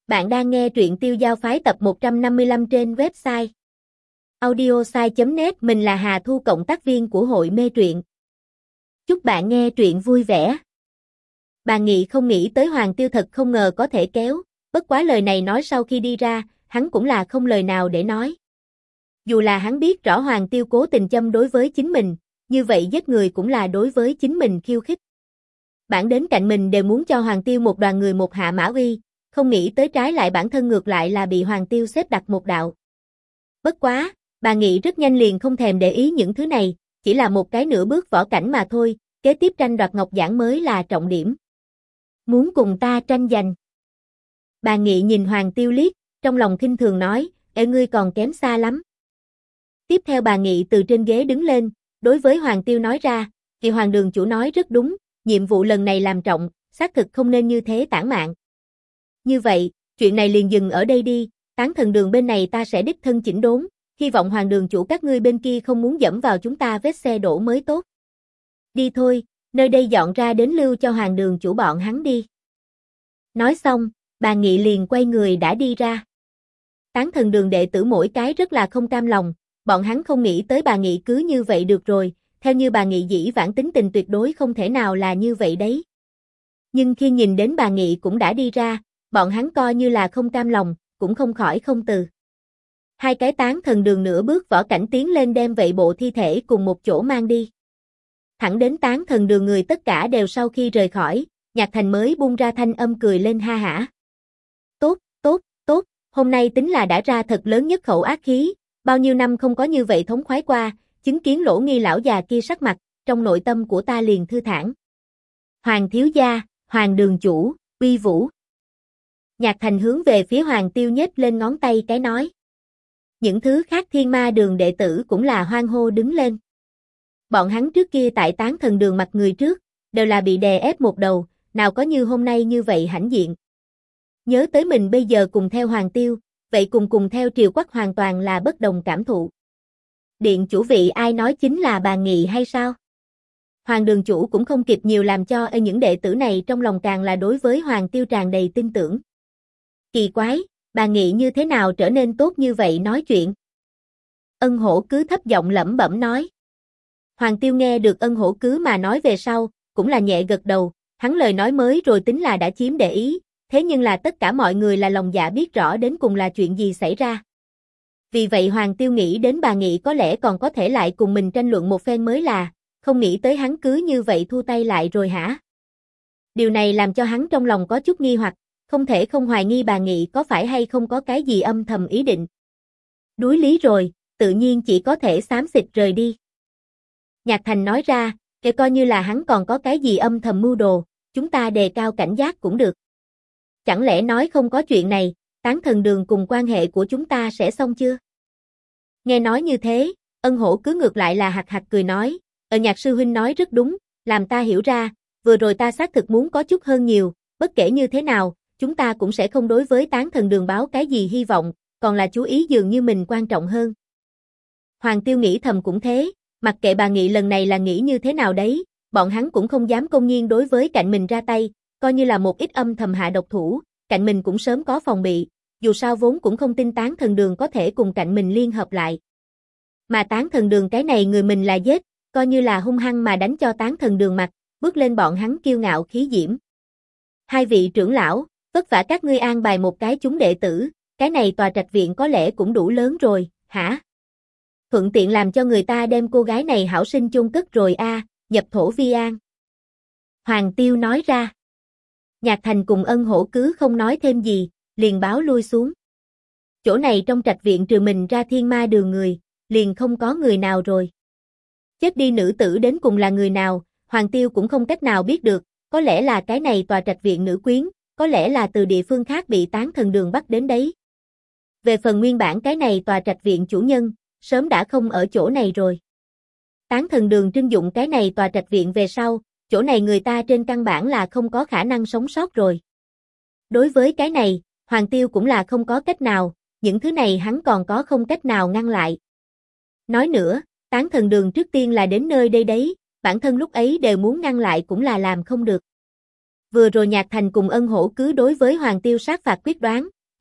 Bạn đang nghe truyện Tiêu Giao Phái tập 155 trên website audiosai.net. Mình là Hà Thu, cộng tác viên của hội mê truyện. Chúc bạn nghe truyện vui vẻ. Bà Nghị không nghĩ tới Hoàng Tiêu thật không ngờ có thể kéo, bất quá lời này nói sau khi đi ra, hắn cũng là không lời nào để nói. Dù là hắn biết rõ Hoàng Tiêu cố tình châm đối với chính mình, như vậy giết người cũng là đối với chính mình khiêu khích. Bản đến cạnh mình đều muốn cho Hoàng Tiêu một đoàn người một hạ mã uy, không nghĩ tới trái lại bản thân ngược lại là bị Hoàng Tiêu xếp đặt một đạo. Bất quá, bà Nghị rất nhanh liền không thèm để ý những thứ này, chỉ là một cái nửa bước võ cảnh mà thôi, kế tiếp tranh đoạt ngọc giản mới là trọng điểm. Muốn cùng ta tranh giành? Bà Nghị nhìn Hoàng Tiêu liếc, trong lòng khinh thường nói, ê ngươi còn kém xa lắm. Tiếp theo bà Nghị từ trên ghế đứng lên, đối với Hoàng Tiêu nói ra, thì Hoàng đường chủ nói rất đúng, nhiệm vụ lần này làm trọng, xác thực không nên như thế tản mạn. Như vậy, chuyện này liền dừng ở đây đi, Tán Thần Đường bên này ta sẽ đích thân chỉnh đốn, hy vọng Hoàng đường chủ các ngươi bên kia không muốn dẫm vào chúng ta vết xe đổ mới tốt. Đi thôi, nơi đây dọn ra đến lưu cho Hoàng đường chủ bọn hắn đi. Nói xong, bà Nghị liền quay người đã đi ra. Tán Thần Đường đệ tử mỗi cái rất là không cam lòng, bọn hắn không nghĩ tới bà Nghị cứ như vậy được rồi, theo như bà Nghị dĩ vãng tính tình tuyệt đối không thể nào là như vậy đấy. Nhưng khi nhìn đến bà Nghị cũng đã đi ra, bọn hắn coi như là không cam lòng, cũng không khỏi không từ. Hai cái Tán Thần Đường nửa bước võ cảnh tiến lên đem vậy bộ thi thể cùng một chỗ mang đi. Thẳng đến Tán Thần Đường người tất cả đều sau khi rời khỏi, Nhạc Thành mới buông ra thanh âm cười lên ha hả. Tốt, tốt, tốt, hôm nay tính là đã ra thật lớn nhất khẩu ác khí, bao nhiêu năm không có như vậy thống khoái qua, chứng kiến Lỗ Nghi lão già kia sắc mặt, trong nội tâm của ta liền thư thản. Hoàng thiếu gia, Hoàng đường chủ, uy vũ. Nhạc Thành hướng về phía Hoàng Tiêu nhếch lên ngón tay cái nói. Những thứ khác Thiên Ma Đường đệ tử cũng là hoan hô đứng lên. Bọn hắn trước kia tại Tán Thần Đường mặt người trước, đều là bị đè ép một đầu, nào có như hôm nay như vậy hãnh diện. Nhớ tới mình bây giờ cùng theo Hoàng Tiêu, vậy cùng theo Triều Quắc hoàn toàn là bất đồng cảm thụ. Điện chủ vị ai nói chính là bà Nghị hay sao? Hoàng đường chủ cũng không kịp nhiều làm cho những đệ tử này trong lòng càng là đối với Hoàng Tiêu tràn đầy tin tưởng. Kỳ quái, bà Nghị như thế nào trở nên tốt như vậy nói chuyện? Ân Hổ cứ thấp giọng lẩm bẩm nói. Hoàng Tiêu nghe được Ân Hổ cứ mà nói về sau, cũng là nhẹ gật đầu, hắn lời nói mới rồi tính là đã chiếm để ý, thế nhưng là tất cả mọi người là lòng dạ biết rõ đến cùng là chuyện gì xảy ra. Vì vậy Hoàng Tiêu nghĩ đến bà Nghị có lẽ còn có thể lại cùng mình tranh luận một phen mới là, không nghĩ tới hắn cứ như vậy thu tay lại rồi hả? Điều này làm cho hắn trong lòng có chút nghi hoặc, không thể không hoài nghi bà Nghị có phải hay không có cái gì âm thầm ý định. Đuối lý rồi, tự nhiên chỉ có thể xám xịt rời đi. Nhạc Thành nói ra, kể coi như là hắn còn có cái gì âm thầm mưu đồ, chúng ta đề cao cảnh giác cũng được. Chẳng lẽ nói không có chuyện này, Tán Thần Đường cùng quan hệ của chúng ta sẽ xong chưa? Nghe nói như thế, Ân Hổ cứ ngược lại là hạc hạc cười nói, Nhạc sư huynh nói rất đúng, làm ta hiểu ra, vừa rồi ta xác thực muốn có chút hơn nhiều, bất kể như thế nào, chúng ta cũng sẽ không đối với Tán Thần Đường báo cái gì hy vọng, còn là chú ý dường như mình quan trọng hơn. Hoàng Tiêu nghĩ thầm cũng thế, mặc kệ bà Nghị lần này là nghĩ như thế nào đấy, bọn hắn cũng không dám công nhiên đối với cạnh mình ra tay, coi như là một ít âm thầm hạ độc thủ, cạnh mình cũng sớm có phòng bị, dù sao vốn cũng không tin Tán Thần Đường có thể cùng cạnh mình liên hợp lại. Mà Tán Thần Đường cái này người mình là giết, coi như là hung hăng mà đánh cho Tán Thần Đường mặt, bước lên bọn hắn kiêu ngạo khí diễm. Hai vị trưởng lão, vất vả các ngươi an bài một cái chúng đệ tử, cái này tòa trạch viện có lẽ cũng đủ lớn rồi, hả? Thuận tiện làm cho người ta đem cô gái này hảo sinh chôn cất rồi nhập thổ vi an. Hoàng Tiêu nói ra. Nhạc Thành cùng Ân Hổ cứ không nói thêm gì, liền báo lui xuống. Chỗ này trong trạch viện trừ mình ra Thiên Ma Đường người, liền không có người nào rồi. Chết đi nữ tử đến cùng là người nào, Hoàng Tiêu cũng không cách nào biết được, có lẽ là cái này tòa trạch viện nữ quyến, có lẽ là từ địa phương khác bị Tán Thần Đường bắt đến đấy. Về phần nguyên bản cái này tòa trạch viện chủ nhân, sớm đã không ở chỗ này rồi. Tán Thần Đường trưng dụng cái này tòa trạch viện về sau, chỗ này người ta trên căn bản là không có khả năng sống sót rồi. Đối với cái này, Hoàng Tiêu cũng là không có cách nào, những thứ này hắn còn có không cách nào ngăn lại. Nói nữa, Tán Thần Đường trước tiên là đến nơi đây đấy, bản thân lúc ấy đều muốn ngăn lại cũng là làm không được. Vừa rồi Nhạc Thành cùng Ân Hổ cứ đối với Hoàng Tiêu sát phạt quyết đoán,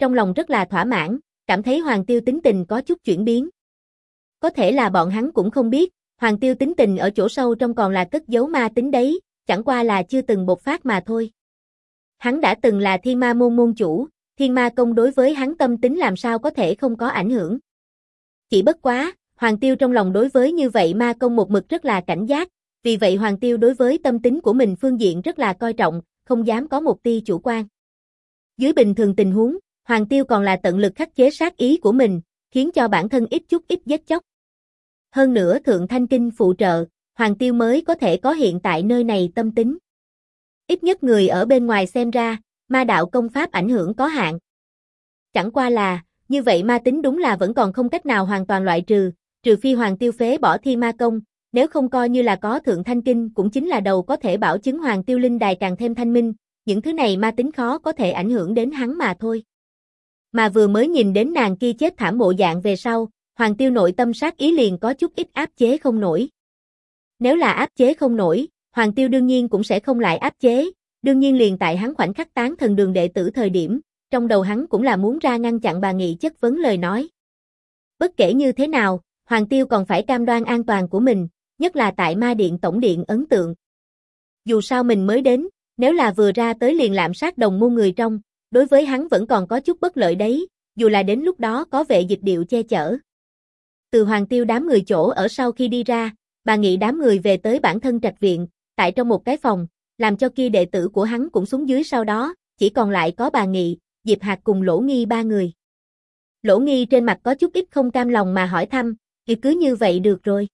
trong lòng rất là thỏa mãn, cảm thấy Hoàng Tiêu tính tình có chút chuyển biến. Có thể là bọn hắn cũng không biết, Hoàng Tiêu tính tình ở chỗ sâu trong còn là cất giấu ma tính đấy, chẳng qua là chưa từng bộc phát mà thôi. Hắn đã từng là Thiên Ma môn môn chủ, Thiên Ma công đối với hắn tâm tính làm sao có thể không có ảnh hưởng. Chỉ bất quá, Hoàng Tiêu trong lòng đối với như vậy ma công một mực rất là cảnh giác, vì vậy Hoàng Tiêu đối với tâm tính của mình phương diện rất là coi trọng, không dám có một tia chủ quan. Dưới bình thường tình huống, Hoàng Tiêu còn là tận lực khắc chế sát ý của mình, khiến cho bản thân ít giết chóc. Hơn nữa Thượng Thanh Kinh phụ trợ, Hoàng Tiêu mới có thể có hiện tại nơi này tâm tính. Ít nhất người ở bên ngoài xem ra, ma đạo công pháp ảnh hưởng có hạn. Chẳng qua là, như vậy ma tính đúng là vẫn còn không cách nào hoàn toàn loại trừ, trừ phi Hoàng Tiêu phế bỏ Thiên Ma công, nếu không coi như là có Thượng Thanh Kinh cũng chính là đầu có thể bảo chứng Hoàng Tiêu linh đài càng thêm thanh minh, những thứ này ma tính khó có thể ảnh hưởng đến hắn mà thôi. Mà vừa mới nhìn đến nàng kia chết thảm bộ dạng về sau, Hoàng Tiêu nội tâm sát ý liền có chút ít áp chế không nổi. Nếu là áp chế không nổi, Hoàng Tiêu đương nhiên cũng sẽ không lại áp chế, đương nhiên liền tại hắn khoảnh khắc tán thần đường đệ tử thời điểm, trong đầu hắn cũng là muốn ra ngăn chặn bà Nghị chất vấn lời nói. Bất kể như thế nào, Hoàng Tiêu còn phải cam đoan an toàn của mình, nhất là tại Ma Điện Tổng Điện ấn tượng. Dù sao mình mới đến, nếu là vừa ra tới liền lạm sát đồng môn người trong, đối với hắn vẫn còn có chút bất lợi đấy, dù là đến lúc đó có vệ dịch điệu che chở. Từ Hoàng Tiêu đám người chỗ ở sau khi đi ra, bà Nghị đám người về tới bản thân trạch viện, tại trong một cái phòng, làm cho kia đệ tử của hắn cũng xuống dưới sau đó, chỉ còn lại có bà Nghị, Diệp Hạc cùng Lỗ Nghi ba người. Lỗ Nghi trên mặt có chút ít không cam lòng mà hỏi thăm, thì cứ như vậy được rồi.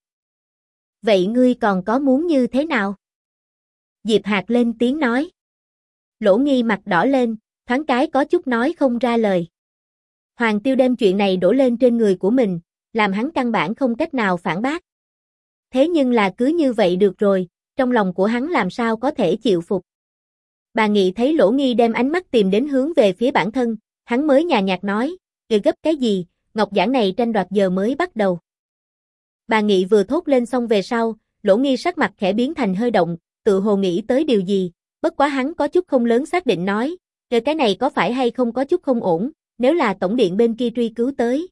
Vậy ngươi còn có muốn như thế nào? Diệp Hạc lên tiếng nói. Lỗ Nghi mặt đỏ lên, thoáng cái có chút nói không ra lời. Hoàng Tiêu đem chuyện này đổ lên trên người của mình, làm hắn căn bản không cách nào phản bác. Thế nhưng là cứ như vậy được rồi, trong lòng của hắn làm sao có thể chịu phục. Bà Nghị thấy Lỗ Nghi đem ánh mắt tìm đến hướng về phía bản thân, hắn mới nhàn nhạt nói, gấp cái gì, ngọc giảng này tranh đoạt giờ mới bắt đầu. Bà Nghị vừa thốt lên xong về sau, Lỗ Nghi sắc mặt khẽ biến thành hơi động, tự hồ nghĩ tới điều gì, bất quá hắn có chút không lớn xác định nói, cái này có phải hay không có chút không ổn, nếu là tổng điện bên kia truy cứu tới.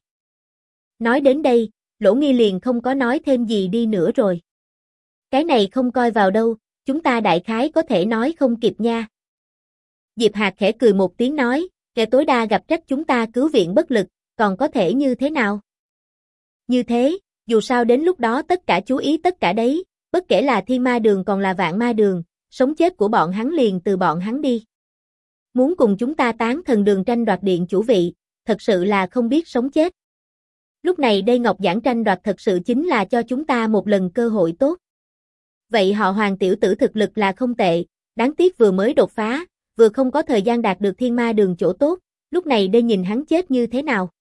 Nói đến đây, Lỗ Nghi liền không có nói thêm gì đi nữa rồi. Cái này không coi vào đâu, chúng ta đại khái có thể nói không kịp nha. Diệp Hạc khẽ cười một tiếng nói, kẻ tối đa gặp trách chúng ta cứu viện bất lực, còn có thể như thế nào? Như thế, dù sao đến lúc đó tất cả chú ý tất cả đấy, bất kể là Thiên Ma đường còn là Vạn Ma đường, sống chết của bọn hắn liền từ bọn hắn đi. Muốn cùng chúng ta tán thần đường tranh đoạt điện chủ vị, thật sự là không biết sống chết. Lúc này đây Ngọc Giảng tranh đoạt thật sự chính là cho chúng ta một lần cơ hội tốt. Vậy họ Hoàng tiểu tử thực lực là không tệ, đáng tiếc vừa mới đột phá, vừa không có thời gian đạt được Thiên Ma đường chỗ tốt, lúc này đây nhìn hắn chết như thế nào.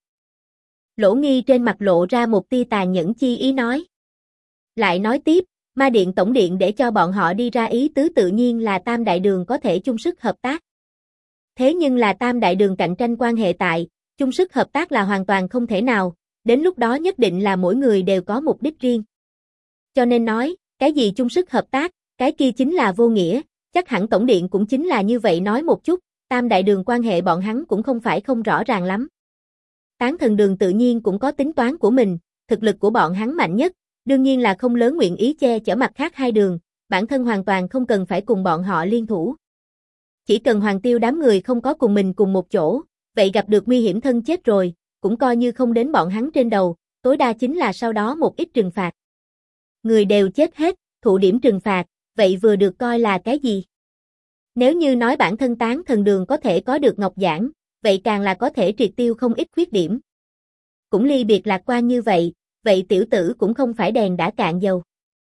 Lỗ Nghi trên mặt lộ ra một tia tàn nhẫn chi ý nói. Lại nói tiếp, Ma Điện Tổng Điện để cho bọn họ đi ra ý tứ tự nhiên là Tam Đại Đường có thể chung sức hợp tác. Thế nhưng là Tam Đại Đường cạnh tranh quan hệ tại, chung sức hợp tác là hoàn toàn không thể nào, đến lúc đó nhất định là mỗi người đều có mục đích riêng. Cho nên nói, cái gì chung sức hợp tác, cái kia chính là vô nghĩa, chắc hẳn Tổng Điện cũng chính là như vậy nói một chút, Tam Đại Đường quan hệ bọn hắn cũng không phải không rõ ràng lắm. Tán thần đường tự nhiên cũng có tính toán của mình, thực lực của bọn hắn mạnh nhất, đương nhiên là không lớn nguyện ý che chở mặt khác hai đường, bản thân hoàn toàn không cần phải cùng bọn họ liên thủ. Chỉ cần Hoàng Tiêu đám người không có cùng mình cùng một chỗ, vậy gặp được nguy hiểm thân chết rồi, cũng coi như không đến bọn hắn trên đầu, tối đa chính là sau đó một ít trừng phạt. Người đều chết hết, thụ điểm trừng phạt, vậy vừa được coi là cái gì? Nếu như nói bản thân tán thần đường có thể có được ngọc giảng, vậy càng là có thể triệt tiêu không ít khuyết điểm. Cũng ly biệt lạc quan như vậy, vậy tiểu tử cũng không phải đèn đã cạn dầu.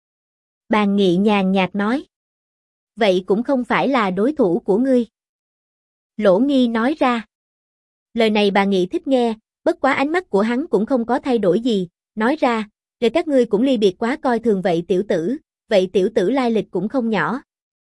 Bàn Nghị nhàn nhạt nói. Vậy cũng không phải là đối thủ của ngươi. Lỗ Nghi nói ra. Lời này bà Nghị thích nghe, bất quá ánh mắt của hắn cũng không có thay đổi gì, nói ra, rồi các ngươi cũng ly biệt quá coi thường vậy tiểu tử lai lịch cũng không nhỏ.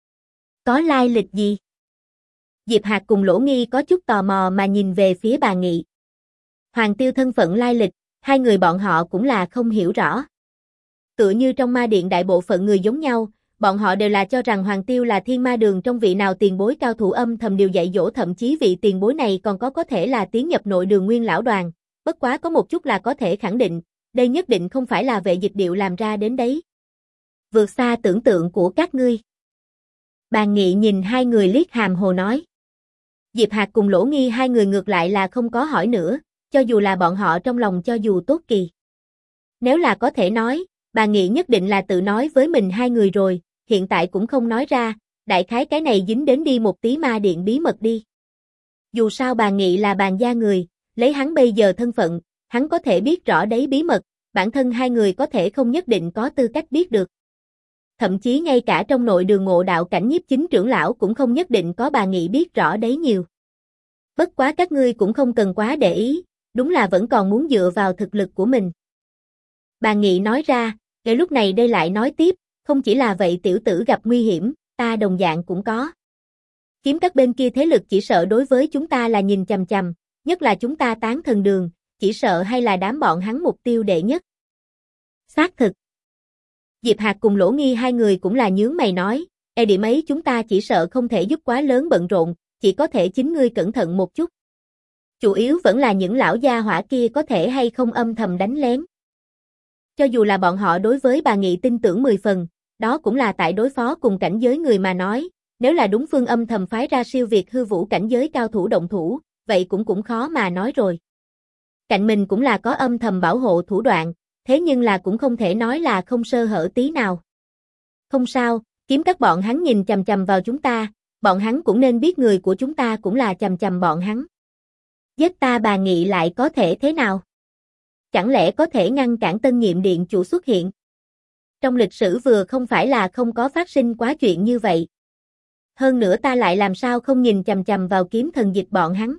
Có lai lịch gì? Diệp Hạc cùng Lỗ Nghi có chút tò mò mà nhìn về phía bà Nghị. Hoàng Tiêu thân phận lai lịch, hai người bọn họ cũng là không hiểu rõ. Tựa như trong Ma Điện đại bộ phận người giống nhau, bọn họ đều là cho rằng Hoàng Tiêu là Thiên Ma Đường trong vị nào tiền bối cao thủ âm thầm điều dạy dỗ, thậm chí vị tiền bối này còn có thể là tiến nhập nội đường Nguyên lão đoàn, bất quá có một chút là có thể khẳng định, đây nhất định không phải là Vệ Dịch Điệu làm ra đến đấy. Vượt xa tưởng tượng của các ngươi. Bàn Nghị nhìn hai người liếc hàm hồ nói. Diệp Hạc cùng Lỗ Nghi hai người ngược lại là không có hỏi nữa, cho dù là bọn họ trong lòng cho dù tốt kỳ. Nếu là có thể nói, bà Nghị nhất định là tự nói với mình hai người rồi, hiện tại cũng không nói ra, đại khái cái này dính đến đi một tí ma điện bí mật đi. Dù sao bà Nghị là bàn gia người, lấy hắn bây giờ thân phận, hắn có thể biết rõ đấy bí mật, bản thân hai người có thể không nhất định có tư cách biết được. Thậm chí ngay cả trong nội đường Ngộ Đạo cảnh Nhiếp Chính trưởng lão cũng không nhất định có bà Nghị biết rõ đấy nhiều. Bất quá các ngươi cũng không cần quá để ý, đúng là vẫn còn muốn dựa vào thực lực của mình. Bà Nghị nói ra, ngay lúc này đây lại nói tiếp, không chỉ là vậy tiểu tử gặp nguy hiểm, ta đồng dạng cũng có. Kiếm các bên kia thế lực chỉ sợ đối với chúng ta là nhìn chằm chằm, nhất là chúng ta Tán Thần Đường, chỉ sợ hay là đám bọn hắn mục tiêu đệ nhất. Xác thực. Diệp Hạc cùng Lỗ Nghi hai người cũng là nhướng mày nói, điểm ấy chúng ta chỉ sợ không thể giúp quá lớn bận rộn, chỉ có thể chính ngươi cẩn thận một chút. Chủ yếu vẫn là những lão gia hỏa kia có thể hay không âm thầm đánh lén. Cho dù là bọn họ đối với bà Nghị tin tưởng 10 phần, đó cũng là tại đối phó cùng cảnh giới người mà nói, nếu là đúng phương âm thầm phái ra siêu việt hư vũ cảnh giới cao thủ động thủ, vậy cũng khó mà nói rồi. Cạnh mình cũng là có âm thầm bảo hộ thủ đoạn, thế nhưng là cũng không thể nói là không sơ hở tí nào. Không sao, kiếm các bọn hắn nhìn chằm chằm vào chúng ta, bọn hắn cũng nên biết người của chúng ta cũng là chằm chằm bọn hắn. Giết ta bà Nghị lại có thể thế nào? Chẳng lẽ có thể ngăn cản Tân Nhiệm Điện chủ xuất hiện? Trong lịch sử vừa không phải là không có phát sinh quá chuyện như vậy. Hơn nữa ta lại làm sao không nhìn chằm chằm vào Kiếm Thần Dịch bọn hắn.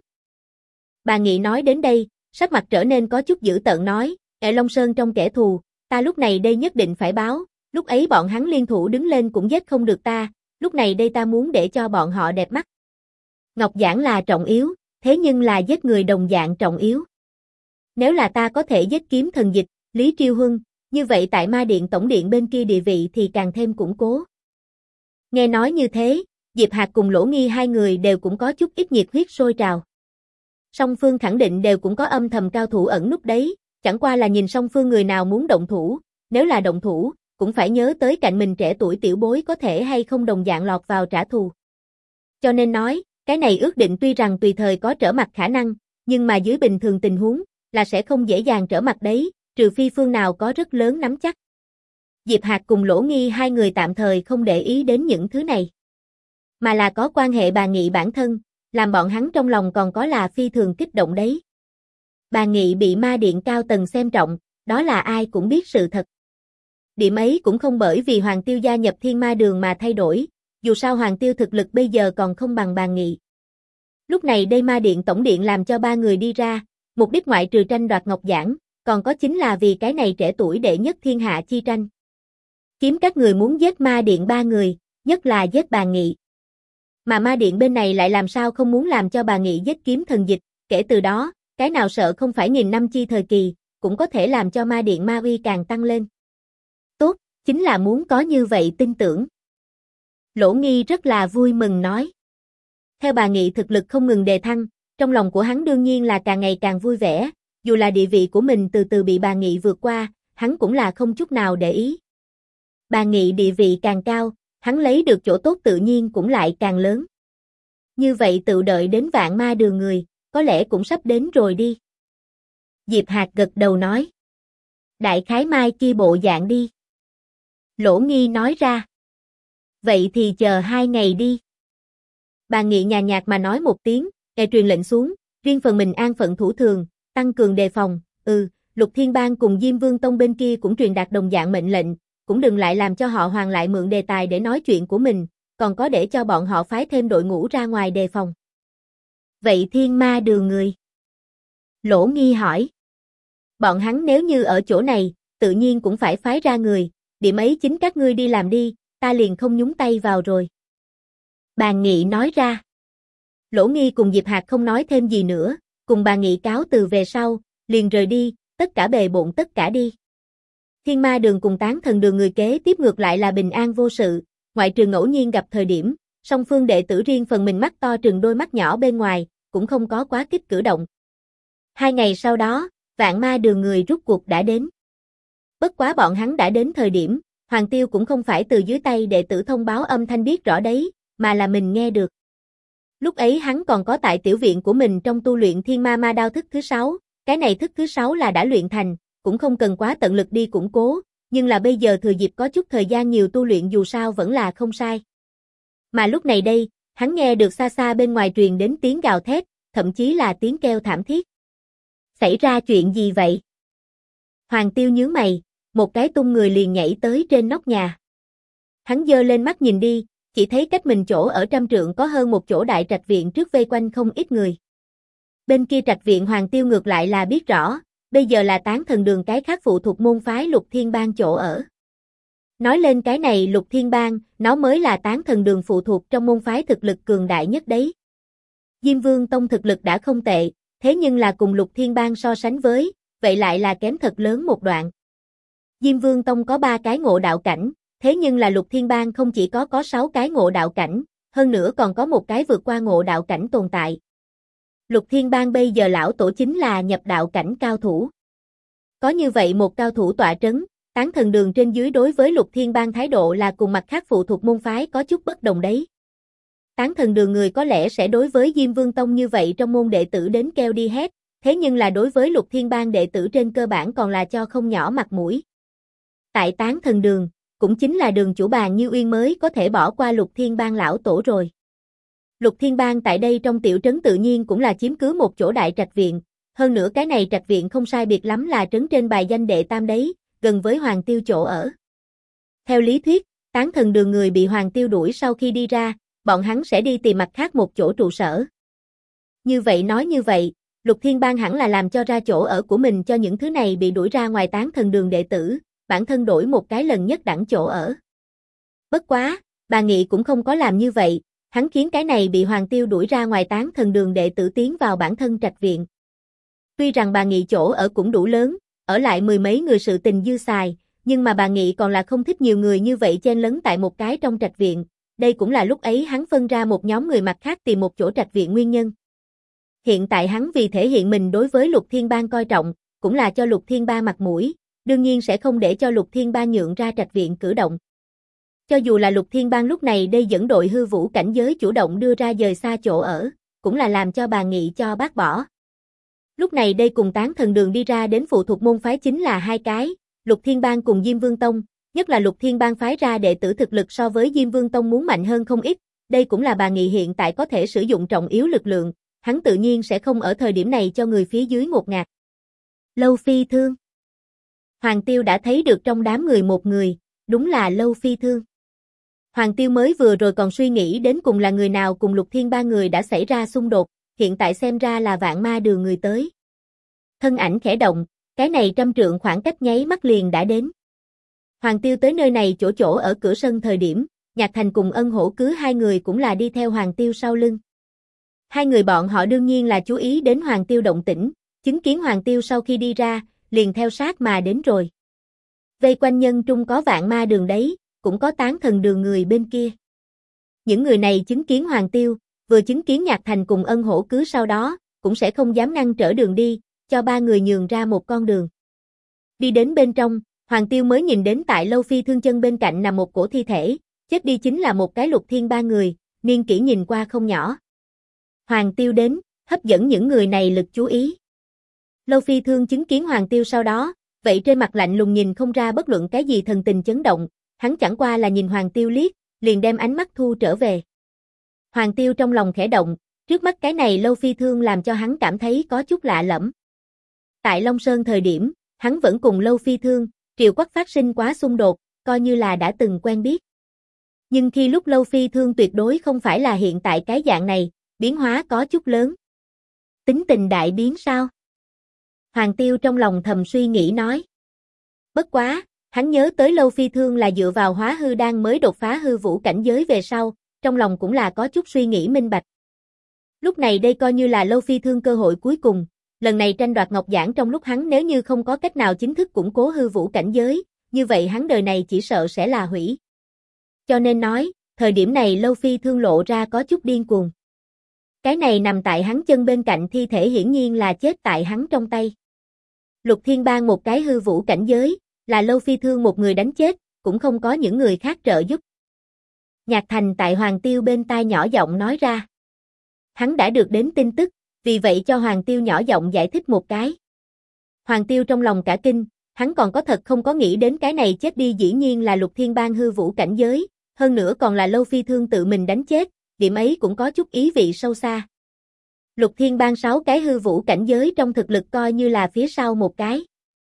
Bà Nghị nói đến đây, sắc mặt trở nên có chút dữ tợn nói, Long Sơn trong kẻ thù, ta lúc này đây nhất định phải báo, lúc ấy bọn hắn liên thủ đứng lên cũng giết không được ta, lúc này đây ta muốn để cho bọn họ đẹp mắt. Ngọc Giản là trọng yếu, thế nhưng là giết người đồng dạng trọng yếu. Nếu là ta có thể giết Kiếm Thần Dịch, Lý Triêu Huân, như vậy tại Ma Điện Tổng Điện bên kia địa vị thì càng thêm củng cố. Nghe nói như thế, Diệp Hạc cùng Lỗ Nghi hai người đều cũng có chút ít nhiệt huyết sôi trào. Song phương khẳng định đều cũng có âm thầm cao thủ ẩn núp đấy, chẳng qua là nhìn song phương người nào muốn động thủ, nếu là động thủ, cũng phải nhớ tới cạnh mình trẻ tuổi tiểu bối có thể hay không đồng dạng lọt vào trả thù. Cho nên nói, cái này ước định tuy rằng tùy thời có trở mặt khả năng, nhưng mà dưới bình thường tình huống, là sẽ không dễ dàng trở mặt đấy, trừ phi phương nào có rất lớn nắm chắc. Diệp Hạc cùng Lỗ Nghi hai người tạm thời không để ý đến những thứ này, mà là có quan hệ bà Nghị bản thân, làm bọn hắn trong lòng còn có là phi thường kích động đấy. Bà Nghị bị Ma Điện cao tầng xem trọng, đó là ai cũng biết sự thật. Điểm ấy cũng không bởi vì Hoàng Tiêu gia nhập Thiên Ma Đường mà thay đổi, dù sao Hoàng Tiêu thực lực bây giờ còn không bằng bà Nghị. Lúc này đây Ma Điện Tổng Điện làm cho ba người đi ra, mục đích ngoại trừ tranh đoạt Ngọc Giản, còn có chính là vì cái này trẻ tuổi đệ nhất thiên hạ chi tranh. Kiếm các người muốn giết Ma Điện ba người, nhất là giết bà Nghị. Mà Ma Điện bên này lại làm sao không muốn làm cho bà Nghị giết Kiếm Thần Dịch, kể từ đó, cái nào sợ không phải nghìn năm chi thời kỳ, cũng có thể làm cho Ma Điện ma uy càng tăng lên. Tốt, chính là muốn có như vậy tin tưởng. Lỗ Nghi rất là vui mừng nói. Theo bà Nghị thực lực không ngừng đề thăng, trong lòng của hắn đương nhiên là càng ngày càng vui vẻ, dù là địa vị của mình từ từ bị bà Nghị vượt qua, hắn cũng là không chút nào để ý. Bà Nghị địa vị càng cao, hắn lấy được chỗ tốt tự nhiên cũng lại càng lớn. Như vậy tự đợi đến Vạn Ma Đường người, có lẽ cũng sắp đến rồi đi. Diệp Hạc gật đầu nói. Đại khái mai kia bộ dạng đi. Lỗ Nghi nói ra. Vậy thì chờ 2 ngày đi. Bà Nghị nhàn nhạt mà nói một tiếng, truyền lệnh xuống, riêng phần mình an phận thủ thường, tăng cường đề phòng, Lục Thiên Bang cùng Diêm Vương Tông bên kia cũng truyền đạt đồng dạng mệnh lệnh, cũng đừng lại làm cho họ Hoàng lại mượn đề tài để nói chuyện của mình, còn có để cho bọn họ phái thêm đội ngũ ra ngoài đề phòng. Vậy Thiên Ma Đường người? Lỗ Nghi hỏi. Bọn hắn nếu như ở chỗ này, tự nhiên cũng phải phái ra người, điểm ấy chính các ngươi đi làm đi, ta liền không nhúng tay vào rồi. Bà Nghị nói ra. Lỗ Nghi cùng Diệp Hạc không nói thêm gì nữa, cùng bà Nghị cáo từ về sau, liền rời đi, tất cả bề bộn tất cả đi. Thiên Ma Đường cùng Tán Thần Đường người kế tiếp ngược lại là bình an vô sự, ngoại trừ ngẫu nhiên gặp thời điểm, song phương đệ tử riêng phần mình mắt to trừng đôi mắt nhỏ bên ngoài, cũng không có quá kích cử động. 2 ngày sau đó, Vạn Ma Đường người rút cuộc đã đến. Bất quá bọn hắn đã đến thời điểm, Hoàng Tiêu cũng không phải từ dưới tay đệ tử thông báo âm thanh biết rõ đấy, mà là mình nghe được. Lúc ấy hắn còn có tại tiểu viện của mình trong tu luyện Thiên Ma Ma Đao thức thứ 6, cái này thức thứ 6 là đã luyện thành, cũng không cần quá tận lực đi củng cố, nhưng là bây giờ thừa dịp có chút thời gian nhiều tu luyện dù sao vẫn là không sai. Mà lúc này đây, hắn nghe được xa xa bên ngoài truyền đến tiếng gào thét, thậm chí là tiếng kêu thảm thiết. Xảy ra chuyện gì vậy? Hoàng Tiêu nhướng mày, một cái tung người liền nhảy tới trên nóc nhà. Hắn giơ lên mắt nhìn đi, chỉ thấy cách mình chỗ ở 100 trượng có hơn một chỗ đại trạch viện trước vây quanh không ít người. Bên kia trạch viện Hoàng Tiêu ngược lại là biết rõ, bây giờ là Tán Thần Đường cái khác phụ thuộc môn phái Lục Thiên Bang chỗ ở. Nói lên cái này Lục Thiên Bang, nó mới là Tán Thần Đường phụ thuộc trong môn phái thực lực cường đại nhất đấy. Diêm Vương Tông thực lực đã không tệ, thế nhưng là cùng Lục Thiên Bang so sánh với, vậy lại là kém thật lớn một đoạn. Diêm Vương Tông có 3 cái ngộ đạo cảnh, thế nhưng là Lục Thiên Bang không chỉ có 6 cái ngộ đạo cảnh, hơn nữa còn có một cái vượt qua ngộ đạo cảnh tồn tại. Lục Thiên Bang bây giờ lão tổ chính là nhập đạo cảnh cao thủ. Có như vậy một cao thủ tọa trấn, Tán Thần Đường trên dưới đối với Lục Thiên Bang thái độ là cùng mặt khác phụ thuộc môn phái có chút bất đồng đấy. Tán Thần Đường người có lẽ sẽ đối với Diêm Vương Tông như vậy trong môn đệ tử đến kêu đi hét, thế nhưng là đối với Lục Thiên Bang đệ tử trên cơ bản còn là cho không nhỏ mặt mũi. Tại Tán Thần Đường, cũng chính là đường chủ Bàn Như Uyên mới có thể bỏ qua Lục Thiên Bang lão tổ rồi. Lục Thiên Bang tại đây trong tiểu trấn tự nhiên cũng là chiếm cứ một chỗ đại trạch viện, hơn nữa cái này trạch viện không sai biệt lắm là trấn trên bài danh đệ tam đấy, gần với Hoàng Tiêu chỗ ở. Theo lý thuyết, Tán Thần Đường người bị Hoàng Tiêu đuổi sau khi đi ra, bọn hắn sẽ đi tìm mặt khác một chỗ trụ sở. Như vậy nói như vậy, Lục Thiên Bang hẳn là làm cho ra chỗ ở của mình cho những thứ này bị đuổi ra ngoài Tán Thần Đường đệ tử, bản thân đổi một cái lần nhất đẳng chỗ ở. Bất quá, Bà Nghị cũng không có làm như vậy, hắn khiến cái này bị Hoàng Tiêu đuổi ra ngoài Tán Thần Đường đệ tử tiến vào bản thân trạch viện. Tuy rằng Bà Nghị chỗ ở cũng đủ lớn, ở lại 10 mấy người sự tình dư xài, nhưng mà Bà Nghị còn là không thích nhiều người như vậy chen lấn tại một cái trong trạch viện, đây cũng là lúc ấy hắn phân ra một nhóm người mặt khác tìm một chỗ trạch viện nguyên nhân. Hiện tại hắn vì thể hiện mình đối với Lục Thiên Bang coi trọng, cũng là cho Lục Thiên Bang mặt mũi, đương nhiên sẽ không để cho Lục Thiên Bang nhượng ra trạch viện cử động. Cho dù là Lục Thiên Bang lúc này đây dẫn đội hư vũ cảnh giới chủ động đưa ra dời xa chỗ ở, cũng là làm cho Bà Nghị cho bác bỏ. Lúc này đây cùng Tán Thần Đường đi ra đến phụ thuộc môn phái chính là 2 cái, Lục Thiên Bang cùng Diêm Vương Tông, nhất là Lục Thiên Bang phái ra đệ tử thực lực so với Diêm Vương Tông muốn mạnh hơn không ít, đây cũng là Bà Nghị hiện tại có thể sử dụng trọng yếu lực lượng, hắn tự nhiên sẽ không ở thời điểm này cho người phía dưới ngột ngạt. Lâu Phi Thương. Hoàng Tiêu đã thấy được trong đám người một người, đúng là Lâu Phi Thương. Hoàng Tiêu mới vừa rồi còn suy nghĩ đến cùng là người nào cùng Lục Thiên Bang người đã xảy ra xung đột, hiện tại xem ra là Vạn Ma Đường người tới. Thân ảnh khẽ động, cái này 100 trượng khoảng cách nháy mắt liền đã đến. Hoàng Tiêu tới nơi này chỗ ở cửa sân thời điểm, Nhạc Thành cùng Ân Hổ Cứ 2 người cũng là đi theo Hoàng Tiêu sau lưng. 2 người bọn họ đương nhiên là chú ý đến Hoàng Tiêu động tĩnh, chứng kiến Hoàng Tiêu sau khi đi ra, liền theo sát mà đến rồi. Vây quanh nhân trung có Vạn Ma Đường đấy, cũng có Tán Thần Đường người bên kia. Những người này chứng kiến Hoàng Tiêu, vừa chứng kiến Nhạc Thành cùng Ân Hổ Cứ sau đó, cũng sẽ không dám ngăn trở đường đi, cho 3 người nhường ra một con đường. Đi đến bên trong, Hoàng Tiêu mới nhìn đến tại Lâu Phi Thương chân bên cạnh nằm một cổ thi thể, chết đi chính là một cái Lục Thiên Bang người, niên kỷ nhìn qua không nhỏ. Hoàng Tiêu đến, hấp dẫn những người này lực chú ý. Lâu Phi Thương chứng kiến Hoàng Tiêu sau đó, vậy trên mặt lạnh lùng nhìn không ra bất luận cái gì thần tình chấn động, hắn chẳng qua là nhìn Hoàng Tiêu liếc, liền đem ánh mắt thu trở về. Hoàng Tiêu trong lòng khẽ động, trước mắt cái này Lâu Phi Thương làm cho hắn cảm thấy có chút lạ lẫm. Tại Long Sơn thời điểm, hắn vẫn cùng Lâu Phi Thương, Triều Quắc phát sinh quá xung đột, coi như là đã từng quen biết. Nhưng khi lúc Lâu Phi Thương tuyệt đối không phải là hiện tại cái dạng này, biến hóa có chút lớn. Tính tình đại biến sao? Hoàng Tiêu trong lòng thầm suy nghĩ nói. Bất quá, hắn nhớ tới Lâu Phi Thương là dựa vào hóa hư đan mới đột phá hư vũ cảnh giới về sau, trong lòng cũng là có chút suy nghĩ minh bạch. Lúc này đây coi như là Lâu Phi Thương cơ hội cuối cùng, lần này tranh đoạt ngọc giản trong lúc hắn nếu như không có cách nào chính thức củng cố hư vũ cảnh giới, như vậy hắn đời này chỉ sợ sẽ là hủy. Cho nên nói, thời điểm này Lâu Phi Thương lộ ra có chút điên cuồng. Cái này nằm tại hắn chân bên cạnh thi thể hiển nhiên là chết tại hắn trong tay. Lục Thiên Bang một cái hư vũ cảnh giới, là Lâu Phi Thương một người đánh chết, cũng không có những người khác trợ giúp. Nhạc Thành tại Hoàng Tiêu bên tai nhỏ giọng nói ra. Hắn đã được đến tin tức, vì vậy cho Hoàng Tiêu nhỏ giọng giải thích một cái. Hoàng Tiêu trong lòng cả kinh, hắn còn có thật không có nghĩ đến cái này chết đi dĩ nhiên là Lục Thiên Bang hư vũ cảnh giới, hơn nữa còn là Lâu Phi Thương tự mình đánh chết, điểm ấy cũng có chút ý vị sâu xa. Lục Thiên Bang 6 cái hư vũ cảnh giới trong thực lực coi như là phía sau một cái.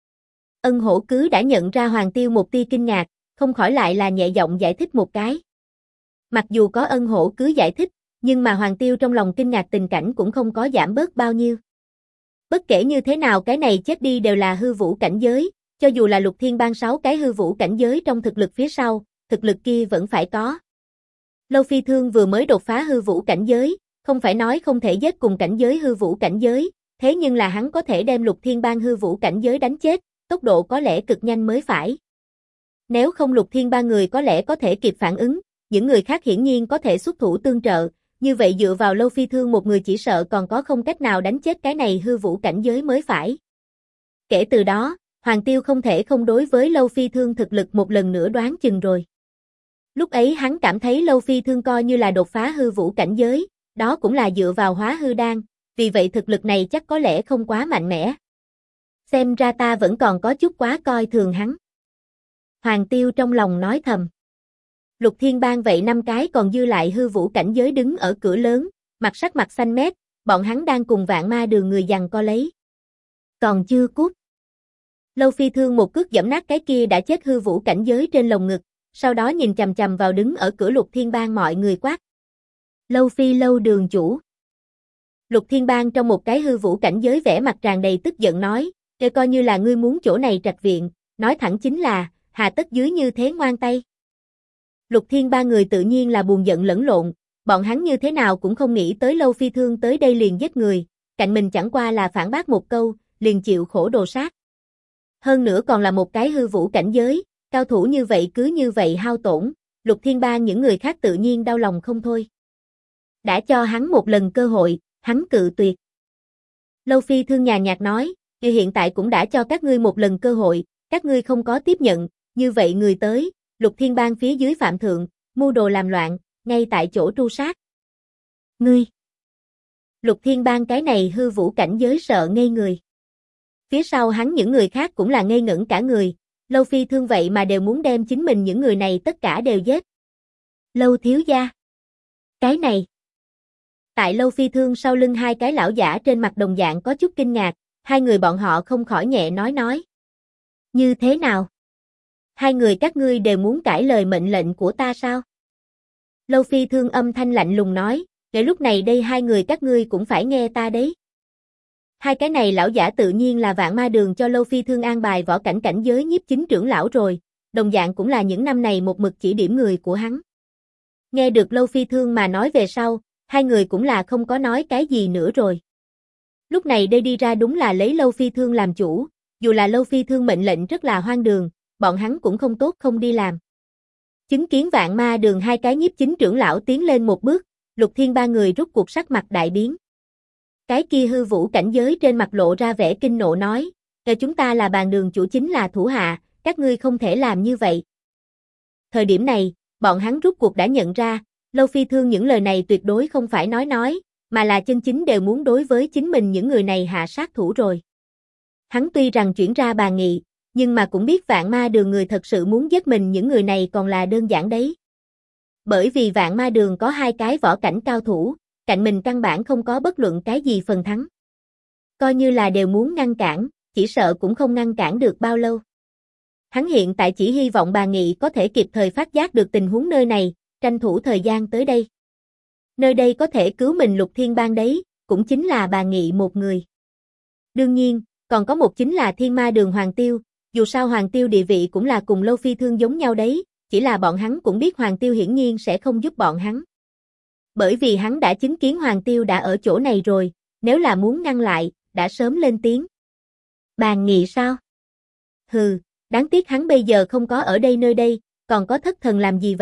Ân Hổ cứ đã nhận ra Hoàng Tiêu một tia kinh ngạc, không khỏi lại là nhẹ giọng giải thích một cái. Mặc dù có Ân Hổ cứ giải thích, nhưng mà Hoàng Tiêu trong lòng kinh ngạc tình cảnh cũng không có giảm bớt bao nhiêu. Bất kể như thế nào cái này chết đi đều là hư vũ cảnh giới, cho dù là Lục Thiên Bang 6 cái hư vũ cảnh giới trong thực lực phía sau, thực lực kia vẫn phải có. Lâu Phi Thương vừa mới đột phá hư vũ cảnh giới, không phải nói không thể giết cùng cảnh giới hư vũ cảnh giới, thế nhưng là hắn có thể đem Lục Thiên Bang hư vũ cảnh giới đánh chết, tốc độ có lẽ cực nhanh mới phải. Nếu không Lục Thiên Bang người có lẽ có thể kịp phản ứng, những người khác hiển nhiên có thể xuất thủ tương trợ, như vậy dựa vào Lâu Phi Thương một người chỉ sợ còn có không cách nào đánh chết cái này hư vũ cảnh giới mới phải. Kể từ đó, Hoàng Tiêu không thể không đối với Lâu Phi Thương thực lực một lần nữa đoán chừng rồi. Lúc ấy hắn cảm thấy Lâu Phi Thương coi như là đột phá hư vũ cảnh giới, đó cũng là dựa vào hóa hư đan, vì vậy thực lực này chắc có lẽ không quá mạnh mẽ. Xem ra ta vẫn còn có chút quá coi thường hắn. Hoàng Tiêu trong lòng nói thầm. Lục Thiên Bang vậy 5 cái còn dư lại hư vũ cảnh giới đứng ở cửa lớn, mặt sắc mặt xanh mét, bọn hắn đang cùng Vạn Ma Đường người giằng co lấy. Còn chưa cút. Lâu Phi Thương một cước giẫm nát cái kia đã chết hư vũ cảnh giới trên lồng ngực, sau đó nhìn chằm chằm vào đứng ở cửa Lục Thiên Bang mọi người quát. Lâu Phi Lâu đường chủ. Lục Thiên Bang trong một cái hư vũ cảnh giới vẻ mặt tràn đầy tức giận nói, "Kể coi như là ngươi muốn chỗ này trạch viện, nói thẳng chính là, hà tất dưới như thế ngoan tay." Lục Thiên Bang người tự nhiên là buồn giận lẫn lộn, bọn hắn như thế nào cũng không nghĩ tới Lâu Phi Thương tới đây liền giết người, cạnh mình chẳng qua là phản bác một câu, liền chịu khổ đồ sát. Hơn nữa còn là một cái hư vũ cảnh giới, cao thủ như vậy cứ như vậy hao tổn, Lục Thiên Bang những người khác tự nhiên đau lòng không thôi. Đã cho hắn một lần cơ hội, hắn cự tuyệt. Lâu Phi Thương nhàn nhạt nói, hiện tại cũng đã cho các ngươi một lần cơ hội, các ngươi không có tiếp nhận, như vậy người tới, Lục Thiên Bang phía dưới phạm thượng, mưu đồ làm loạn, ngay tại chỗ tru sát. Ngươi! Lục Thiên Bang cái này hư vũ cảnh giới sợ ngây người. Phía sau hắn những người khác cũng là ngây ngẩn cả người, Lâu Phi Thương vậy mà đều muốn đem chính mình những người này tất cả đều giết. Lâu thiếu gia! Cái này! Tại Lâu Phi Thương sau lưng hai cái lão giả trên mặt đồng dạng có chút kinh ngạc, hai người bọn họ không khỏi nhẹ nói. Như thế nào? Hai người các ngươi đều muốn cãi lời mệnh lệnh của ta sao? Lâu Phi Thương âm thanh lạnh lùng nói, để lúc này đây hai người các ngươi cũng phải nghe ta đấy. Hai cái này lão giả tự nhiên là Vạn Ma Đường cho Lâu Phi Thương an bài võ cảnh cảnh giới nhiếp chính trưởng lão rồi, đồng dạng cũng là những năm này một mực chỉ điểm người của hắn. Nghe được Lâu Phi Thương mà nói về sau, hai người cũng là không có nói cái gì nữa rồi. Lúc này đây đi ra đúng là lấy Lâu Phi Thương làm chủ, dù là Lâu Phi Thương mệnh lệnh rất là hoang đường, bọn hắn cũng không tốt không đi làm. Chứng kiến Vạn Ma Đường hai cái nhiếp chính trưởng lão tiến lên một bước, Lục Thiên ba người rút cuộc sắc mặt đại biến. Cái kia hư vũ cảnh giới trên mặt lộ ra vẻ kinh nộ nói, chúng ta là bàn đường chủ chính là thủ hạ, các ngươi không thể làm như vậy. Thời điểm này, bọn hắn rút cuộc đã nhận ra, Lâu Phi Thương những lời này tuyệt đối không phải nói, mà là chân chính đều muốn đối với chính mình những người này hạ sát thủ rồi. Hắn tuy rằng chuyển ra bàn nghị, nhưng mà cũng biết Vạn Ma Đường người thật sự muốn giết mình những người này còn là đơn giản đấy. Bởi vì Vạn Ma Đường có hai cái võ cảnh cao thủ, cạnh mình căn bản không có bất luận cái gì phần thắng. Coi như là đều muốn ngăn cản, chỉ sợ cũng không ngăn cản được bao lâu. Hắn hiện tại chỉ hy vọng bà Nghị có thể kịp thời phát giác được tình huống nơi này, tranh thủ thời gian tới đây. Nơi đây có thể cứu mình Lục Thiên Bang đấy, cũng chính là bà Nghị một người. Đương nhiên, còn có một chính là Thiên Ma Đường Hoàng Tiêu, dù sao Hoàng Tiêu địa vị cũng là cùng Lâu Phi Thương giống nhau đấy, chỉ là bọn hắn cũng biết Hoàng Tiêu hiển nhiên sẽ không giúp bọn hắn. Bởi vì hắn đã chứng kiến Hoàng Tiêu đã ở chỗ này rồi, nếu là muốn ngăn lại, đã sớm lên tiếng. Bàn nghị sao? Hừ, đáng tiếc hắn bây giờ không có ở đây nơi đây, còn có thất thần làm gì vậy,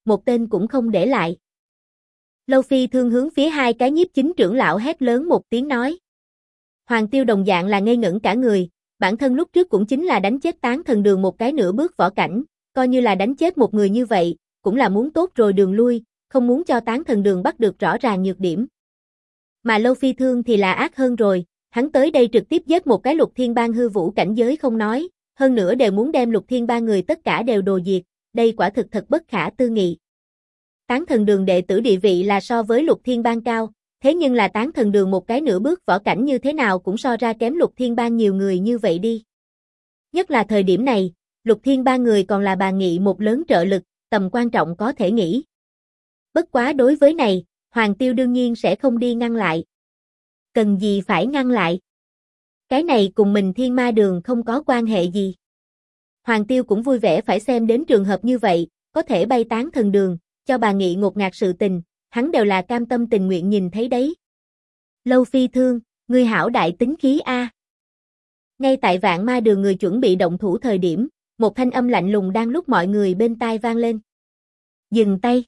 một tên cũng không để lại. Lâu Phi Thương hướng phía hai cái nhiếp chính trưởng lão hét lớn một tiếng nói. Hoàng Tiêu đồng dạng là ngây ngẩn cả người, bản thân lúc trước cũng chính là đánh chết Tán Thần Đường một cái nửa bước võ cảnh, coi như là đánh chết một người như vậy, cũng là muốn tốt rồi đường lui, không muốn cho Tán Thần Đường bắt được rõ ràng nhược điểm. Mà Lâu Phi Thương thì là ác hơn rồi, hắn tới đây trực tiếp giết một cái Lục Thiên Bang hư vũ cảnh giới không nói, hơn nữa đều muốn đem Lục Thiên Bang người tất cả đều đồ diệt, đây quả thực thật bất khả tư nghị. Tán Thần Đường đệ tử địa vị là so với Lục Thiên Bang cao, thế nhưng là Tán Thần Đường một cái nửa bước võ cảnh như thế nào cũng so ra kém Lục Thiên Bang nhiều người như vậy đi. Nhất là thời điểm này, Lục Thiên Bang người còn là Bà Nghị một lớn trợ lực, tầm quan trọng có thể nghĩ. Bất quá đối với này, Hoàng Tiêu đương nhiên sẽ không đi ngăn lại. Cần gì phải ngăn lại? Cái này cùng mình Thiên Ma Đường không có quan hệ gì. Hoàng Tiêu cũng vui vẻ phải xem đến trường hợp như vậy, có thể bay Tán Thần Đường, cho Bà Nghị ngột ngạt sự tình, hắn đều là cam tâm tình nguyện nhìn thấy đấy. Lâu Phi Thương, ngươi hảo đại tính khí a. Ngay tại Vạn Ma Đường người chuẩn bị động thủ thời điểm, một thanh âm lạnh lùng đang lúc mọi người bên tai vang lên. Dừng tay.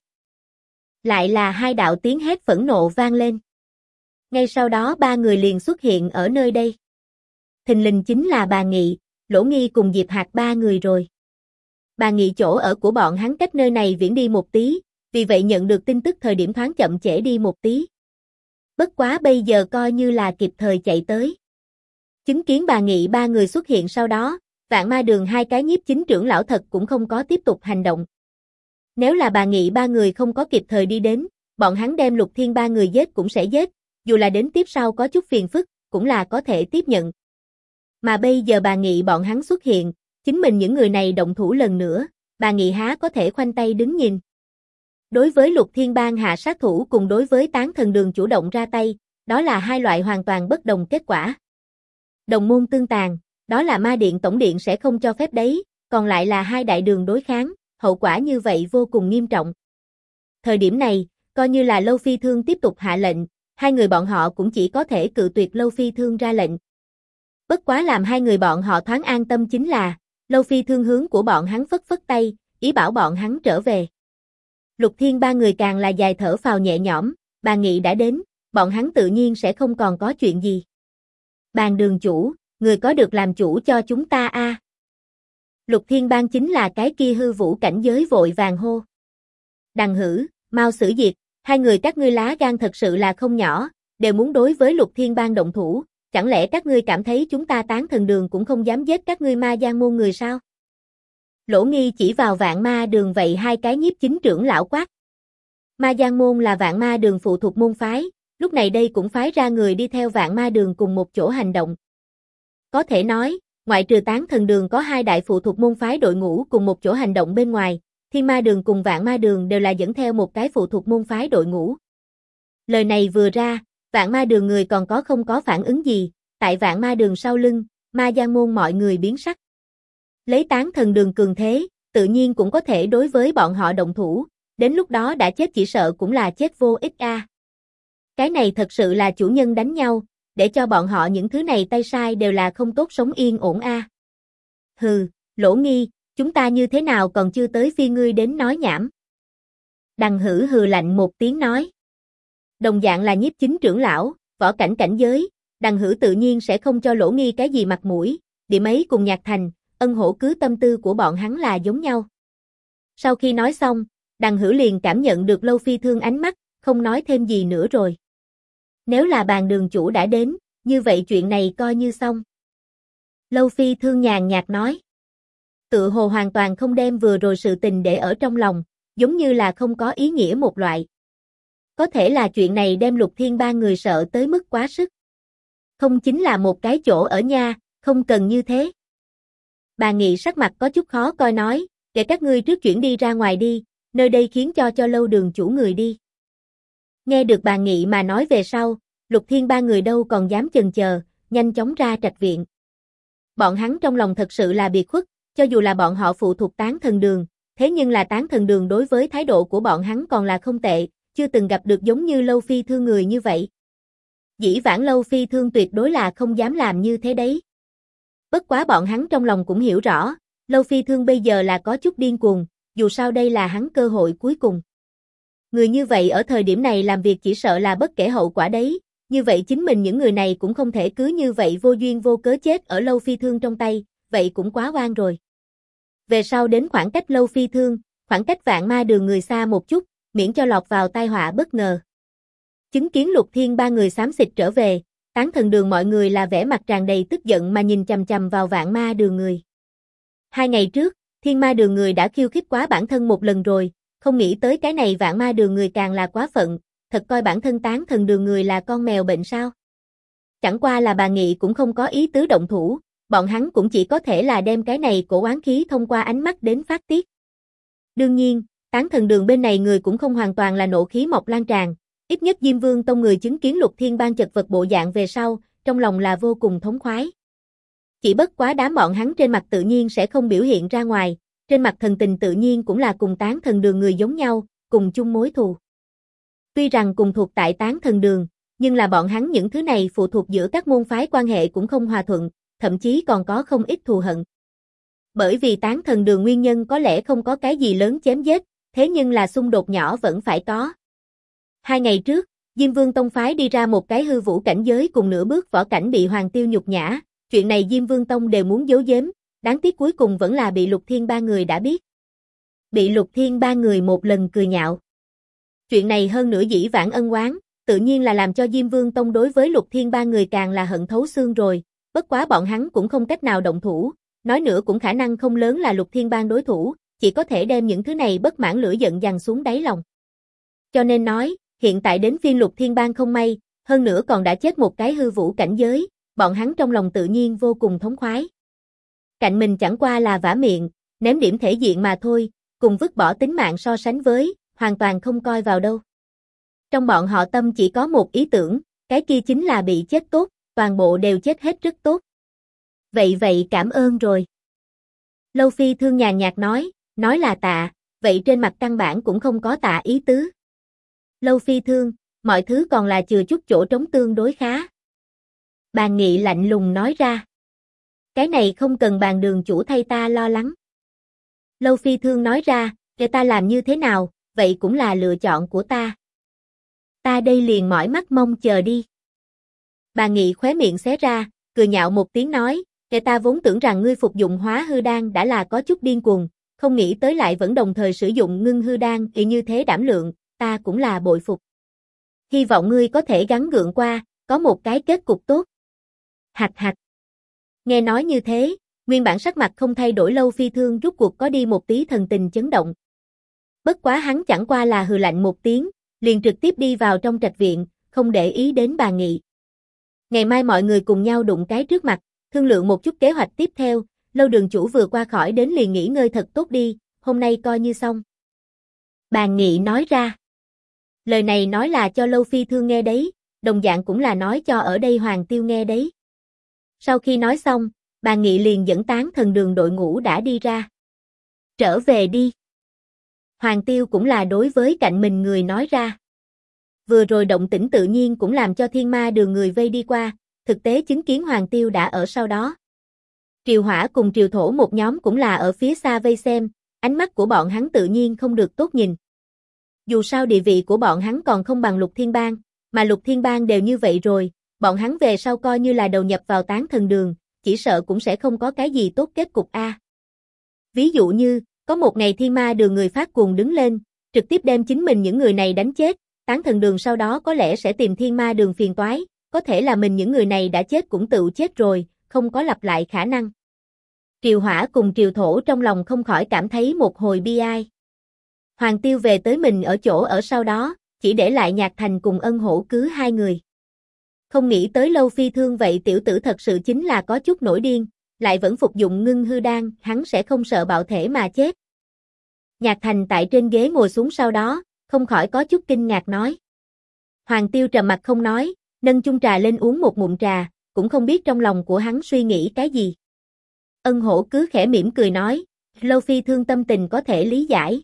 Lại là hai đạo tiếng hét phẫn nộ vang lên. Ngay sau đó ba người liền xuất hiện ở nơi đây. Thình lình chính là Bà Nghị, Lỗ Nghi cùng Diệp Hạc ba người rồi. Bà Nghị chỗ ở của bọn hắn cách nơi này viễn đi một tí, vì vậy nhận được tin tức thời điểm thoáng chậm trễ đi một tí. Bất quá bây giờ coi như là kịp thời chạy tới. Chứng kiến Bà Nghị ba người xuất hiện sau đó, Vạn Ma Đường hai cái nhiếp chính trưởng lão thật cũng không có tiếp tục hành động. Nếu là Bà Nghị ba người không có kịp thời đi đến, bọn hắn đem Lục Thiên ba người giết cũng sẽ giết, dù là đến tiếp sau có chút phiền phức, cũng là có thể tiếp nhận. Mà bây giờ Bà Nghị bọn hắn xuất hiện, chính mình những người này động thủ lần nữa, Bà Nghị há có thể khoanh tay đứng nhìn. Đối với Lục Thiên Bang hạ sát thủ cùng đối với Tán Thần Đường chủ động ra tay, đó là hai loại hoàn toàn bất đồng kết quả. Đồng môn tương tàn, đó là Ma Điện Tổng Điện sẽ không cho phép đấy, còn lại là hai đại đường đối kháng, hậu quả như vậy vô cùng nghiêm trọng. Thời điểm này, coi như là Lâu Phi Thương tiếp tục hạ lệnh, hai người bọn họ cũng chỉ có thể cự tuyệt Lâu Phi Thương ra lệnh. Bất quá làm hai người bọn họ thoáng an tâm chính là, Lâu Phi Thương hướng của bọn hắn phất phất tay, ý bảo bọn hắn trở về. Lục Thiên ba người càng là dài thở phào nhẹ nhõm, Bà Nghị đã đến, bọn hắn tự nhiên sẽ không còn có chuyện gì. Bàn đường chủ, người có được làm chủ cho chúng ta a. Lục Thiên Bang chính là cái kia hư vũ cảnh giới vội vàng hô. Đằng Hử, mau xử diệt, hai người các ngươi lá gan thật sự là không nhỏ, đều muốn đối với Lục Thiên Bang động thủ, chẳng lẽ các ngươi cảm thấy chúng ta Tán Thần Đường cũng không dám giết các ngươi Ma Giang môn người sao? Lỗ Nghi chỉ vào Vạn Ma Đường vậy hai cái nhiếp chính trưởng lão quát. Ma Giang môn là Vạn Ma Đường phụ thuộc môn phái, lúc này đây cũng phái ra người đi theo Vạn Ma Đường cùng một chỗ hành động. Có thể nói, ngoại trừ Tán Thần Đường có hai đại phụ thuộc môn phái đội ngũ cùng một chỗ hành động bên ngoài, Thiên Ma Đường cùng Vạn Ma Đường đều là dẫn theo một cái phụ thuộc môn phái đội ngũ. Lời này vừa ra, Vạn Ma Đường người còn không có phản ứng gì, tại Vạn Ma Đường sau lưng, Ma Giang môn mọi người biến sắc. Lấy Tán Thần Đường cường thế, tự nhiên cũng có thể đối với bọn họ động thủ, đến lúc đó đã chết chỉ sợ cũng là chết vô ích a. Cái này thật sự là chủ nhân đánh nhau, để cho bọn họ những thứ này tay sai đều là không tốt sống yên ổn a. Hừ, Lỗ Nghi, chúng ta như thế nào còn chưa tới phiên ngươi đến nói nhảm. Đằng Hử hừ lạnh một tiếng nói. Đồng dạng là nhiếp chính trưởng lão, võ cảnh cảnh giới, Đằng Hử tự nhiên sẽ không cho Lỗ Nghi cái gì mặt mũi, điểm ấy cùng Nhạc Thành, Ân Hổ cứ tâm tư của bọn hắn là giống nhau. Sau khi nói xong, Đằng Hử liền cảm nhận được Lâu Phi Thương ánh mắt, không nói thêm gì nữa rồi. Nếu là Bàn đường chủ đã đến, như vậy chuyện này coi như xong. Lâu Phi Thương nhàn nhạt nói. Tự hồ hoàn toàn không đem vừa rồi sự tình để ở trong lòng, giống như là không có ý nghĩa một loại. Có thể là chuyện này đem Lục Thiên ba người sợ tới mức quá sức. Không chính là một cái chỗ ở nha, không cần như thế. Bà Nghị sắc mặt có chút khó coi nói, để các ngươi trước chuyển đi ra ngoài đi, nơi đây khiến cho Lâu đường chủ người đi. Nghe được bà Nghị mà nói về sau, Lục Thiên ba người đâu còn dám chần chờ, nhanh chóng ra trạch viện. Bọn hắn trong lòng thật sự là biệt khuất, cho dù là bọn họ phụ thuộc Tán Thần Đường, thế nhưng là Tán Thần Đường đối với thái độ của bọn hắn còn là không tệ, chưa từng gặp được giống như Lâu Phi Thương người như vậy. Dĩ vãng Lâu Phi Thương tuyệt đối là không dám làm như thế đấy. Bất quá bọn hắn trong lòng cũng hiểu rõ, Lâu Phi Thương bây giờ là có chút điên cuồng, dù sao đây là hắn cơ hội cuối cùng. Người như vậy ở thời điểm này làm việc chỉ sợ là bất kể hậu quả đấy, như vậy chính mình những người này cũng không thể cứ như vậy vô duyên vô cớ chết ở Lâu Phi Thương trong tay, vậy cũng quá oan rồi. Về sau đến khoảng cách Lâu Phi Thương, khoảng cách Vạn Ma Đường người xa một chút, miễn cho lọt vào tai họa bất ngờ. Chứng kiến Lục Thiên ba người xám xịt trở về, Tán Thần Đường mọi người là vẻ mặt tràn đầy tức giận mà nhìn chằm chằm vào Vạn Ma Đường người. 2 ngày trước, Thiên Ma Đường người đã khiêu khích quá bản thân một lần rồi, không nghĩ tới cái này Vạn Ma Đường người càng là quá phận, thật coi bản thân Tán Thần Đường người là con mèo bệnh sao? Chẳng qua là bà Nghị cũng không có ý tứ động thủ, bọn hắn cũng chỉ có thể là đem cái này cổ oán khí thông qua ánh mắt đến phát tiết. Đương nhiên, Tán Thần Đường bên này người cũng không hoàn toàn là nộ khí mọc lan tràn, ít nhất Diêm Vương Tông người chứng kiến Lục Thiên Bang chật vật bộ dạng về sau, trong lòng là vô cùng thống khoái. Chỉ bất quá đám bọn hắn trên mặt tự nhiên sẽ không biểu hiện ra ngoài, trên mặt thần tình tự nhiên cũng là cùng Tán Thần Đường người giống nhau, cùng chung mối thù. Tuy rằng cùng thuộc tại Tán Thần Đường, nhưng là bọn hắn những thứ này phụ thuộc giữa các môn phái quan hệ cũng không hòa thuận, thậm chí còn có không ít thù hận. Bởi vì Tán Thần Đường nguyên nhân có lẽ không có cái gì lớn chém giết, thế nhưng là xung đột nhỏ vẫn phải có. 2 ngày trước, Diêm Vương Tông phái đi ra một cái hư vũ cảnh giới cùng nửa bước võ cảnh bị Hoàng Tiêu nhục nhã, chuyện này Diêm Vương Tông đều muốn giấu giếm, đáng tiếc cuối cùng vẫn là bị Lục Thiên ba người đã biết. Bị Lục Thiên ba người một lần cười nhạo. Chuyện này hơn nữa dĩ vãng ân oán, tự nhiên là làm cho Diêm Vương Tông đối với Lục Thiên ba người càng là hận thấu xương rồi, bất quá bọn hắn cũng không cách nào động thủ, nói nữa cũng khả năng không lớn là Lục Thiên Bang đối thủ, chỉ có thể đem những thứ này bất mãn lửa giận dằn xuống đáy lòng. Cho nên nói, hiện tại đến phiên Lục Thiên Bang không may, hơn nữa còn đã chết một cái hư vũ cảnh giới, bọn hắn trong lòng tự nhiên vô cùng thống khoái. Cạnh mình chẳng qua là vả miệng, ném điểm thể diện mà thôi, cùng vứt bỏ tính mạng so sánh với, hoàn toàn không coi vào đâu. Trong bọn họ tâm chỉ có một ý tưởng, cái kia chính là bị chết tốt, toàn bộ đều chết hết rất tốt. Vậy cảm ơn rồi. Lâu Phi Thương nhàn nhạt nói là tạ, vậy trên mặt căn bản cũng không có tạ ý tứ. Lâu Phi Thương, mọi thứ còn là chừa chút chỗ trống tương đối khá. Bàn Nghị lạnh lùng nói ra. Cái này không cần Bàn đường chủ thay ta lo lắng. Lâu Phi Thương nói ra, để ta làm như thế nào, vậy cũng là lựa chọn của ta. Ta đây liền mỏi mắt mong chờ đi. Bàn Nghị khóe miệng xé ra, cười nhạo một tiếng nói, để ta vốn tưởng rằng ngươi phục dụng hóa hư đan đã là có chút điên cuồng, không nghĩ tới lại vẫn đồng thời sử dụng ngưng hư đan thì như thế đảm lượng, ta cũng là bội phục. Hy vọng ngươi có thể gắng gượng qua, có một cái kết cục tốt. Hạch hạch. Nghe nói như thế, nguyên bản sắc mặt không thay đổi Lâu Phi Thương rút cuộc có đi một tí thần tình chấn động. Bất quá hắn chẳng qua là hừ lạnh một tiếng, liền trực tiếp đi vào trong trạch viện, không để ý đến Bàn Nghị. Ngày mai mọi người cùng nhau đụng cái trước mặt, thương lượng một chút kế hoạch tiếp theo, Lâu đường chủ vừa qua khỏi đến liền nghỉ ngơi thật tốt đi, hôm nay coi như xong. Bàn Nghị nói ra. Lời này nói là cho Lâu Phi Thương nghe đấy, đồng dạng cũng là nói cho ở đây Hoàng Tiêu nghe đấy. Sau khi nói xong, Bàn Nghị liền dẫn Tán Thần Đường đội ngũ đã đi ra. Trở về đi. Hoàng Tiêu cũng là đối với cạnh mình người nói ra. Vừa rồi động tĩnh tự nhiên cũng làm cho Thiên Ma Đường người vây đi qua, thực tế chứng kiến Hoàng Tiêu đã ở sau đó. Triều Hỏa cùng Triều Thổ một nhóm cũng là ở phía xa vây xem, ánh mắt của bọn hắn tự nhiên không được tốt nhìn. Dù sao địa vị của bọn hắn còn không bằng Lục Thiên Bang, mà Lục Thiên Bang đều như vậy rồi, bọn hắn về sau coi như là đầu nhập vào Tán Thần Đường, chỉ sợ cũng sẽ không có cái gì tốt kết cục a. Ví dụ như, có một ngày Thiên Ma Đường người phát cuồng đứng lên, trực tiếp đem chính mình những người này đánh chết, Tán Thần Đường sau đó có lẽ sẽ tìm Thiên Ma Đường phiền toái, có thể là mình những người này đã chết cũng tự chết rồi, không có lặp lại khả năng. Triều Hỏa cùng Triều Thổ trong lòng không khỏi cảm thấy một hồi bi ai. Hoàng Tiêu về tới mình ở chỗ ở sau đó, chỉ để lại Nhạc Thành cùng Ân Hổ cứ 2 người. Không nghĩ tới Lâu Phi Thương vậy tiểu tử thật sự chính là có chút nổi điên, lại vẫn phục dụng ngưng hư đan, hắn sẽ không sợ bạo thể mà chết. Nhạc Thành tại trên ghế ngồi xuống sau đó, không khỏi có chút kinh ngạc nói. Hoàng Tiêu trầm mặt không nói, nâng chung trà lên uống một ngụm trà, cũng không biết trong lòng của hắn suy nghĩ cái gì. Ân Hổ cứ khẽ mỉm cười nói, Lâu Phi Thương tâm tình có thể lý giải.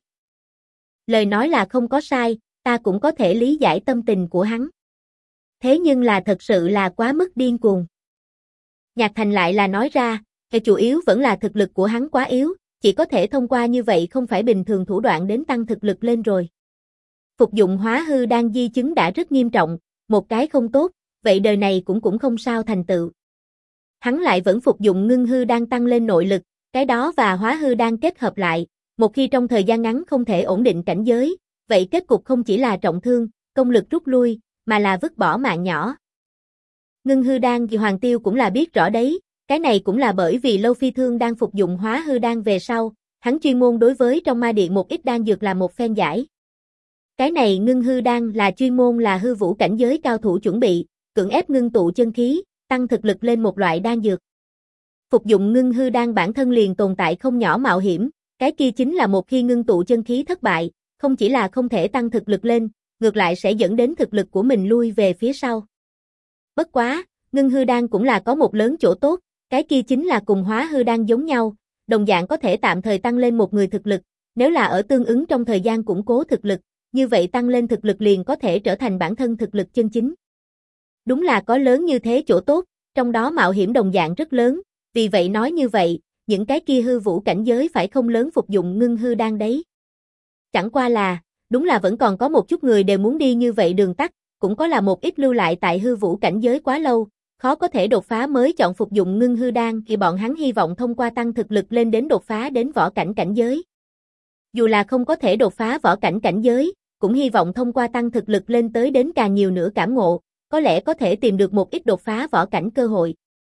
Lời nói là không có sai, ta cũng có thể lý giải tâm tình của hắn. Thế nhưng là thật sự là quá mức điên cuồng. Nhạc Thành lại là nói ra, chủ yếu vẫn là thực lực của hắn quá yếu, chỉ có thể thông qua như vậy không phải bình thường thủ đoạn đến tăng thực lực lên rồi. Phục dụng hóa hư đan di chứng đã rất nghiêm trọng, một cái không tốt, vậy đời này cũng không sao thành tựu. Hắn lại vẫn phục dụng ngưng hư đan tăng lên nội lực, cái đó và hóa hư đan kết hợp lại, một khi trong thời gian ngắn không thể ổn định cảnh giới, vậy kết cục không chỉ là trọng thương, công lực rút lui, mà là vứt bỏ mạng nhỏ. Ngưng hư đan thì Hoàng Tiêu cũng là biết rõ đấy, cái này cũng là bởi vì Lâu Phi Thương đang phục dụng hóa hư đan về sau, hắn chuyên môn đối với trong ma điện một ít đan dược là một phen giải. Cái này ngưng hư đan là chuyên môn là hư vũ cảnh giới cao thủ chuẩn bị, cưỡng ép ngưng tụ chân khí, tăng thực lực lên một loại đan dược. Phục dụng ngưng hư đan bản thân liền tồn tại không nhỏ mạo hiểm, cái kia chính là một khi ngưng tụ chân khí thất bại, không chỉ là không thể tăng thực lực lên, ngược lại sẽ dẫn đến thực lực của mình lui về phía sau. Bất quá, ngưng hư đan cũng là có một lớn chỗ tốt, cái kia chính là cùng hóa hư đan giống nhau, đồng dạng có thể tạm thời tăng lên một người thực lực, nếu là ở tương ứng trong thời gian củng cố thực lực, như vậy tăng lên thực lực liền có thể trở thành bản thân thực lực chân chính. Đúng là có lớn như thế chỗ tốt, trong đó mạo hiểm đồng dạng rất lớn, vì vậy nói như vậy, những cái kia hư vũ cảnh giới phải không lớn phục dụng ngưng hư đan đấy. Chẳng qua là, đúng là vẫn còn có một chút người đều muốn đi như vậy đường tắt, cũng có là một ít lưu lại tại hư vũ cảnh giới quá lâu, khó có thể đột phá mới chọn phục dụng ngưng hư đan thì bọn hắn hy vọng thông qua tăng thực lực lên đến đột phá đến võ cảnh cảnh giới. Dù là không có thể đột phá võ cảnh cảnh giới, cũng hy vọng thông qua tăng thực lực lên tới đến càng nhiều nữa cảm ngộ, có lẽ có thể tìm được một ít đột phá võ cảnh cơ hội.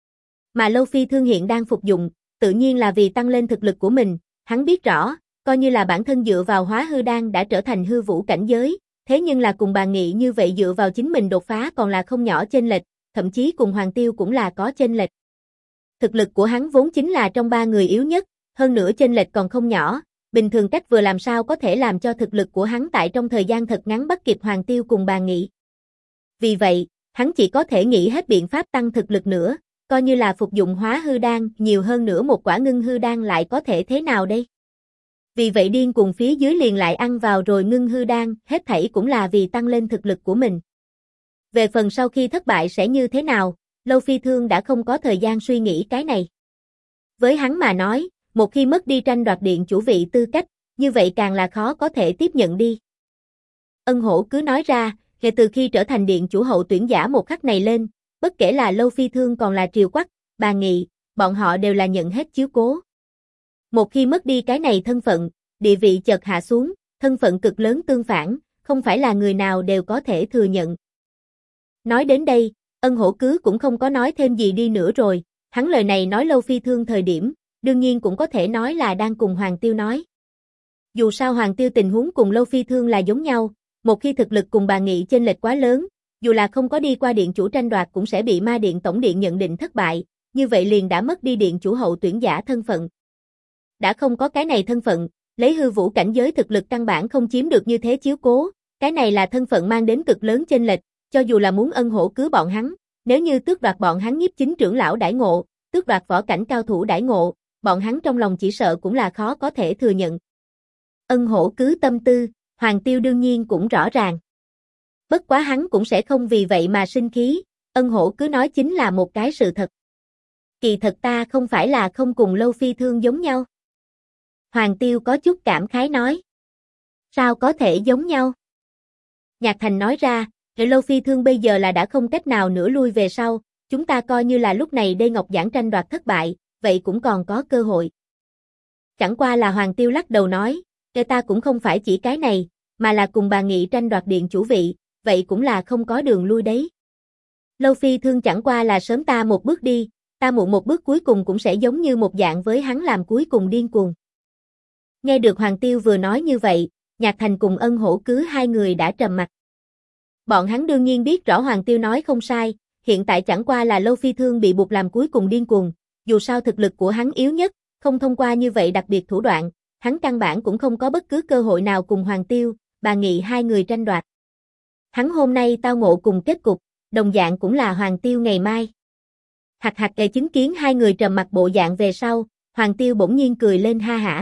Mà Lâu Phi Thương hiện đang phục dụng, tự nhiên là vì tăng lên thực lực của mình, hắn biết rõ, coi như là bản thân dựa vào hóa hư đan đã trở thành hư vũ cảnh giới, thế nhưng là cùng bà Nghị như vậy dựa vào chính mình đột phá còn là không nhỏ chênh lệch, thậm chí cùng Hoàng Tiêu cũng là có chênh lệch. Thực lực của hắn vốn chính là trong ba người yếu nhất, hơn nữa chênh lệch còn không nhỏ, bình thường cách vừa làm sao có thể làm cho thực lực của hắn tại trong thời gian thật ngắn bắt kịp Hoàng Tiêu cùng bà Nghị. Vì vậy, hắn chỉ có thể nghĩ hết biện pháp tăng thực lực nữa, coi như là phục dụng hóa hư đan, nhiều hơn nữa một quả ngưng hư đan lại có thể thế nào đây? Vì vậy điên cuồng phía dưới liền lại ăn vào rồi ngưng hư đan, hết thảy cũng là vì tăng lên thực lực của mình. Về phần sau khi thất bại sẽ như thế nào, Lâu Phi Thương đã không có thời gian suy nghĩ cái này. Với hắn mà nói, một khi mất đi tranh đoạt điện chủ vị tư cách, như vậy càng là khó có thể tiếp nhận đi. Ân Hổ cứ nói ra, kể từ khi trở thành điện chủ hậu tuyển giả một khắc này lên, bất kể là Lâu Phi Thương còn là Triều Quắc, bà Nghị, bọn họ đều là nhận hết chiếu cố. Một khi mất đi cái này thân phận, địa vị chợt hạ xuống, thân phận cực lớn tương phản, không phải là người nào đều có thể thừa nhận. Nói đến đây, Ân Hổ cứ cũng không có nói thêm gì đi nữa rồi, hắn lời này nói Lâu Phi Thương thời điểm, đương nhiên cũng có thể nói là đang cùng Hoàng Tiêu nói. Dù sao Hoàng Tiêu tình huống cùng Lâu Phi Thương là giống nhau, một khi thực lực cùng bà Nghị chênh lệch quá lớn, dù là không có đi qua điện chủ tranh đoạt cũng sẽ bị ma điện tổng điện nhận định thất bại, như vậy liền đã mất đi điện chủ hậu tuyển giả thân phận. Đã không có cái này thân phận, lấy hư vũ cảnh giới thực lực căn bản không chiếm được như thế chiếu cố, cái này là thân phận mang đến cực lớn chênh lệch, cho dù là muốn Ân Hổ cứu bọn hắn, nếu như tước đoạt bọn hắn nhiếp chính trưởng lão đãi ngộ, tước đoạt võ cảnh cao thủ đãi ngộ, bọn hắn trong lòng chỉ sợ cũng là khó có thể thừa nhận. Ân Hổ cứ tâm tư, Hoàng Tiêu đương nhiên cũng rõ ràng. Bất quá hắn cũng sẽ không vì vậy mà sinh khí, Ân Hổ cứ nói chính là một cái sự thật. Kỳ thật ta không phải là không cùng Lâu Phi Thương giống nhau. Hoàng Tiêu có chút cảm khái nói. Sao có thể giống nhau? Nhạc Thành nói ra, Lâu Phi Thương bây giờ là đã không cách nào nữa lui về sau, chúng ta coi như là lúc này Đê Ngọc Giảng tranh đoạt thất bại, vậy cũng còn có cơ hội. Chẳng qua là Hoàng Tiêu lắc đầu nói, ta cũng không phải chỉ cái này, mà là cùng bà Nghị tranh đoạt điện chủ vị, vậy cũng là không có đường lui đấy. Lâu Phi Thương chẳng qua là sớm ta một bước đi, ta muộn một bước cuối cùng cũng sẽ giống như một dạng với hắn làm cuối cùng điên cuồng. Nghe được Hoàng Tiêu vừa nói như vậy, Nhạc Thành cùng Ân Hổ cứ hai người đã trầm mặt. Bọn hắn đương nhiên biết rõ Hoàng Tiêu nói không sai, hiện tại chẳng qua là Lâu Phi Thương bị buộc làm cuối cùng điên cuồng, dù sao thực lực của hắn yếu nhất, không thông qua như vậy đặc biệt thủ đoạn, hắn căn bản cũng không có bất cứ cơ hội nào cùng Hoàng Tiêu, bà Nghị hai người tranh đoạt. Hắn hôm nay tao ngộ cùng kết cục, đồng dạng cũng là Hoàng Tiêu ngày mai. Hạc hạc kề chứng kiến hai người trầm mặt bộ dạng về sau, Hoàng Tiêu bỗng nhiên cười lên ha hả.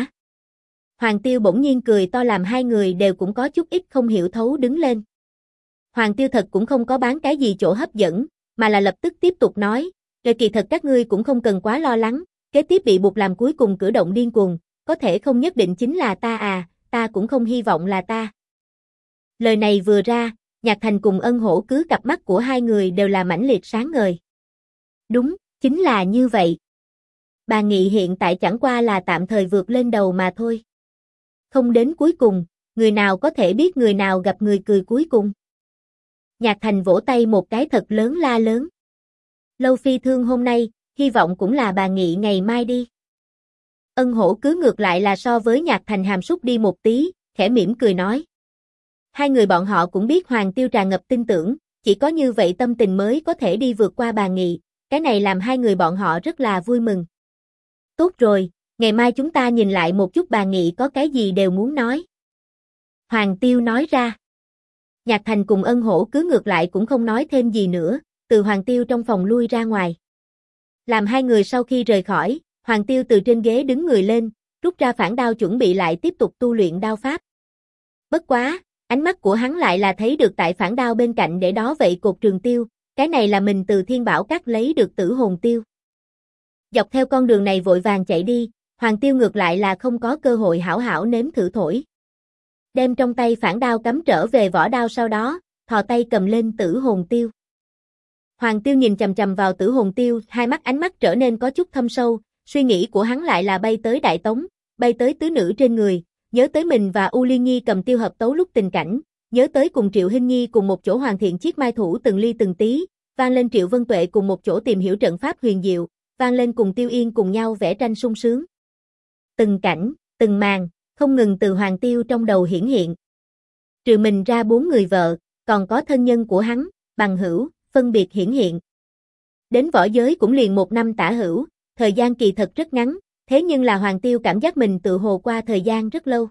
Hoàng Tiêu bỗng nhiên cười to làm hai người đều cũng có chút ít không hiểu thấu đứng lên. Hoàng Tiêu thật cũng không có bán cái gì chỗ hấp dẫn, mà là lập tức tiếp tục nói, kỳ thật các ngươi cũng không cần quá lo lắng, kế tiếp bị buộc làm cuối cùng cử động điên cuồng, có thể không nhất định chính là ta à, ta cũng không hy vọng là ta. Lời này vừa ra, Nhạc Thành cùng Ân Hổ Cứ cặp mắt của hai người đều là mãnh liệt sáng ngời. Đúng, chính là như vậy. Bà Nghị hiện tại chẳng qua là tạm thời vượt lên đầu mà thôi. Không đến cuối cùng, người nào có thể biết người nào gặp người cười cuối cùng. Nhạc Thành vỗ tay một cái thật lớn la lớn. Lâu phi thương hôm nay, hy vọng cũng là bà Nghị ngày mai đi. Ân Hổ Cứ ngược lại là so với Nhạc Thành hàm súc đi một tí, khẽ mỉm cười nói. Hai người bọn họ cũng biết Hoàng Tiêu tràn ngập tin tưởng, chỉ có như vậy tâm tình mới có thể đi vượt qua bà Nghị, cái này làm hai người bọn họ rất là vui mừng. Tốt rồi, ngày mai chúng ta nhìn lại một chút bà Nghị có cái gì đều muốn nói. Hoàng Tiêu nói ra. Nhạc Thành cùng Ân Hổ Cứ ngược lại cũng không nói thêm gì nữa, từ Hoàng Tiêu trong phòng lui ra ngoài. Làm hai người sau khi rời khỏi, Hoàng Tiêu từ trên ghế đứng người lên, rút ra phản đao chuẩn bị lại tiếp tục tu luyện đao pháp. Bất quá, ánh mắt của hắn lại là thấy được tại phản đao bên cạnh để đó vậy cột trường tiêu, cái này là mình từ Thiên Bảo Các lấy được tử hồn tiêu. Dọc theo con đường này vội vàng chạy đi, Hoàng Tiêu ngược lại là không có cơ hội hảo hảo nếm thử thổi. Đem trong tay phản đao cắm trở về vỏ đao sau đó, thò tay cầm lên tử hồn tiêu. Hoàng Tiêu nhìn chằm chằm vào tử hồn tiêu, hai mắt ánh mắt trở nên có chút thâm sâu, suy nghĩ của hắn lại là bay tới Đại Tống, bay tới tứ nữ trên người, nhớ tới mình và U Liên Nhi cầm tiêu hợp tấu lúc tình cảnh, nhớ tới cùng Triệu Hinh Nhi cùng một chỗ hoàn thiện chiếc mai thủ từng ly từng tí, vang lên Triệu Vân Tuệ cùng một chỗ tìm hiểu trận pháp huyền diệu, vang lên cùng Tiêu Yên cùng nhau vẽ tranh sung sướng. Từng cảnh, từng màn, không ngừng từ Hoàng Tiêu trong đầu hiển hiện. Trừ mình ra 4 người vợ, còn có thân nhân của hắn, bằng hữu, phân biệt hiển hiện. Đến võ giới cũng liền 1 năm tả hữu, thời gian kỳ thật rất ngắn, thế nhưng là Hoàng Tiêu cảm giác mình tự hồ qua thời gian rất lâu.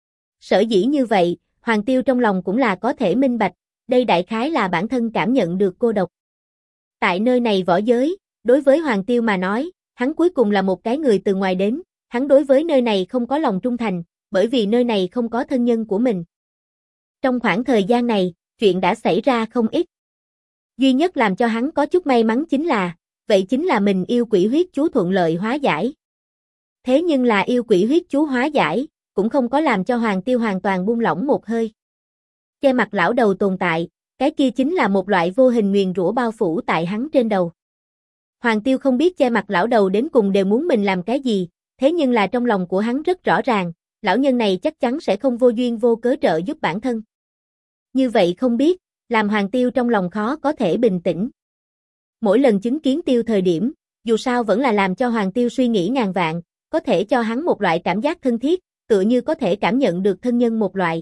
Sở dĩ như vậy, Hoàng Tiêu trong lòng cũng là có thể minh bạch, đây đại khái là bản thân cảm nhận được cô độc. Tại nơi này võ giới, đối với Hoàng Tiêu mà nói, hắn cuối cùng là một cái người từ ngoài đến, hắn đối với nơi này không có lòng trung thành, bởi vì nơi này không có thân nhân của mình. Trong khoảng thời gian này, chuyện đã xảy ra không ít. Duy nhất làm cho hắn có chút may mắn vậy chính là mình yêu quỷ huyết chú thuận lợi hóa giải. Thế nhưng là yêu quỷ huyết chú hóa giải, cũng không có làm cho Hoàng Tiêu hoàn toàn buông lỏng một hơi. Che mặt lão đầu tồn tại, cái kia chính là một loại vô hình nguyền rủa bao phủ tại hắn trên đầu. Hoàng Tiêu không biết che mặt lão đầu đến cùng đều muốn mình làm cái gì, thế nhưng là trong lòng của hắn rất rõ ràng, lão nhân này chắc chắn sẽ không vô duyên vô cớ trợ giúp bản thân. Như vậy không biết, làm Hoàng Tiêu trong lòng khó có thể bình tĩnh. Mỗi lần chứng kiến Tiêu thời điểm, dù sao vẫn là làm cho Hoàng Tiêu suy nghĩ ngàn vạn, có thể cho hắn một loại cảm giác thân thiết, tựa như có thể cảm nhận được thân nhân một loại.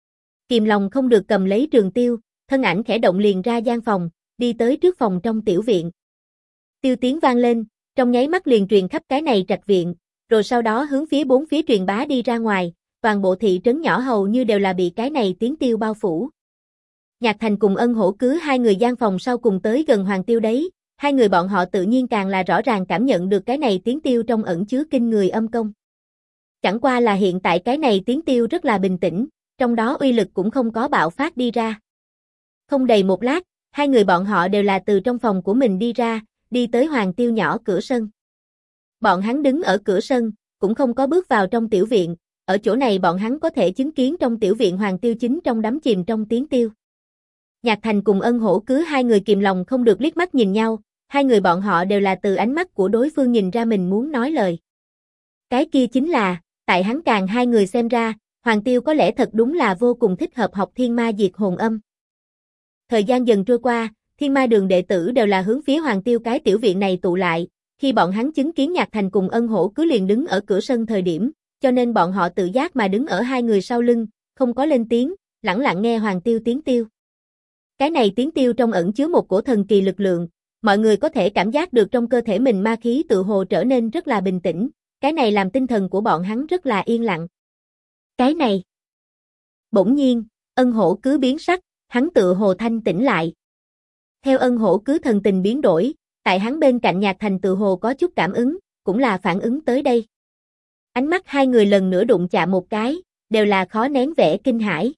Kìm lòng không được cầm lấy trường tiêu, thân ảnh khẽ động liền ra gian phòng, đi tới trước phòng trong tiểu viện. Tiêu tiếng vang lên, trong nháy mắt liền truyền khắp cái này trạch viện, rồi sau đó hướng phía 4 phía truyền bá đi ra ngoài, toàn bộ thị trấn nhỏ hầu như đều là bị cái này tiếng tiêu bao phủ. Nhạc Thành cùng Ân Hổ Cứ hai người gian phòng sau cùng tới gần Hoàng Tiêu đấy, hai người bọn họ tự nhiên càng là rõ ràng cảm nhận được cái này tiếng tiêu trong ẩn chứa kinh người âm công. Chẳng qua là hiện tại cái này tiếng tiêu rất là bình tĩnh, trong đó uy lực cũng không có bạo phát đi ra. Không đầy một lát, hai người bọn họ đều là từ trong phòng của mình đi ra, đi tới Hoàng Tiêu nhỏ cửa sân. Bọn hắn đứng ở cửa sân, cũng không có bước vào trong tiểu viện, ở chỗ này bọn hắn có thể chứng kiến trong tiểu viện Hoàng Tiêu chính trong đắm chìm trong tiếng tiêu. Nhạc Thành cùng Ân Hổ Cứ hai người kìm lòng không được liếc mắt nhìn nhau, hai người bọn họ đều là từ ánh mắt của đối phương nhìn ra mình muốn nói lời. Cái kia chính là, tại hắn càng hai người xem ra, Hoàng Tiêu có lẽ thật đúng là vô cùng thích hợp học Thiên Ma Diệt Hồn Âm. Thời gian dần trôi qua, Thiên Ma Đường đệ tử đều là hướng phía Hoàng Tiêu cái tiểu viện này tụ lại, khi bọn hắn chứng kiến Nhạc Thành cùng Ân Hổ Cứ liền đứng ở cửa sân thời điểm, cho nên bọn họ tự giác mà đứng ở hai người sau lưng, không có lên tiếng, lẳng lặng nghe Hoàng Tiêu tiếng tiêu. Cái này tiếng tiêu trong ẩn chứa một cổ thần kỳ lực lượng, mọi người có thể cảm giác được trong cơ thể mình ma khí tự hồ trở nên rất là bình tĩnh, cái này làm tinh thần của bọn hắn rất là yên lặng. Cái này. Bỗng nhiên, Ân Hổ Cứ biến sắc, hắn tự hồ thanh tỉnh lại. Theo Ân Hổ Cứ thần tình biến đổi, tại hắn bên cạnh Nhạc Thành tự hồ có chút cảm ứng, cũng là phản ứng tới đây. Ánh mắt hai người lần nữa đụng chạm một cái, đều là khó nén vẻ kinh hãi.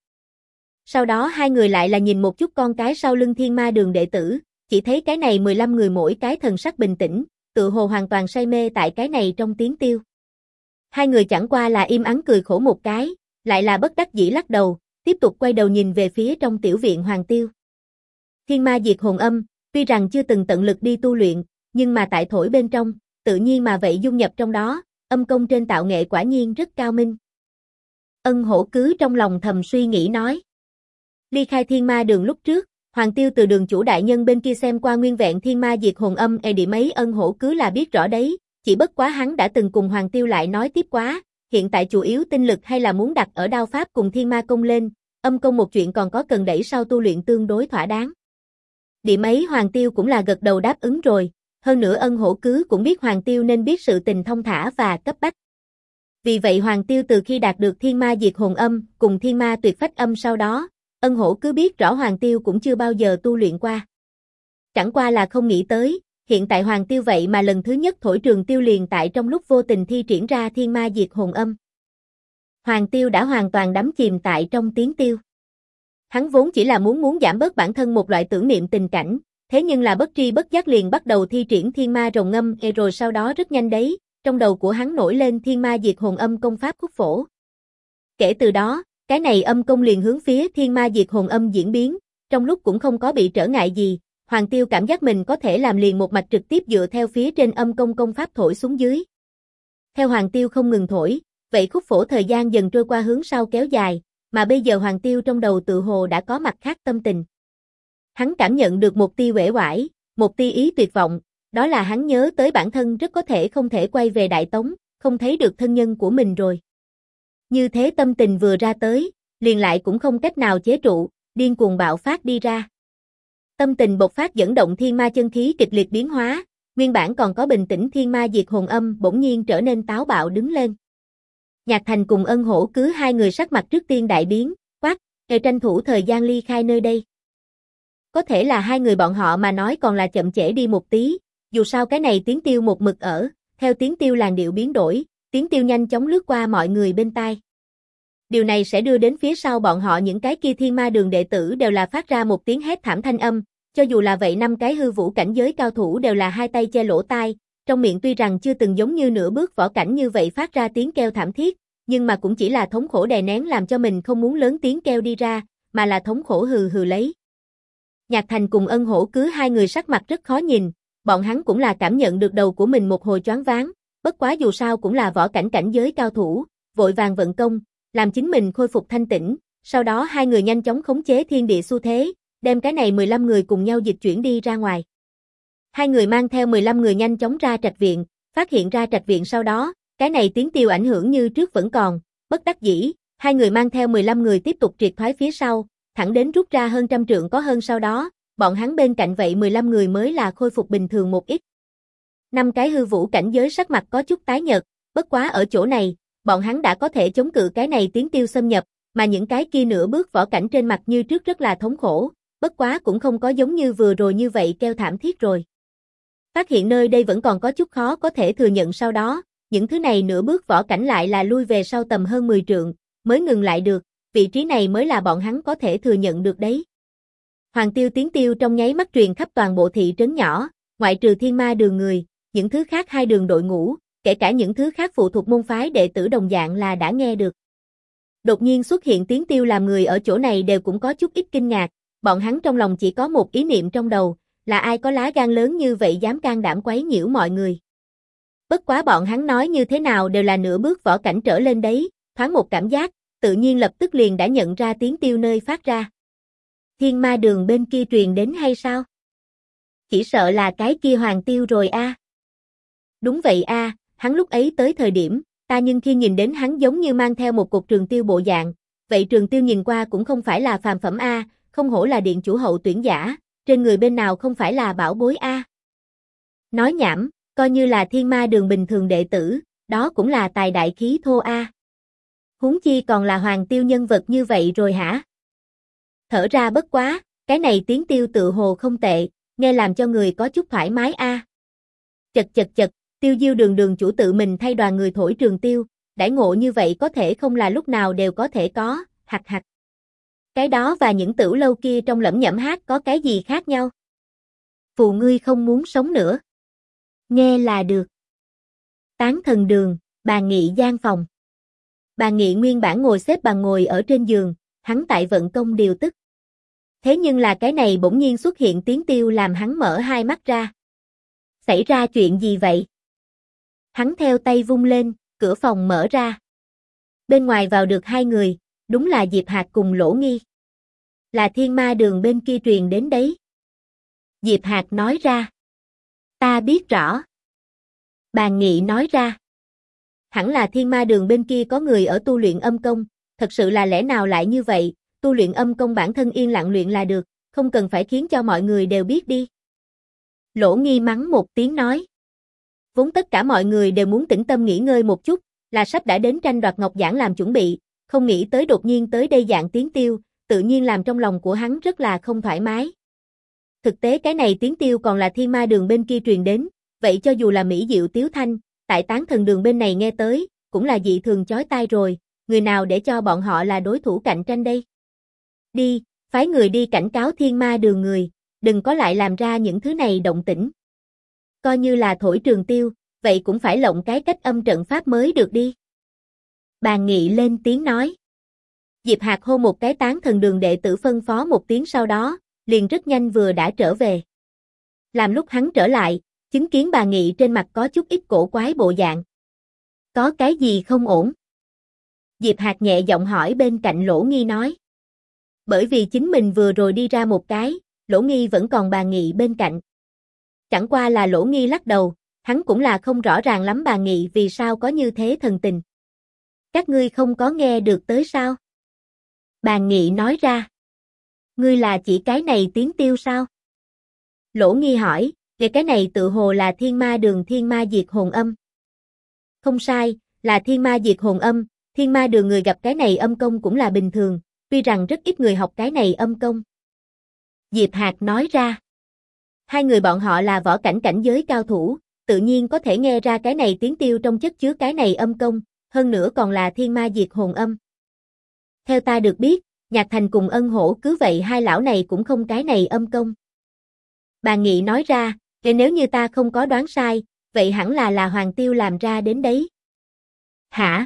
Sau đó hai người lại là nhìn một chút con cái sau lưng Thiên Ma Đường đệ tử, chỉ thấy cái này 15 người mỗi cái thần sắc bình tĩnh, tự hồ hoàn toàn say mê tại cái này trong tiếng tiêu. Hai người chẳng qua là im ắng cười khổ một cái, lại là bất đắc dĩ lắc đầu, tiếp tục quay đầu nhìn về phía trong tiểu viện Hoàng Tiêu. Thiên ma diệt hồn âm, tuy rằng chưa từng tận lực đi tu luyện, nhưng mà tại thổi bên trong, tự nhiên mà vậy dung nhập trong đó, âm công trên tạo nghệ quả nhiên rất cao minh. Ân Hổ cứ trong lòng thầm suy nghĩ nói. Ly khai thiên ma đường lúc trước, Hoàng Tiêu từ đường chủ đại nhân bên kia xem qua nguyên vẹn thiên ma diệt hồn âm điểm ấy Ân Hổ cứ là biết rõ đấy, chỉ bất quá hắn đã từng cùng Hoàng Tiêu lại nói tiếp quá, hiện tại chủ yếu tinh lực hay là muốn đặt ở đao pháp cùng thiên ma công lên, âm công một chuyện còn có cần đẩy sau tu luyện tương đối thỏa đáng. Điểm ấy Hoàng Tiêu cũng là gật đầu đáp ứng rồi, hơn nữa Ân Hổ cứ cũng biết Hoàng Tiêu nên biết sự tình thông thả và cấp bách. Vì vậy Hoàng Tiêu từ khi đạt được thiên ma diệt hồn âm cùng thiên ma tuyệt phách âm sau đó, Ân Hổ cứ biết rõ Hoàng Tiêu cũng chưa bao giờ tu luyện qua. Chẳng qua là không nghĩ tới, hiện tại Hoàng Tiêu vậy mà lần thứ nhất thổi trường tiêu liền tại trong lúc vô tình thi triển ra thiên ma diệt hồn âm. Hoàng Tiêu đã hoàn toàn đắm chìm tại trong tiếng tiêu. Hắn vốn chỉ là muốn giảm bớt bản thân một loại tưởng niệm tình cảnh, thế nhưng là bất tri bất giác liền bắt đầu thi triển thiên ma rồng ngâm rồi sau đó rất nhanh đấy, trong đầu của hắn nổi lên thiên ma diệt hồn âm công pháp khúc phổ. Kể từ đó, cái này âm công liền hướng phía thiên ma diệt hồn âm diễn biến, trong lúc cũng không có bị trở ngại gì, Hoàng Tiêu cảm giác mình có thể làm liền một mạch trực tiếp dựa theo phía trên âm công pháp thổi xuống dưới. Theo Hoàng Tiêu không ngừng thổi, vậy khúc phổ thời gian dần trôi qua hướng sau kéo dài, mà bây giờ Hoàng Tiêu trong đầu tự hồ đã có mặt khác tâm tình. Hắn cảm nhận được một tia uể oải, một tia ý tuyệt vọng, đó là hắn nhớ tới bản thân rất có thể không thể quay về Đại Tống, không thấy được thân nhân của mình rồi. Như thế tâm tình vừa ra tới, liền lại cũng không cách nào chế trụ, điên cuồng bạo phát đi ra. Tâm tình bộc phát dẫn động thiên ma chân khí kịch liệt biến hóa, nguyên bản còn có bình tĩnh thiên ma diệt hồn âm bỗng nhiên trở nên táo bạo đứng lên. Nhạc Thành cùng Ân Hổ cứ hai người sắc mặt trước tiên đại biến, quát, tranh thủ thời gian ly khai nơi đây. Có thể là hai người bọn họ mà nói còn là chậm trễ đi một tí, dù sao cái này tiếng tiêu một mực ở, theo tiếng tiêu làn điệu biến đổi, tiếng tiêu nhanh chóng lướt qua mọi người bên tai. Điều này sẽ đưa đến phía sau bọn họ những cái kia thiên ma đường đệ tử đều là phát ra một tiếng hét thảm thanh âm, cho dù là vậy năm cái hư vũ cảnh giới cao thủ đều là hai tay che lỗ tai, trong miệng tuy rằng chưa từng giống như nửa bước võ cảnh như vậy phát ra tiếng kêu thảm thiết, nhưng mà cũng chỉ là thống khổ đè nén làm cho mình không muốn lớn tiếng kêu đi ra, mà là thống khổ hừ hừ lấy. Nhạc Thành cùng Ân Hổ cứ hai người sắc mặt rất khó nhìn, bọn hắn cũng là cảm nhận được đầu của mình một hồi choáng váng, bất quá dù sao cũng là võ cảnh cảnh giới cao thủ, vội vàng vận công, làm chính mình khôi phục thanh tĩnh, sau đó hai người nhanh chóng khống chế thiên địa xu thế, đem cái này 15 người cùng nhau dịch chuyển đi ra ngoài. Hai người mang theo 15 người nhanh chóng ra trạch viện, phát hiện ra trạch viện sau đó, cái này tiếng tiêu ảnh hưởng như trước vẫn còn, bất đắc dĩ, hai người mang theo 15 người tiếp tục triệt thoái phía sau, thẳng đến rút ra hơn trăm trượng có hơn sau đó, bọn hắn bên cạnh vậy 15 người mới là khôi phục bình thường một ít. Năm cái hư vũ cảnh giới sắc mặt có chút tái nhợt, bất quá ở chỗ này, bọn hắn đã có thể chống cự cái này tiếng tiêu xâm nhập, mà những cái kia nửa bước võ cảnh trên mặt như trước rất là thống khổ, bất quá cũng không có giống như vừa rồi như vậy kêu thảm thiết rồi. Phát hiện nơi đây vẫn còn có chút khó có thể thừa nhận sau đó, những thứ này nửa bước võ cảnh lại là lui về sau tầm hơn 10 trượng, mới ngừng lại được, vị trí này mới là bọn hắn có thể thừa nhận được đấy. Hoàng Tiêu tiếng tiêu trong nháy mắt truyền khắp toàn bộ thị trấn nhỏ, ngoại trừ thiên ma đường người, những thứ khác hai đường đội ngũ, kể cả những thứ khác phụ thuộc môn phái đệ tử đồng dạng là đã nghe được. Đột nhiên xuất hiện tiếng tiêu làm người ở chỗ này đều cũng có chút ít kinh ngạc, bọn hắn trong lòng chỉ có một ý niệm trong đầu, là ai có lá gan lớn như vậy dám can đảm quấy nhiễu mọi người. Bất quá bọn hắn nói như thế nào đều là nửa bước võ cảnh trở lên đấy, thoáng một cảm giác, tự nhiên lập tức liền đã nhận ra tiếng tiêu nơi phát ra. Thiên ma đường bên kia truyền đến hay sao? Chỉ sợ là cái kia Hoàng Tiêu rồi a. Đúng vậy a, hắn lúc ấy tới thời điểm, ta nhưng khi nhìn đến hắn giống như mang theo một cục trường tiêu bộ dạng, vậy trường tiêu nhìn qua cũng không phải là phàm phẩm a, không hổ là điện chủ hậu tuyển giả, trên người bên nào không phải là bảo bối a. Nói nhảm, coi như là thiên ma đường bình thường đệ tử, đó cũng là tài đại khí thô a. Huống chi còn là Hoàng Tiêu nhân vật như vậy rồi hả? Thở ra bất quá, cái này tiếng tiêu tự hồ không tệ, nghe làm cho người có chút thoải mái a. Chật, Tiêu Diêu đường chủ tự mình thay đoàn người thổi trường tiêu, đãi ngộ như vậy có thể không là lúc nào đều có thể có, hặc. Cái đó và những tửu lâu kia trong lẩm nhẩm hát có cái gì khác nhau? Phù ngươi không muốn sống nữa. Nghe là được. Tán thần đường, Bà Nghị gian phòng. Bà Nghị nguyên bản ngồi xếp bằng ngồi ở trên giường, hắn tại vận công điều tức. Thế nhưng là cái này bỗng nhiên xuất hiện tiếng Tiêu làm hắn mở hai mắt ra. Xảy ra chuyện gì vậy? Hắn theo tay vung lên, cửa phòng mở ra. Bên ngoài vào được hai người, đúng là Diệp Hạc cùng Lỗ Nghi. Là Thiên Ma Đường bên kia truyền đến đấy. Diệp Hạc nói ra. Ta biết rõ. Bà Nghị nói ra. Hẳn là Thiên Ma Đường bên kia có người ở tu luyện âm công, thật sự là lẽ nào lại như vậy, tu luyện âm công bản thân yên lặng luyện là được, không cần phải khiến cho mọi người đều biết đi. Lỗ Nghi mắng một tiếng nói. Vốn tất cả mọi người đều muốn tĩnh tâm nghỉ ngơi một chút, là sắp đã đến tranh đoạt ngọc giản làm chuẩn bị, không nghĩ tới đột nhiên tới đây dạng tiếng Tiêu, tự nhiên làm trong lòng của hắn rất là không thoải mái. Thực tế cái này tiếng Tiêu còn là Thiên Ma Đường bên kia truyền đến, vậy cho dù là mỹ diệu tiếu thanh, tại Tán Thần Đường bên này nghe tới, cũng là dị thường chói tai rồi, người nào để cho bọn họ là đối thủ cạnh tranh đây? Đi, phái người đi cảnh cáo Thiên Ma Đường người, đừng có lại làm ra những thứ này động tĩnh. Coi như là thổi Trường Tiêu, vậy cũng phải lộng cái cách âm trận pháp mới được đi. Bà Nghị lên tiếng nói. Diệp Hạc hô một cái Tán Thần Đường đệ tử phân phó một tiếng sau đó, liền rất nhanh vừa đã trở về. Làm lúc hắn trở lại, chứng kiến bà Nghị trên mặt có chút ít cổ quái bộ dạng. Có cái gì không ổn? Diệp Hạc nhẹ giọng hỏi bên cạnh Lỗ Nghi nói. Bởi vì chính mình vừa rồi đi ra một cái, Lỗ Nghi vẫn còn bà Nghị bên cạnh. Chẳng qua là Lỗ Nghi lắc đầu, hắn cũng là không rõ ràng lắm bà Nghị vì sao có như thế thần tình. Các ngươi không có nghe được tới sao? Bà Nghị nói ra. Ngươi là chỉ cái này tiếng Tiêu sao? Lỗ Nghi hỏi, về cái này tự hồ là Thiên Ma Đường Thiên Ma Diệt Hồn Âm. Không sai, là Thiên Ma Diệt Hồn Âm, Thiên Ma Đường người gặp cái này âm công cũng là bình thường, tuy rằng rất ít người học cái này âm công. Diệp Hạc nói ra. Hai người bọn họ là võ cảnh cảnh giới cao thủ, tự nhiên có thể nghe ra cái này tiếng Tiêu trong chất chứa cái này âm công, hơn nữa còn là Thiên Ma Diệt Hồn Âm. Theo ta được biết, Nhạc Thành cùng Ân Hổ cứ vậy hai lão này cũng không cái này âm công. Bà Nghị nói ra, nếu như ta không có đoán sai, vậy hẳn là Hoàng Tiêu làm ra đến đấy. Hả?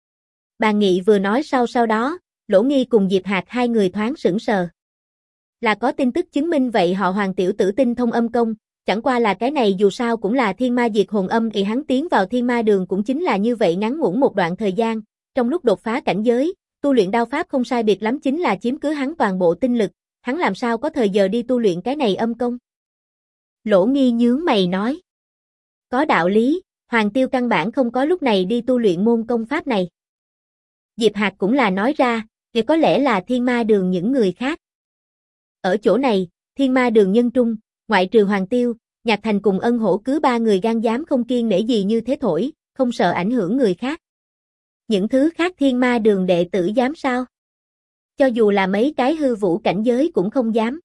Bà Nghị vừa nói sau đó, Lỗ Nghi cùng Diệp Hạc hai người thoáng sững sờ. Là có tin tức chứng minh vậy họ Hoàng tiểu tử tinh thông âm công, chẳng qua là cái này dù sao cũng là Thiên Ma Diệt Hồn Âm thì hắn tiến vào Thiên Ma Đường cũng chính là như vậy ngắn ngủn một đoạn thời gian, trong lúc đột phá cảnh giới, tu luyện đao pháp không sai biệt lắm chính là chiếm cứ hắn toàn bộ tinh lực, hắn làm sao có thời giờ đi tu luyện cái này âm công? Lỗ Nghi nhướng mày nói. Có đạo lý, Hoàng Tiêu căn bản không có lúc này đi tu luyện môn công pháp này. Diệp Hạc cũng là nói ra, thì có lẽ là Thiên Ma Đường những người khác. Ở chỗ này, Thiên Ma Đường nhân trung, ngoại trừ Hoàng Tiêu, Nhạc Thành cùng Ân Hổ cứ ba người gan dám không kiêng nể gì như thế thổi, không sợ ảnh hưởng người khác. Những thứ khác Thiên Ma Đường đệ tử dám sao? Cho dù là mấy cái hư vũ cảnh giới cũng không dám.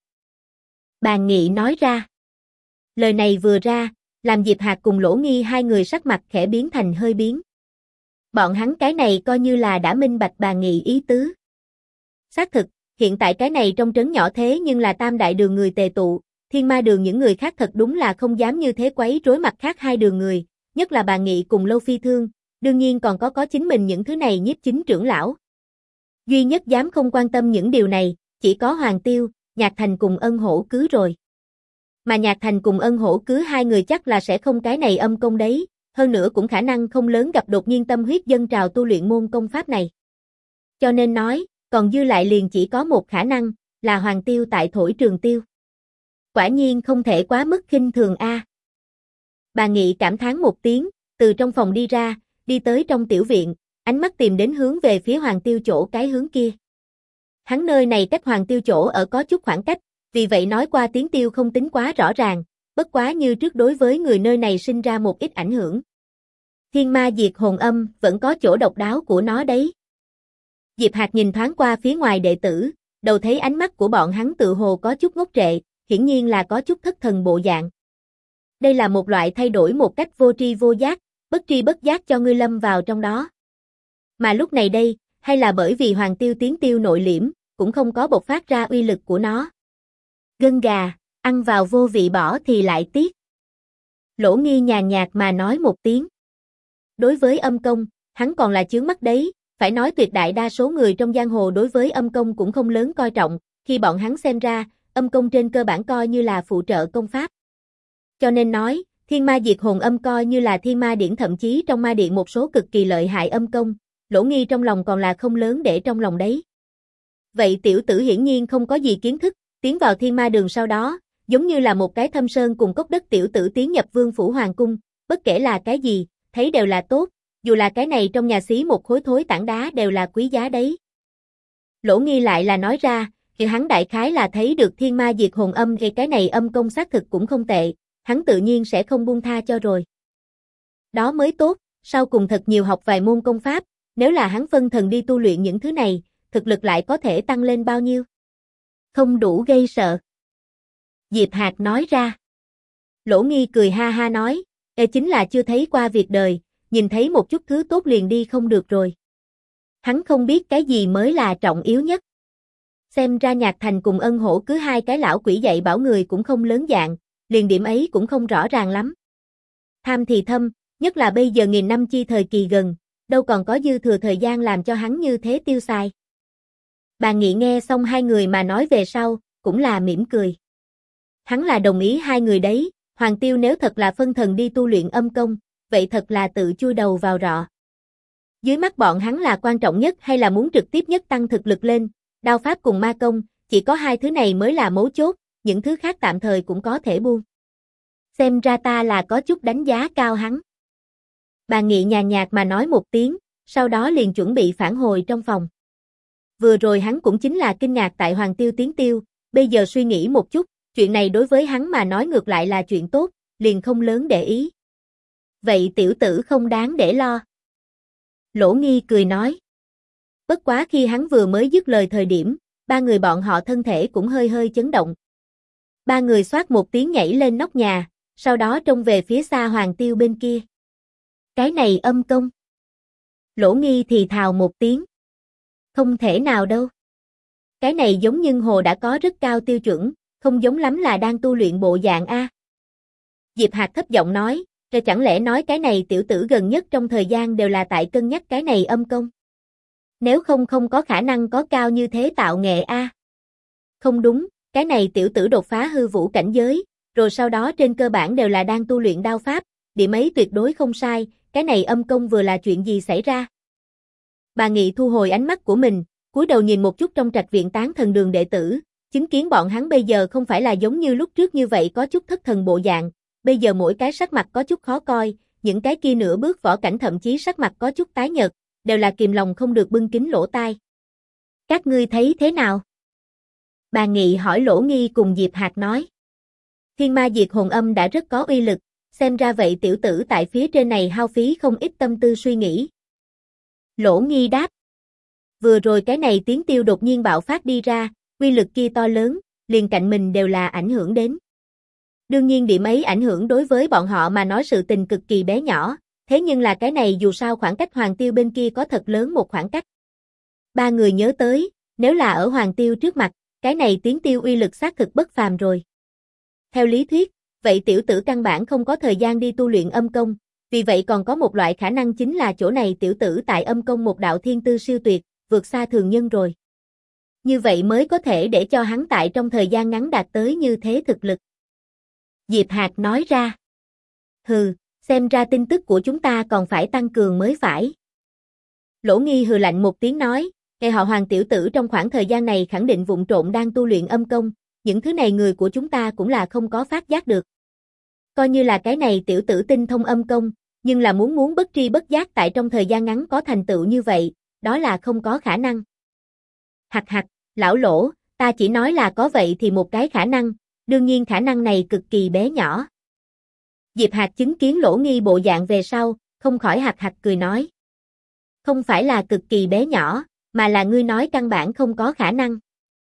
Bà Nghị nói ra. Lời này vừa ra, làm Diệp Hạc cùng Lỗ Nghi hai người sắc mặt khẽ biến thành hơi biến. Bọn hắn cái này coi như là đã minh bạch bà Nghị ý tứ. Xác thực, hiện tại cái này trong trấn nhỏ thế nhưng là Tam Đại Đường người tề tụ, Thiên Ma Đường những người khác thật đúng là không dám như thế quấy rối mặt khác hai đường người, nhất là bà Nghị cùng Lâu Phi Thương, đương nhiên còn có chính mình những thứ này nhiếp chính trưởng lão. Duy nhất dám không quan tâm những điều này, chỉ có Hoàng Tiêu, Nhạc Thành cùng Ân Hổ cứ rồi. Mà Nhạc Thành cùng Ân Hổ cứ hai người chắc là sẽ không cái này âm công đấy, hơn nữa cũng khả năng không lớn gặp đột nhiên tâm huyết dâng trào tu luyện môn công pháp này. Cho nên nói, còn dư lại liền chỉ có một khả năng, là Hoàng Tiêu tại thổi Trường Tiêu. Quả nhiên không thể quá mức khinh thường a. Bà Nghị cảm thán một tiếng, từ trong phòng đi ra, đi tới trong tiểu viện, ánh mắt tìm đến hướng về phía Hoàng Tiêu chỗ cái hướng kia. Hắn nơi này cách Hoàng Tiêu chỗ ở có chút khoảng cách, vì vậy nói qua tiếng Tiêu không tính quá rõ ràng, bất quá như trước đối với người nơi này sinh ra một ít ảnh hưởng. Thiên Ma Diệt Hồn Âm vẫn có chỗ độc đáo của nó đấy. Diệp Hạc nhìn thoáng qua phía ngoài đệ tử, đầu thấy ánh mắt của bọn hắn tự hồ có chút ngốc trệ, hiển nhiên là có chút thất thần bộ dạng. Đây là một loại thay đổi một cách vô tri vô giác, bất tri bất giác cho ngươi lâm vào trong đó. Mà lúc này đây, hay là bởi vì Hoàng Tiêu tiếng Tiêu nội liễm, cũng không có bộc phát ra uy lực của nó. Gân gà, ăn vào vô vị bỏ thì lại tiếc. Lỗ Nghi nhàn nhạt mà nói một tiếng. đối với âm công, hắn còn là chướng mắt đấy, phải nói tuyệt đại đa số người trong giang hồ đối với âm công cũng không lớn coi trọng, khi bọn hắn xem ra, âm công trên cơ bản coi như là phụ trợ công pháp. Cho nên nói, Thiên Ma Diệt Hồn Âm coi như là Thiên Ma Điển, thậm chí trong ma điện một số cực kỳ lợi hại âm công, Lỗ Nghi trong lòng còn là không lớn để trong lòng đấy. Vậy tiểu tử hiển nhiên không có gì kiến thức, tiến vào Thiên Ma Đường sau đó, giống như là một cái thâm sơn cùng cốc đất tiểu tử tiến nhập Vương phủ hoàng cung, bất kể là cái gì, thấy đều là tốt, dù là cái này trong nhà xí một khối thối tảng đá đều là quý giá đấy. Lỗ Nghi lại là nói ra, thì hắn đại khái là thấy được Thiên Ma Diệt Hồn Âm thì cái này âm công xác thực cũng không tệ, hắn tự nhiên sẽ không buông tha cho rồi. Đó mới tốt, sau cùng thật nhiều học vài môn công pháp, nếu là hắn phân thần đi tu luyện những thứ này, thực lực lại có thể tăng lên bao nhiêu? Không đủ gây sợ. Diệp Hạc nói ra. Lỗ Nghi cười ha ha nói, chính là chưa thấy qua việc đời, nhìn thấy một chút thứ tốt liền đi không được rồi. Hắn không biết cái gì mới là trọng yếu nhất. Xem ra Nhạc Thành cùng Ân Hổ cứ hai cái lão quỷ dạy bảo người cũng không lớn dạng, liền điểm ấy cũng không rõ ràng lắm. Tham thì thâm, nhất là bây giờ nghìn năm chi thời kỳ gần, đâu còn có dư thừa thời gian làm cho hắn như thế tiêu xài. Bà Nghị nghe xong hai người mà nói về sau, cũng là mỉm cười. Hắn là đồng ý hai người đấy, Hoàng Tiêu nếu thật là phân thần đi tu luyện âm công, vậy thật là tự chui đầu vào rọ. Dưới mắt bọn hắn là quan trọng nhất hay là muốn trực tiếp nhất tăng thực lực lên, đao pháp cùng ma công, chỉ có hai thứ này mới là mấu chốt, những thứ khác tạm thời cũng có thể buông. Xem ra ta là có chút đánh giá cao hắn. Bà Nghị nhàn nhạt mà nói một tiếng, sau đó liền chuẩn bị phản hồi trong phòng. Vừa rồi hắn cũng chính là kinh ngạc tại Hoàng Tiêu tiến tiêu, bây giờ suy nghĩ một chút, chuyện này đối với hắn mà nói ngược lại là chuyện tốt, liền không lớn để ý. Vậy tiểu tử không đáng để lo. Lỗ Nghi cười nói. Bất quá khi hắn vừa mới dứt lời thời điểm, ba người bọn họ thân thể cũng hơi hơi chấn động. Ba người xoát một tiếng nhảy lên nóc nhà, sau đó trông về phía xa Hoàng Tiêu bên kia. Cái này âm công. Lỗ Nghi thì thào một tiếng. Không thể nào đâu. Cái này giống như hồ đã có rất cao tiêu chuẩn, không giống lắm là đang tu luyện bộ dạng A. Diệp Hạc thấp giọng nói, rồi chẳng lẽ nói cái này tiểu tử gần nhất trong thời gian đều là tại cân nhắc cái này âm công. Nếu không có khả năng có cao như thế tạo nghệ A. Không đúng, cái này tiểu tử đột phá hư vũ cảnh giới, rồi sau đó trên cơ bản đều là đang tu luyện đao pháp, điểm ấy tuyệt đối không sai, cái này âm công vừa là chuyện gì xảy ra. Bà Nghị thu hồi ánh mắt của mình, cúi đầu nhìn một chút trong trạch viện Tán Thần Đường đệ tử, chứng kiến bọn hắn bây giờ không phải là giống như lúc trước như vậy có chút thất thần bộ dạng, bây giờ mỗi cái sắc mặt có chút khó coi, những cái kia nửa bước võ cảnh thậm chí sắc mặt có chút tái nhợt, đều là kìm lòng không được bưng kín lỗ tai. Các ngươi thấy thế nào? Bà Nghị hỏi Lỗ Nghi cùng Diệp Hạc nói. Thiên Ma Diệt Hồn Âm đã rất có uy lực, xem ra vậy tiểu tử tại phía trên này hao phí không ít tâm tư suy nghĩ. Lỗ Nghi đáp. Vừa rồi cái này tiếng tiêu đột nhiên bạo phát đi ra, uy lực kia to lớn, liền cạnh mình đều là ảnh hưởng đến. Đương nhiên điểm ấy ảnh hưởng đối với bọn họ mà nói sự tình cực kỳ bé nhỏ, thế nhưng là cái này dù sao khoảng cách Hoàng Tiêu bên kia có thật lớn một khoảng cách. Ba người nhớ tới, nếu là ở Hoàng Tiêu trước mặt, cái này tiếng tiêu uy lực xác thực bất phàm rồi. Theo lý thuyết, vậy tiểu tử căn bản không có thời gian đi tu luyện âm công, vì vậy còn có một loại khả năng chính là chỗ này tiểu tử tại âm công một đạo thiên tư siêu tuyệt, vượt xa thường nhân rồi. Như vậy mới có thể để cho hắn tại trong thời gian ngắn đạt tới như thế thực lực. Diệp Hạc nói ra. Hừ, xem ra tin tức của chúng ta còn phải tăng cường mới phải. Lỗ Nghi hừ lạnh một tiếng nói, cái họ Hoàng tiểu tử trong khoảng thời gian này khẳng định vụng trộn đang tu luyện âm công, những thứ này người của chúng ta cũng là không có phát giác được. Coi như là cái này tiểu tử tinh thông âm công, nhưng là muốn bất tri bất giác tại trong thời gian ngắn có thành tựu như vậy, đó là không có khả năng. Hạc hạc, lão Lỗ, ta chỉ nói là có vậy thì một cái khả năng, đương nhiên khả năng này cực kỳ bé nhỏ. Diệp Hạc chứng kiến Lỗ Nghi bộ dạng về sau, không khỏi hạc hạc cười nói. Không phải là cực kỳ bé nhỏ, mà là ngươi nói căn bản không có khả năng.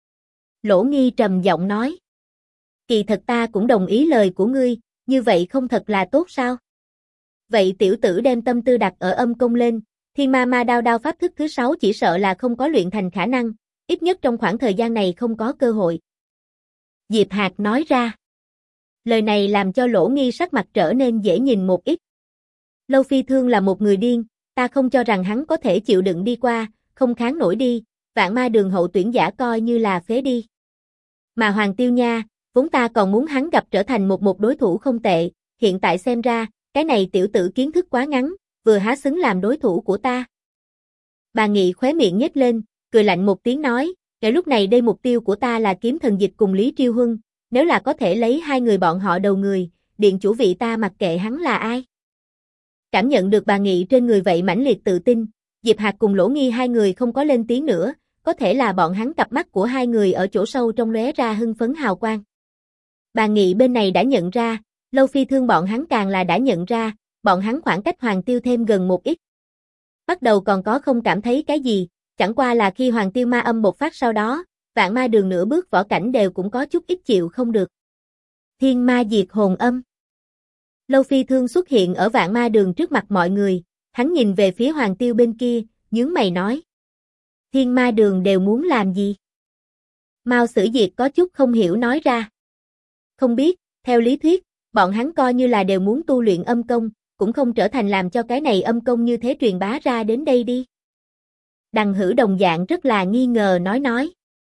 Lỗ Nghi trầm giọng nói. Kỳ thật ta cũng đồng ý lời của ngươi, như vậy không thật là tốt sao? Vậy tiểu tử đem tâm tư đặt ở âm công lên, Thiên Ma Ma đao pháp thức thứ 6 chỉ sợ là không có luyện thành khả năng, ít nhất trong khoảng thời gian này không có cơ hội. Diệp Hạc nói ra. Lời này làm cho Lỗ Nghi sắc mặt trở nên dễ nhìn một ít. Lâu Phi Thương là một người điên, ta không cho rằng hắn có thể chịu đựng đi qua, không kháng nổi đi, Vạn Ma Đường hậu tuyển giả coi như là phế đi. Mà Hoàng Tiêu nha, vốn ta còn muốn hắn gặp trở thành một đối thủ không tệ, hiện tại xem ra, cái này tiểu tử kiến thức quá ngắn, vừa há xứng làm đối thủ của ta. Bà Nghị khóe miệng nhếch lên, cười lạnh một tiếng nói, kể lúc này đây mục tiêu của ta là Kiếm Thần Dịch cùng Lý Triêu Huân, nếu là có thể lấy hai người bọn họ đầu người, điện chủ vị ta mặc kệ hắn là ai. Cảm nhận được bà Nghị trên người vậy mãnh liệt tự tin, Diệp Hạc cùng Lỗ Nghi hai người không có lên tiếng nữa, có thể là bọn hắn cặp mắt của hai người ở chỗ sâu trong lóe ra hưng phấn hào quang. Bà Nghị bên này đã nhận ra, Lâu Phi Thương bọn hắn càng là đã nhận ra, bọn hắn khoảng cách Hoàng Tiêu thêm gần một ít. Bắt đầu còn có không cảm thấy cái gì, chẳng qua là khi Hoàng Tiêu ma âm bộc phát sau đó, Vạn Ma Đường nửa bước võ cảnh đều cũng có chút ít chịu không được. Thiên Ma Diệt Hồn Âm. Lâu Phi Thương xuất hiện ở Vạn Ma Đường trước mặt mọi người, hắn nhìn về phía Hoàng Tiêu bên kia, nhướng mày nói. Thiên Ma Đường đều muốn làm gì? Mao Sử Diệt có chút không hiểu nói ra. Không biết, theo lý thuyết, bọn hắn coi như là đều muốn tu luyện âm công, cũng không trở thành làm cho cái này âm công như thế truyền bá ra đến đây đi. Đằng Hữu đồng dạng rất là nghi ngờ nói.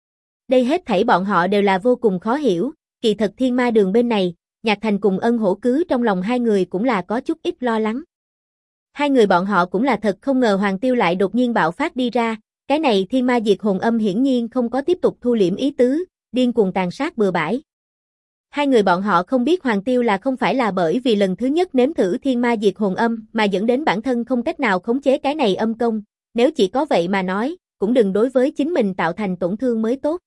Đây hết thảy bọn họ đều là vô cùng khó hiểu, kỳ thật Thiên Ma Đường bên này, Nhạc Thành cùng Ân Hổ cứ trong lòng hai người cũng là có chút ít lo lắng. Hai người bọn họ cũng là thật không ngờ Hoàng Tiêu lại đột nhiên bạo phát đi ra, cái này Thiên Ma Diệt Hồn Âm hiển nhiên không có tiếp tục thu liễm ý tứ, điên cuồng tàn sát bừa bãi. Hai người bọn họ không biết Hoàng Tiêu là không phải là bởi vì lần thứ nhất nếm thử Thiên Ma Diệt Hồn Âm mà dẫn đến bản thân không cách nào khống chế cái này âm công, nếu chỉ có vậy mà nói, cũng đừng đối với chính mình tạo thành tổn thương mới tốt.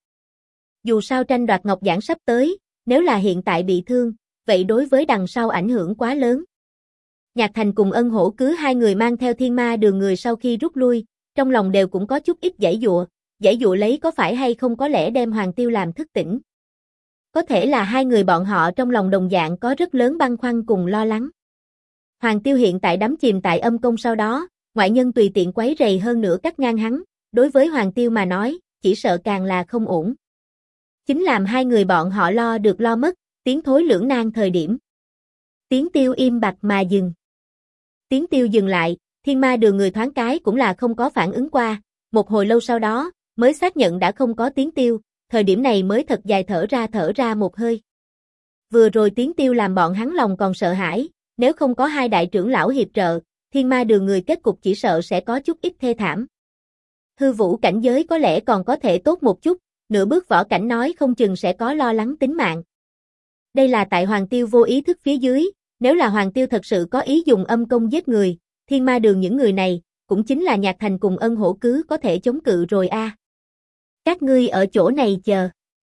Dù sao tranh đoạt ngọc giản sắp tới, nếu là hiện tại bị thương, vậy đối với đằng sau ảnh hưởng quá lớn. Nhạc Thành cùng Ân Hổ cứ hai người mang theo Thiên Ma Đường người sau khi rút lui, trong lòng đều cũng có chút ít giãy giụa lấy có phải hay không có lẽ đem Hoàng Tiêu làm thức tỉnh. Có thể là hai người bọn họ trong lòng đồng dạng có rất lớn băn khoăn cùng lo lắng. Hoàng Tiêu hiện tại đắm chìm tại âm công sau đó, ngoại nhân tùy tiện quấy rầy hơn nữa cắt ngang hắn, đối với Hoàng Tiêu mà nói, chỉ sợ càng là không ổn. Chính làm hai người bọn họ lo được lo mất, tiến thối lưỡng nan thời điểm. Tiếng tiêu im bặt mà dừng. Tiếng tiêu dừng lại, Thiên Ma Đường người thoáng cái cũng là không có phản ứng qua, một hồi lâu sau đó, mới xác nhận đã không có tiếng tiêu, thời điểm này mới thật dài thở ra một hơi. Vừa rồi tiếng tiêu làm bọn hắn lòng còn sợ hãi, nếu không có hai đại trưởng lão hiệp trợ, Thiên Ma Đường người kết cục chỉ sợ sẽ có chút ít thê thảm. Hư vũ cảnh giới có lẽ còn có thể tốt một chút, nửa bước võ cảnh nói không chừng sẽ có lo lắng tính mạng. Đây là tại Hoàng Tiêu vô ý thức phía dưới, nếu là Hoàng Tiêu thật sự có ý dùng âm công giết người, Thiên Ma Đường những người này, cũng chính là Nhạc Thành cùng Ân Hổ cứ có thể chống cự rồi a. Các ngươi ở chỗ này chờ.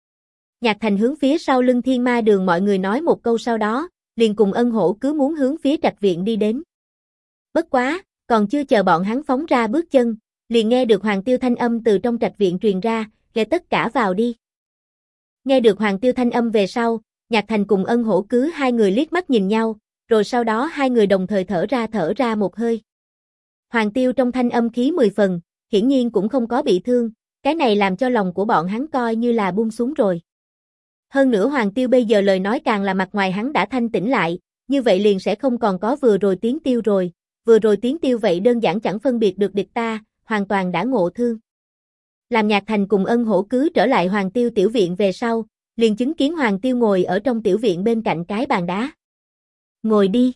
Nhạc Thành hướng phía sau lưng Thiên Ma Đường mọi người nói một câu sau đó, liền cùng Ân Hổ cứ muốn hướng phía trạch viện đi đến. Bất quá, còn chưa chờ bọn hắn phóng ra bước chân, liền nghe được Hoàng Tiêu thanh âm từ trong trạch viện truyền ra, "Nghe tất cả vào đi." Nghe được Hoàng Tiêu thanh âm về sau, Nhạc Thành cùng Ân Hổ cứ hai người liếc mắt nhìn nhau, rồi sau đó hai người đồng thời thở ra một hơi. Hoàng Tiêu trong thanh âm khí 10 phần, hiển nhiên cũng không có bị thương, cái này làm cho lòng của bọn hắn coi như là buông xuống rồi. Hơn nữa Hoàng Tiêu bây giờ lời nói càng là mặt ngoài hắn đã thanh tĩnh lại, như vậy liền sẽ không còn có vừa rồi tiếng tiêu rồi, vừa rồi tiếng tiêu vậy đơn giản chẳng phân biệt được địch ta, hoàn toàn đã ngộ thương. Làm Nhạc Thành cùng Ân Hổ cứ trở lại Hoàng Tiêu tiểu viện về sau, liền chứng kiến Hoàng Tiêu ngồi ở trong tiểu viện bên cạnh cái bàn đá. "Ngồi đi."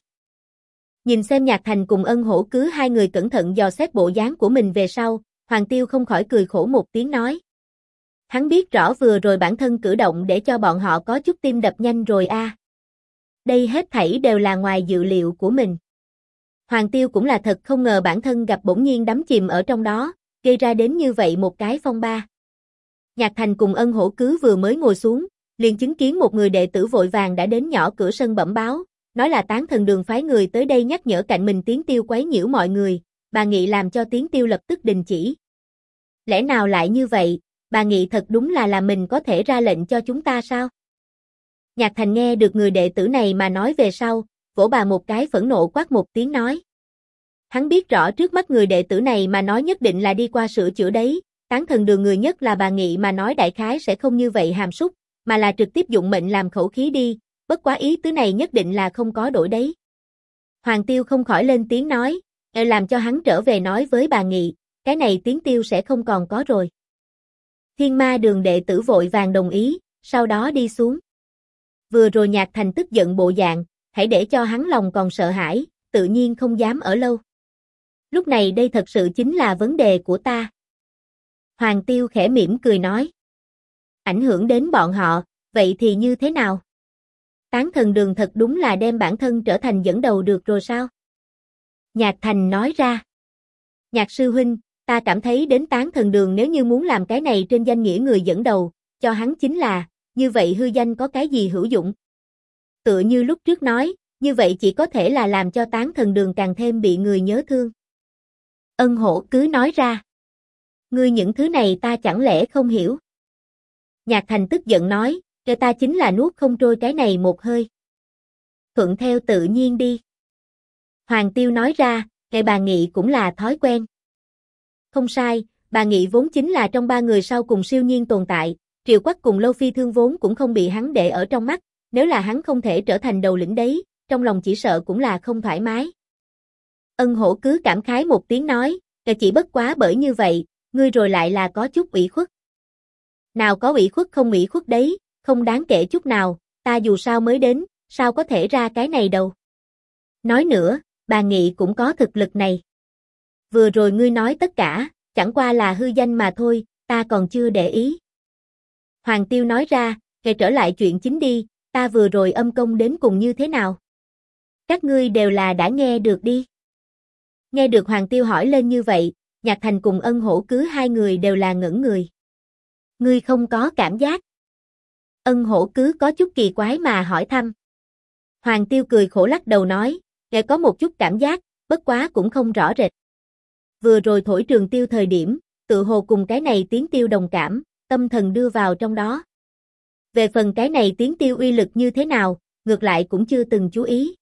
Nhìn xem Nhạc Thành cùng Ân Hổ cứ hai người cẩn thận dò xét bộ dáng của mình về sau, Hoàng Tiêu không khỏi cười khổ một tiếng nói. Hắn biết rõ vừa rồi bản thân cử động để cho bọn họ có chút tim đập nhanh rồi a. Đây hết thảy đều là ngoài dự liệu của mình. Hoàng Tiêu cũng là thật không ngờ bản thân gặp bỗng nhiên đắm chìm ở trong đó, gây ra đến như vậy một cái phong ba. Nhạc Thành cùng Ân Hổ cứ vừa mới ngồi xuống, liền chứng kiến một người đệ tử vội vàng đã đến nhỏ cửa sân bẩm báo, nói là Tán Thần Đường phái người tới đây nhắc nhở cạnh mình tiếng tiêu quấy nhiễu mọi người, bà Nghị làm cho tiếng tiêu lập tức đình chỉ. Lẽ nào lại như vậy, bà Nghị thật đúng là mình có thể ra lệnh cho chúng ta sao? Nhạc Thành nghe được người đệ tử này mà nói về sau, vỗ bà một cái phẫn nộ quát một tiếng nói. Hắn biết rõ trước mắt người đệ tử này mà nói nhất định là đi qua sửa chữa đấy, Tán Thần Đường người nhất là bà Nghị mà nói đại khái sẽ không như vậy hàm súc, mà là trực tiếp dụng mệnh làm khẩu khí đi, bất quá ý tứ này nhất định là không có đổi đấy. Hoàng Tiêu không khỏi lên tiếng nói, làm cho hắn trở về nói với bà Nghị, cái này tiếng tiêu sẽ không còn có rồi. Thiên Ma Đường đệ tử vội vàng đồng ý, sau đó đi xuống. Vừa rồi Nhạc Thành tức giận bộ dạng, hãy để cho hắn lòng còn sợ hãi, tự nhiên không dám ở lâu. Lúc này đây thật sự chính là vấn đề của ta. Hoàng Tiêu khẽ mỉm cười nói. Ảnh hưởng đến bọn họ, vậy thì như thế nào? Tán Thần Đường thật đúng là đem bản thân trở thành dẫn đầu được rồi sao? Nhạc Thành nói ra. Nhạc sư huynh, ta cảm thấy đến Tán Thần Đường nếu như muốn làm cái này trên danh nghĩa người dẫn đầu, cho hắn chính là, như vậy hư danh có cái gì hữu dụng? Tựa như lúc trước nói, như vậy chỉ có thể là làm cho Tán Thần Đường càng thêm bị người nhớ thương. Ân Hổ cứ nói ra. Ngươi những thứ này ta chẳng lẽ không hiểu? Nhạc Thành tức giận nói, cho ta chính là nuốt không trôi cái này một hơi. Thuận theo tự nhiên đi. Hoàng Tiêu nói ra, cái bà Nghị cũng là thói quen. Không sai, bà Nghị vốn chính là trong ba người sau cùng siêu nhiên tồn tại, Triệu Quắc cùng Lâu Phi Thương vốn cũng không bị hắn để ở trong mắt, nếu là hắn không thể trở thành đầu lĩnh đấy, trong lòng chỉ sợ cũng là không thoải mái. Ân Hổ cứ cảm khái một tiếng nói, chỉ bất quá bởi như vậy, ngươi rồi lại là có chút ủy khuất. Nào có ủy khuất không ủy khuất đấy, không đáng kể chút nào, ta dù sao mới đến, sao có thể ra cái này đâu. Nói nữa, bà Nghị cũng có thực lực này. Vừa rồi ngươi nói tất cả, chẳng qua là hư danh mà thôi, ta còn chưa để ý. Hoàng Tiêu nói ra, kể trở lại chuyện chính đi, ta vừa rồi âm công đến cùng như thế nào? Các ngươi đều là đã nghe được đi. Nghe được Hoàng Tiêu hỏi lên như vậy, Nhạc Thành cùng Ân Hổ cứ hai người đều là ngẩn người. Ngươi không có cảm giác. Ân Hổ cứ có chút kỳ quái mà hỏi thăm. Hoàng Tiêu cười khổ lắc đầu nói, có một chút cảm giác, bất quá cũng không rõ rệt. Vừa rồi thổi trường tiêu thời điểm, tự hồ cùng cái này tiếng tiêu đồng cảm, tâm thần đưa vào trong đó. Về phần cái này tiếng tiêu uy lực như thế nào, ngược lại cũng chưa từng chú ý.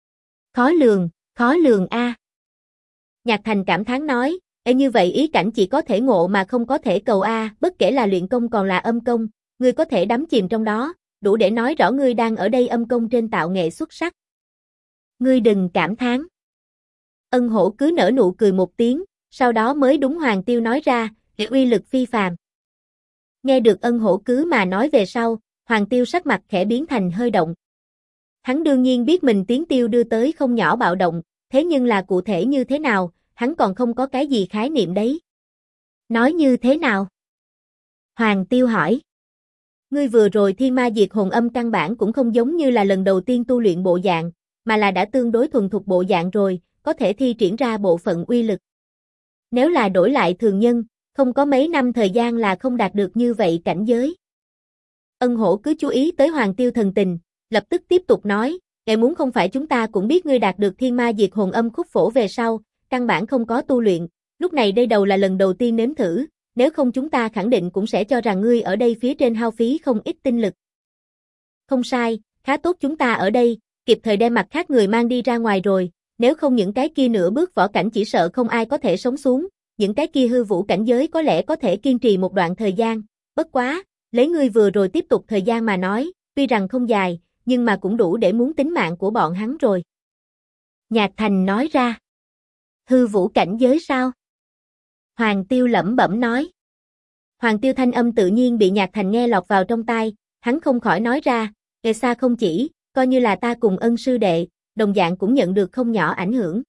Khó lường a. Nhạc Thành cảm thán nói, như vậy ý cảnh chỉ có thể ngộ mà không có thể cầu a, bất kể là luyện công còn là âm công, ngươi có thể đắm chìm trong đó, đủ để nói rõ ngươi đang ở đây âm công trên tạo nghệ xuất sắc. Ngươi đừng cảm thán. Ân Hổ cứ nở nụ cười một tiếng, sau đó mới đúng Hoàng Tiêu nói ra, uy lực phi phàm. Nghe được Ân Hổ cứ mà nói về sau, Hoàng Tiêu sắc mặt khẽ biến thành hơi động. Hắn đương nhiên biết mình tiếng tiêu đưa tới không nhỏ bạo động, thế nhưng là cụ thể như thế nào, hắn còn không có cái gì khái niệm đấy. Nói như thế nào? Hoàng Tiêu hỏi. Ngươi vừa rồi Thiên Ma Diệt Hồn Âm căn bản cũng không giống như là lần đầu tiên tu luyện bộ dạng, mà là đã tương đối thuần thục bộ dạng rồi, có thể thi triển ra bộ phận uy lực. Nếu là đổi lại thường nhân, không có mấy năm thời gian là không đạt được như vậy cảnh giới. Ân Hổ cứ chú ý tới Hoàng Tiêu thần tình, lập tức tiếp tục nói, muốn không phải chúng ta cũng biết ngươi đạt được Thiên Ma Diệt Hồn Âm khúc phổ về sau, căn bản không có tu luyện, lúc này đây đầu là lần đầu tiên nếm thử, nếu không chúng ta khẳng định cũng sẽ cho rằng ngươi ở đây phía trên hao phí không ít tinh lực. Không sai, khá tốt chúng ta ở đây, kịp thời đem mặt khác người mang đi ra ngoài rồi, nếu không những cái kia nửa bước võ cảnh chỉ sợ không ai có thể sống xuống, những cái kia hư vũ cảnh giới có lẽ có thể kiên trì một đoạn thời gian, bất quá, lấy ngươi vừa rồi tiếp tục thời gian mà nói, tuy rằng không dài, nhưng mà cũng đủ để muốn tính mạng của bọn hắn rồi. Nhạc Thành nói ra. Hư vũ cảnh giới sao? Hoàng Tiêu lẩm bẩm nói. Hoàng Tiêu thanh âm tự nhiên bị Nhạc Thành nghe lọt vào trong tai, hắn không khỏi nói ra, xa không chỉ, coi như là ta cùng Ân sư đệ, đồng dạng cũng nhận được không nhỏ ảnh hưởng.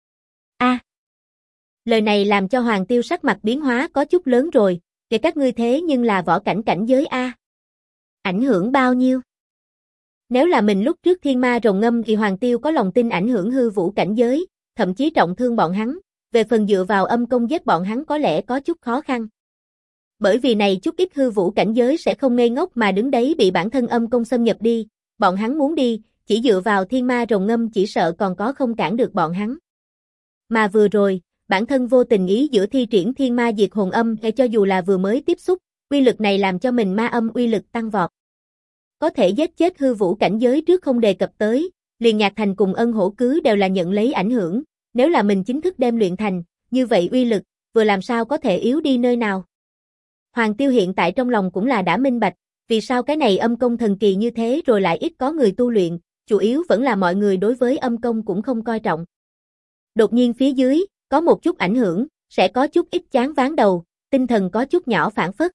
Lời này làm cho Hoàng Tiêu sắc mặt biến hóa có chút lớn rồi, các ngươi thế nhưng là võ cảnh cảnh giới a. Ảnh hưởng bao nhiêu? Nếu là mình lúc trước Thiên Ma Rồng Ngâm thì Hoàng Tiêu có lòng tin ảnh hưởng hư vũ cảnh giới, thậm chí trọng thương bọn hắn, về phần dựa vào âm công giết bọn hắn có lẽ có chút khó khăn. Bởi vì này chút ít hư vũ cảnh giới sẽ không ngây ngốc mà đứng đấy bị bản thân âm công xâm nhập đi, bọn hắn muốn đi, chỉ dựa vào Thiên Ma Rồng Ngâm chỉ sợ còn có không cản được bọn hắn. Mà vừa rồi, bản thân vô tình ý giữa thi triển Thiên Ma Diệt Hồn Âm hay cho dù là vừa mới tiếp xúc, uy lực này làm cho mình ma âm uy lực tăng vọt. Có thể giết chết hư vũ cảnh giới trước không đề cập tới, liền Nhạc Thành cùng Ân Hổ cứ đều là nhận lấy ảnh hưởng, nếu là mình chính thức đem luyện thành, như vậy uy lực, vừa làm sao có thể yếu đi nơi nào. Hoàng Tiêu hiện tại trong lòng cũng là đã minh bạch, vì sao cái này âm công thần kỳ như thế rồi lại ít có người tu luyện, chủ yếu vẫn là mọi người đối với âm công cũng không coi trọng. Đột nhiên phía dưới, có một chút ảnh hưởng, sẽ có chút ít chán ván đầu, tinh thần có chút nhỏ phản phất.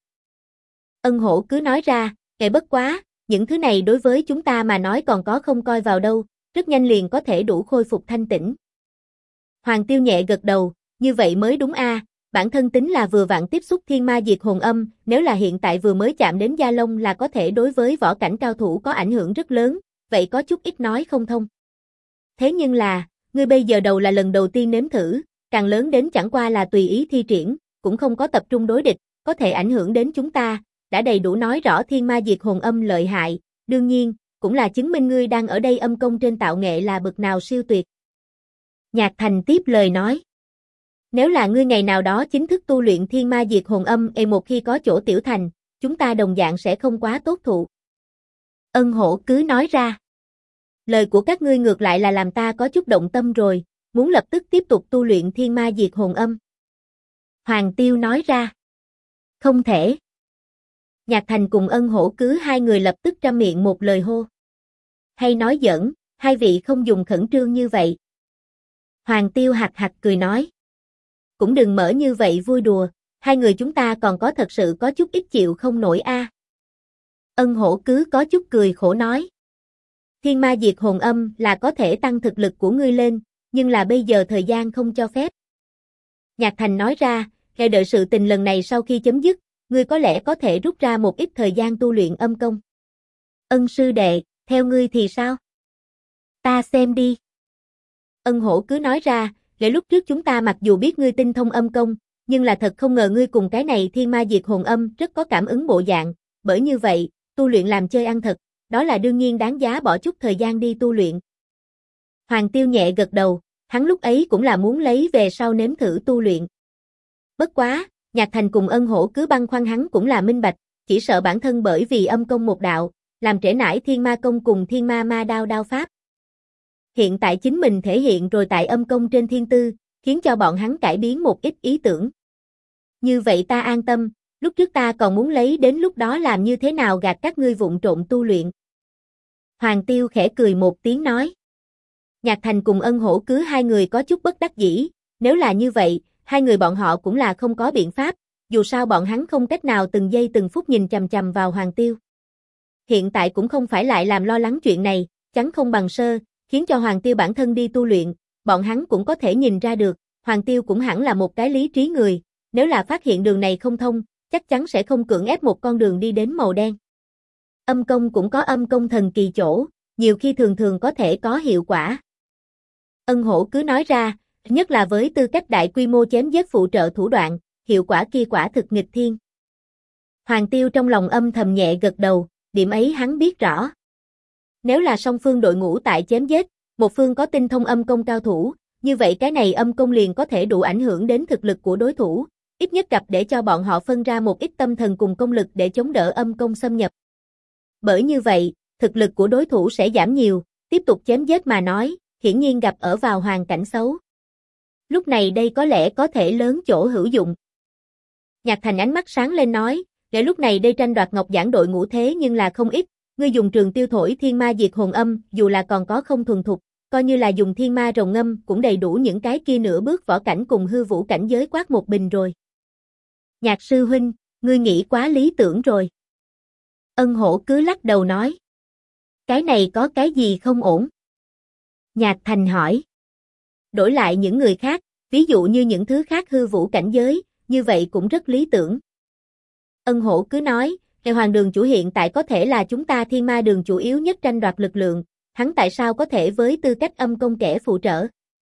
Ân Hổ cứ nói ra, bất quá, những thứ này đối với chúng ta mà nói còn có không coi vào đâu, rất nhanh liền có thể đủ khôi phục thanh tĩnh. Hoàng Tiêu nhẹ gật đầu, như vậy mới đúng a, bản thân tính là vừa vặn tiếp xúc thiên ma diệt hồn âm, nếu là hiện tại vừa mới chạm đến da lông là có thể đối với võ cảnh cao thủ có ảnh hưởng rất lớn, vậy có chút ít nói không thông. Thế nhưng là, ngươi bây giờ đầu là lần đầu tiên nếm thử, càng lớn đến chẳng qua là tùy ý thi triển, cũng không có tập trung đối địch, có thể ảnh hưởng đến chúng ta, đã đầy đủ nói rõ thiên ma diệt hồn âm lợi hại, đương nhiên, cũng là chứng minh ngươi đang ở đây âm công trên tạo nghệ là bậc nào siêu tuyệt. Nhạc Thành tiếp lời nói. Nếu là ngươi ngày nào đó chính thức tu luyện thiên ma diệt hồn âm một khi có chỗ tiểu thành, chúng ta đồng dạng sẽ không quá tốt thụ. Ân Hổ cứ nói ra. Lời của các ngươi ngược lại là làm ta có chút động tâm rồi, muốn lập tức tiếp tục tu luyện thiên ma diệt hồn âm. Hoàng Tiêu nói ra. Không thể. Nhạc Thành cùng Ân Hổ cứ hai người lập tức trăm miệng một lời hô. Hay nói giỡn, hai vị không dùng khẩn trương như vậy. Hoàng Tiêu hạc hạc cười nói. Cũng đừng mở như vậy vui đùa, hai người chúng ta còn có thật sự có chút ít chịu không nổi a. Ân Hổ cứ có chút cười khổ nói. Thiên ma diệt hồn âm là có thể tăng thực lực của ngươi lên, nhưng là bây giờ thời gian không cho phép. Nhạc Thành nói ra, nghe đợi sự tình lần này sau khi chấm dứt, ngươi có lẽ có thể rút ra một ít thời gian tu luyện âm công. Ân sư đệ, theo ngươi thì sao? Ta xem đi. Ân Hổ cứ nói ra, lúc trước chúng ta mặc dù biết ngươi tinh thông âm công, nhưng là thật không ngờ ngươi cùng cái này thiên ma diệt hồn âm rất có cảm ứng bộ dạng, bởi như vậy, tu luyện làm chơi ăn thật, đó là đương nhiên đáng giá bỏ chút thời gian đi tu luyện. Hoàng Tiêu nhẹ gật đầu, hắn lúc ấy cũng là muốn lấy về sau nếm thử tu luyện. Bất quá, Nhạc Thành cùng Ân Hổ cứ băn khoăn hắn cũng là minh bạch, chỉ sợ bản thân bởi vì âm công một đạo, làm trễ nải thiên ma công cùng thiên ma ma đao đao pháp. Hiện tại chính mình thể hiện rồi tại âm công trên thiên tư, khiến cho bọn hắn cải biến một ít ý tưởng. Như vậy ta an tâm, lúc trước ta còn muốn lấy đến lúc đó làm như thế nào gạt các ngươi vụng trộn tu luyện. Hoàng Tiêu khẽ cười một tiếng nói. Nhạc Thành cùng Ân Hổ cứ hai người có chút bất đắc dĩ, nếu là như vậy, hai người bọn họ cũng là không có biện pháp, dù sao bọn hắn không cách nào từng giây từng phút nhìn chằm chằm vào Hoàng Tiêu. Hiện tại cũng không phải lại làm lo lắng chuyện này, chắn không bằng sơ, khiến cho Hoàng Tiêu bản thân đi tu luyện, bọn hắn cũng có thể nhìn ra được, Hoàng Tiêu cũng hẳn là một cái lý trí người, nếu là phát hiện đường này không thông, chắc chắn sẽ không cưỡng ép một con đường đi đến màu đen. Âm công cũng có âm công thần kỳ chỗ, nhiều khi thường thường có thể có hiệu quả. Ân Hổ cứ nói ra, nhất là với tư cách đại quy mô chém giết phụ trợ thủ đoạn, hiệu quả kia quả thực nghịch thiên. Hoàng Tiêu trong lòng âm thầm nhẹ gật đầu, điểm ấy hắn biết rõ. Nếu là song phương đội ngũ tại chém giết, một phương có tinh thông âm công cao thủ, như vậy cái này âm công liền có thể đủ ảnh hưởng đến thực lực của đối thủ, ít nhất gặp để cho bọn họ phân ra một ít tâm thần cùng công lực để chống đỡ âm công xâm nhập. Bởi như vậy, thực lực của đối thủ sẽ giảm nhiều, tiếp tục chém giết mà nói, hiển nhiên gặp ở vào hoàn cảnh xấu. Lúc này đây có lẽ có thể lớn chỗ hữu dụng. Nhạc Thành ánh mắt sáng lên nói, để lúc này đây tranh đoạt ngọc giảng đội ngũ thế nhưng là không ít, ngươi dùng trường tiêu thổi thiên ma diệt hồn âm, dù là còn có không thuần thục, coi như là dùng thiên ma rồng ngâm cũng đầy đủ những cái kia nửa bước võ cảnh cùng hư vũ cảnh giới quát một bình rồi. Nhạc sư huynh, ngươi nghĩ quá lý tưởng rồi. Ân Hổ cứ lắc đầu nói. Cái này có cái gì không ổn? Nhạc Thành hỏi. Đổi lại những người khác, ví dụ như những thứ khác hư vũ cảnh giới, như vậy cũng rất lý tưởng. Ân Hổ cứ nói, Hoàng đường chủ hiện tại có thể là chúng ta thiên ma đường chủ yếu nhất tranh đoạt lực lượng, hắn tại sao có thể với tư cách âm công kẻ phụ trợ?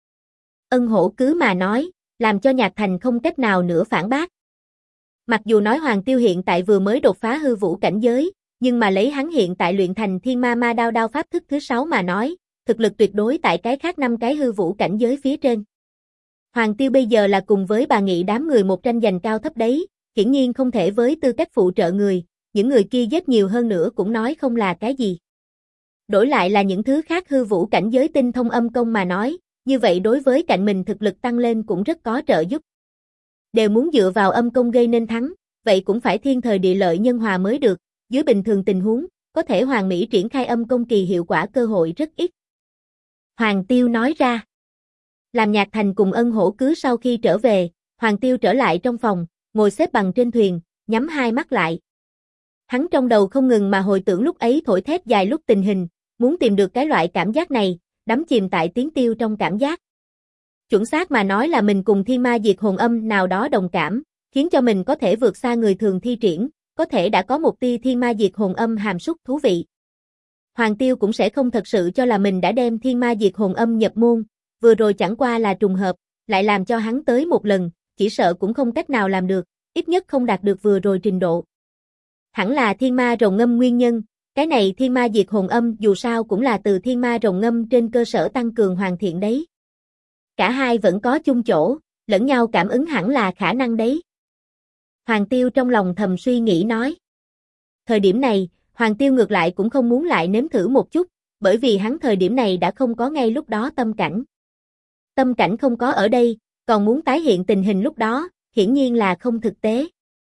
Ân Hổ cứ mà nói, làm cho Nhạc Thành không cách nào nữa phản bác. Mặc dù nói Hoàng Tiêu hiện tại vừa mới đột phá hư vũ cảnh giới, nhưng mà lấy hắn hiện tại luyện thành thiên ma ma đao đao pháp thức thứ 6 mà nói, thực lực tuyệt đối tại cái khác 5 cái hư vũ cảnh giới phía trên. Hoàng Tiêu bây giờ là cùng với bà Nghị đám người một tranh giành cao thấp đấy, hiển nhiên không thể với tư cách phụ trợ người, những người kia giết nhiều hơn nữa cũng nói không là cái gì. Đổi lại là những thứ khác hư vũ cảnh giới tinh thông âm công mà nói, như vậy đối với cạnh mình thực lực tăng lên cũng rất có trợ giúp. Đều muốn dựa vào âm công gây nên thắng, vậy cũng phải thiên thời địa lợi nhân hòa mới được, dưới bình thường tình huống, có thể hoàn mỹ triển khai âm công kỳ hiệu quả cơ hội rất ít. Hoàng Tiêu nói ra. Làm Nhạc Thành cùng Ân Hổ Cứ sau khi trở về, Hoàng Tiêu trở lại trong phòng, ngồi xếp bằng trên thuyền, nhắm hai mắt lại. Hắn trong đầu không ngừng mà hồi tưởng lúc ấy thổi thét dài lúc tình hình, muốn tìm được cái loại cảm giác này, đắm chìm tại tiếng tiêu trong cảm giác. Chuẩn xác mà nói là mình cùng thiên ma diệt hồn âm nào đó đồng cảm, khiến cho mình có thể vượt xa người thường thi triển, có thể đã có một tia thiên ma diệt hồn âm hàm súc thú vị. Hoàng Tiêu cũng sẽ không thật sự cho là mình đã đem thiên ma diệt hồn âm nhập môn, vừa rồi chẳng qua là trùng hợp, lại làm cho hắn tới một lần, chỉ sợ cũng không cách nào làm được, ít nhất không đạt được vừa rồi trình độ. Hẳn là thiên ma rồng ngâm nguyên nhân, cái này thiên ma diệt hồn âm dù sao cũng là từ thiên ma rồng ngâm trên cơ sở tăng cường hoàn thiện đấy. Cả hai vẫn có chung chỗ, lẫn nhau cảm ứng hẳn là khả năng đấy. Hoàng Tiêu trong lòng thầm suy nghĩ nói. Thời điểm này, Hoàng Tiêu ngược lại cũng không muốn lại nếm thử một chút, bởi vì hắn thời điểm này đã không có ngay lúc đó tâm cảnh. Tâm cảnh không có ở đây, còn muốn tái hiện tình hình lúc đó, hiển nhiên là không thực tế.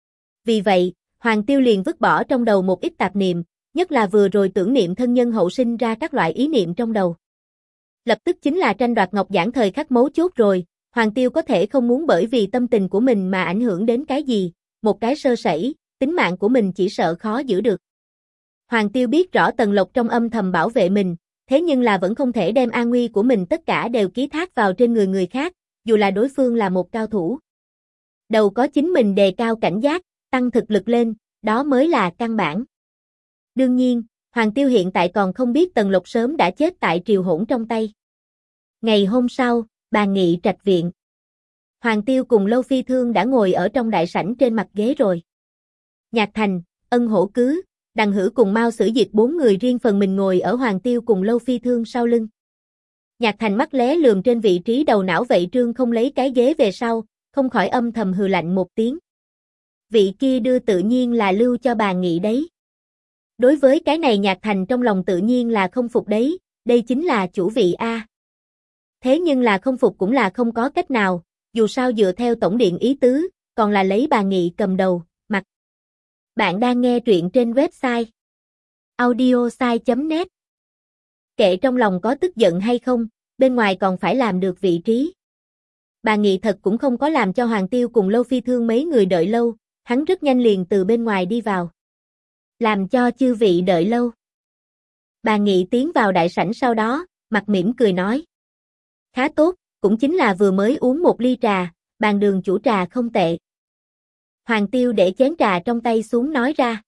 Vì vậy, Hoàng Tiêu liền vứt bỏ trong đầu một ít tạp niệm, nhất là vừa rồi tưởng niệm thân nhân hậu sinh ra các loại ý niệm trong đầu. Lập tức chính là tranh đoạt ngọc giản thời khắc mấu chốt rồi, Hoàng Tiêu có thể không muốn bởi vì tâm tình của mình mà ảnh hưởng đến cái gì, một cái sơ sẩy, tính mạng của mình chỉ sợ khó giữ được. Hoàng Tiêu biết rõ Tần Lộc trong âm thầm bảo vệ mình, thế nhưng là vẫn không thể đem an nguy của mình tất cả đều ký thác vào trên người người khác, dù là đối phương là một cao thủ. Đầu có chính mình đề cao cảnh giác, tăng thực lực lên, đó mới là căn bản. Đương nhiên, Hoàng Tiêu hiện tại còn không biết Tần Lộc sớm đã chết tại Triều Hỗn trong tay. Ngày hôm sau, bàn nghị trạch viện. Hoàng Tiêu cùng Lâu Phi Thương đã ngồi ở trong đại sảnh trên mặt ghế rồi. Nhạc Thành, Ân Hổ Cứ, Đằng Hử cùng Mao Sử Diệt bốn người riêng phần mình ngồi ở Hoàng Tiêu cùng Lâu Phi Thương sau lưng. Nhạc Thành mắt lé lườm trên vị trí đầu não vậy trương không lấy cái ghế về sau, không khỏi âm thầm hừ lạnh một tiếng. Vị kia đưa tự nhiên là lưu cho bàn nghị đấy. Đối với cái này Nhạc Thành trong lòng tự nhiên là không phục đấy, đây chính là chủ vị A. Thế nhưng là không phục cũng là không có cách nào, dù sao dựa theo tổng điện ý tứ, còn là lấy bàn nghị cầm đầu, mặt. Bạn đang nghe truyện trên website audiosai.net. Kệ trong lòng có tức giận hay không, bên ngoài còn phải làm được vị trí. Bàn nghị thật cũng không có làm cho Hoàng Tiêu cùng Lâu Phi Thương mấy người đợi lâu, hắn rất nhanh liền từ bên ngoài đi vào. Làm cho chư vị đợi lâu. Bàn nghị tiến vào đại sảnh sau đó, mặt mỉm cười nói. Khá tốt, cũng chính là vừa mới uống một ly trà, bàn đường chủ trà không tệ. Hoàng Tiêu để chén trà trong tay xuống nói ra.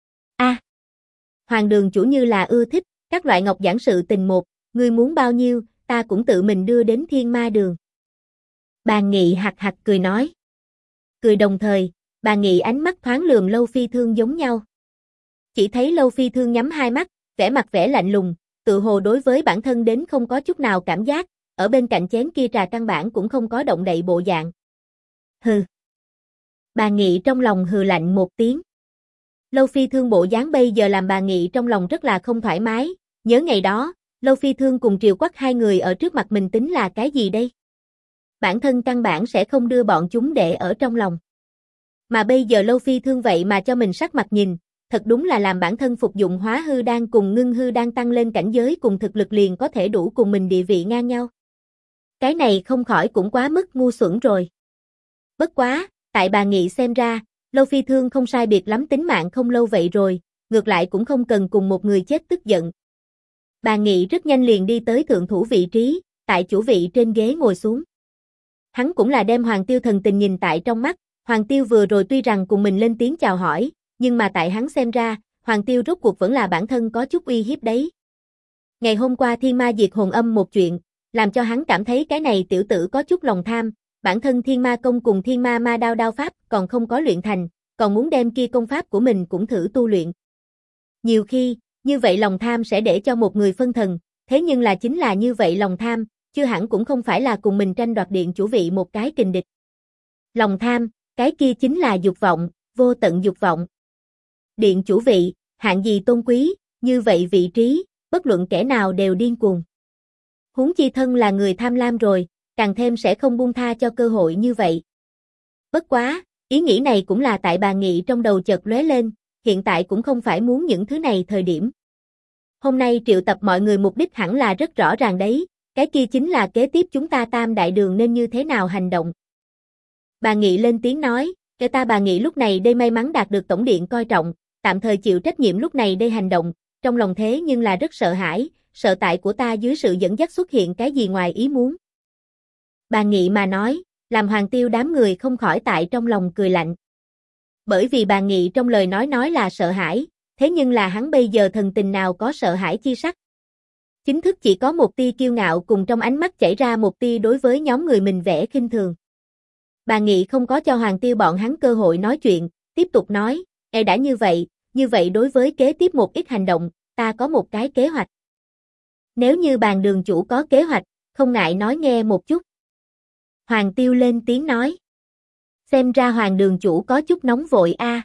Hoàng đường chủ như là ưa thích, các loại ngọc giản sự tình một, ngươi muốn bao nhiêu, ta cũng tự mình đưa đến Thiên Ma Đường. Bàn nghị hạc hạc cười nói. Cười đồng thời, bàn nghị ánh mắt thoáng lườm Lâu Phi Thương giống nhau. Chỉ thấy Lâu Phi Thương nhắm hai mắt, vẻ mặt vẻ lạnh lùng, tự hồ đối với bản thân đến không có chút nào cảm giác, ở bên cạnh chén kia trà căn bản cũng không có động đậy bộ dạng. Hừ. Bàn nghị trong lòng hừ lạnh một tiếng. Lâu Phi Thương bộ dáng bây giờ làm bàn nghị trong lòng rất là không thoải mái, nhớ ngày đó, Lâu Phi Thương cùng Triều Quắc hai người ở trước mặt mình tính là cái gì đây? Bản thân căn bản sẽ không đưa bọn chúng để ở trong lòng. Mà bây giờ Lâu Phi Thương vậy mà cho mình sắc mặt nhìn, thật đúng là làm bản thân phục dụng hóa hư đan cùng ngưng hư đan tăng lên cảnh giới cùng thực lực liền có thể đủ cùng mình địa vị ngang nhau. Cái này không khỏi cũng quá mức ngu xuẩn rồi. Bất quá, tại bà nghị xem ra, Lâu Phi Thương không sai biệt lắm tính mạng không lâu vậy rồi, ngược lại cũng không cần cùng một người chết tức giận. Bà nghị rất nhanh liền đi tới thượng thủ vị trí, tại chủ vị trên ghế ngồi xuống. Hắn cũng là đem Hoàng Tiêu thần tình nhìn tại trong mắt, Hoàng Tiêu vừa rồi tuy rằng cùng mình lên tiếng chào hỏi, nhưng mà tại hắn xem ra, Hoàng Tiêu rốt cuộc vẫn là bản thân có chút uy hiếp đấy. Ngày hôm qua Thiên Ma Diệt Hồn Âm một chuyện, làm cho hắn cảm thấy cái này tiểu tử có chút lòng tham, bản thân Thiên Ma Công cùng Thiên Ma Ma Đao đao pháp còn không có luyện thành, còn muốn đem kia công pháp của mình cũng thử tu luyện. Nhiều khi, như vậy lòng tham sẽ để cho một người phân thần, thế nhưng là chính là như vậy lòng tham, chưa hẳn cũng không phải là cùng mình tranh đoạt điện chủ vị một cái kình địch. Lòng tham, cái kia chính là dục vọng, vô tận dục vọng. Điện chủ vị, hạng gì tôn quý, như vậy vị trí, bất luận kẻ nào đều điên cuồng. Huống chi thân là người tham lam rồi, càng thêm sẽ không buông tha cho cơ hội như vậy. Bất quá, ý nghĩ này cũng là tại bà nghị trong đầu chợt lóe lên, hiện tại cũng không phải muốn những thứ này thời điểm. Hôm nay triệu tập mọi người mục đích hẳn là rất rõ ràng đấy, cái kia chính là kế tiếp chúng ta Tam Đại Đường nên như thế nào hành động. Bà Nghị lên tiếng nói, bà Nghị lúc này đây may mắn đạt được Tổng Điện coi trọng, tạm thời chịu trách nhiệm lúc này đây hành động, trong lòng thế nhưng là rất sợ hãi, sợ tại của ta dưới sự dẫn dắt xuất hiện cái gì ngoài ý muốn. Bà Nghị mà nói, làm Hoàng Tiêu đám người không khỏi tại trong lòng cười lạnh. Bởi vì bà Nghị trong lời nói là sợ hãi, thế nhưng là hắn bây giờ thần tình nào có sợ hãi chi sắc. Chính thức chỉ có một tia kiêu ngạo cùng trong ánh mắt chảy ra một tia đối với nhóm người mình vẻ khinh thường. Bà Nghị không có cho Hoàng Tiêu bọn hắn cơ hội nói chuyện, tiếp tục nói, đã như vậy đối với kế tiếp một ít hành động, ta có một cái kế hoạch. Nếu như bàn đường chủ có kế hoạch, không ngại nói nghe một chút. Hoàng Tiêu lên tiếng nói. Xem ra Hoàng đường chủ có chút nóng vội a.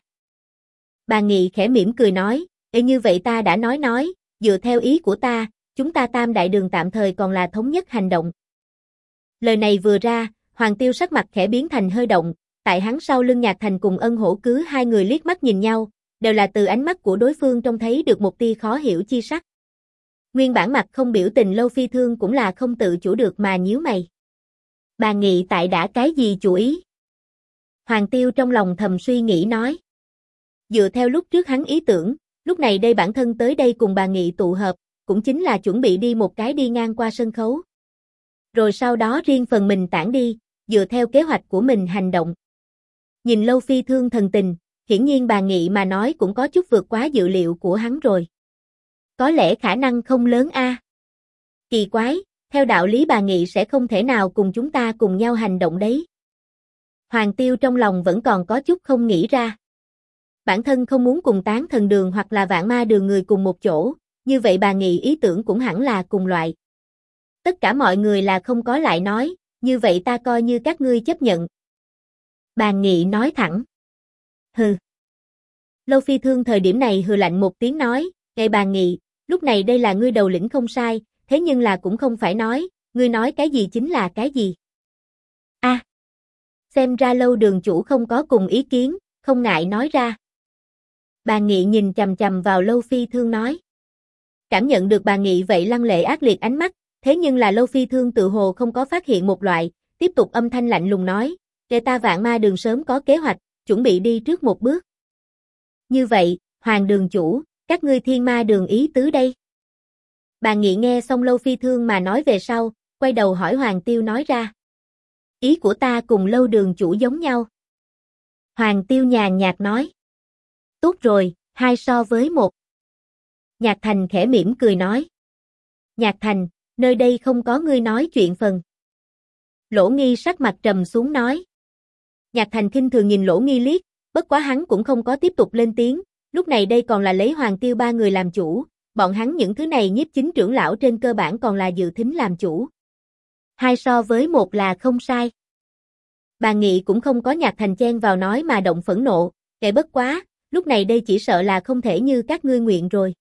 Bà Nghị khẽ mỉm cười nói, như vậy ta đã nói, dựa theo ý của ta, chúng ta Tam Đại Đường tạm thời còn là thống nhất hành động. Lời này vừa ra, Hoàng Tiêu sắc mặt khẽ biến thành hơi động, tại hắn sau lưng Nhạc Thành cùng Ân Hổ cứ hai người liếc mắt nhìn nhau, đều là từ ánh mắt của đối phương trông thấy được một tia khó hiểu chi sắc. Nguyên bản mặt không biểu tình Lâu Phi Thương cũng là không tự chủ được mà nhíu mày. Bà Nghị tại đã cái gì chủ ý? Hoàng Tiêu trong lòng thầm suy nghĩ nói. Dựa theo lúc trước hắn ý tưởng, lúc này đây bản thân tới đây cùng bà Nghị tụ hợp, cũng chính là chuẩn bị đi một cái đi ngang qua sân khấu. Rồi sau đó riêng phần mình tản đi, dựa theo kế hoạch của mình hành động. Nhìn Lâu Phi Thương thần tình, hiển nhiên bà Nghị mà nói cũng có chút vượt quá dự liệu của hắn rồi. Có lẽ khả năng không lớn a. Kỳ quái, theo đạo lý bà Nghị sẽ không thể nào cùng chúng ta cùng nhau hành động đấy. Hoàng Tiêu trong lòng vẫn còn có chút không nghĩ ra. Bản thân không muốn cùng Tán Thần Đường hoặc là Vạn Ma Đường người cùng một chỗ, như vậy bà Nghị ý tưởng cũng hẳn là cùng loại. Tất cả mọi người là không có lại nói, như vậy ta coi như các ngươi chấp nhận. Bà Nghị nói thẳng. Hừ. Lâu Phi Thương thời điểm này hừ lạnh một tiếng nói, bà Nghị, lúc này đây là ngươi đầu lĩnh không sai, thế nhưng là cũng không phải nói, ngươi nói cái gì chính là cái gì. Xem ra Lâu đường chủ không có cùng ý kiến, không ngại nói ra. Bà Nghị nhìn chằm chằm vào Lâu Phi Thương nói. Cảm nhận được bà Nghị vậy lăng lệ ác liệt ánh mắt, thế nhưng là Lâu Phi Thương tự hồ không có phát hiện một loại, tiếp tục âm thanh lạnh lùng nói, ta Vạn Ma Đường sớm có kế hoạch, chuẩn bị đi trước một bước. Như vậy, Hoàng đường chủ, các ngươi Thiên Ma Đường ý tứ đây. Bà Nghị nghe xong Lâu Phi Thương mà nói về sau, quay đầu hỏi Hoàng Tiêu nói ra. Ý của ta cùng Lâu đường chủ giống nhau. Hoàng Tiêu nhàn nhạt nói. Tốt rồi, 2 so với 1. Nhạc Thành khẽ mỉm cười nói. Nhạc Thành, nơi đây không có ngươi nói chuyện phần. Lỗ Nghi sắc mặt trầm xuống nói. Nhạc Thành khinh thường nhìn Lỗ Nghi liếc, bất quá hắn cũng không có tiếp tục lên tiếng, lúc này đây còn là lấy Hoàng Tiêu 3 người làm chủ, bọn hắn những thứ này nhiếp chính trưởng lão trên cơ bản còn là dự thính làm chủ. 2 so với 1 là không sai. Bà Nghị cũng không có Nhạc Thành chen vào nói mà động phẫn nộ, bất quá, lúc này đây chỉ sợ là không thể như các ngươi nguyện rồi.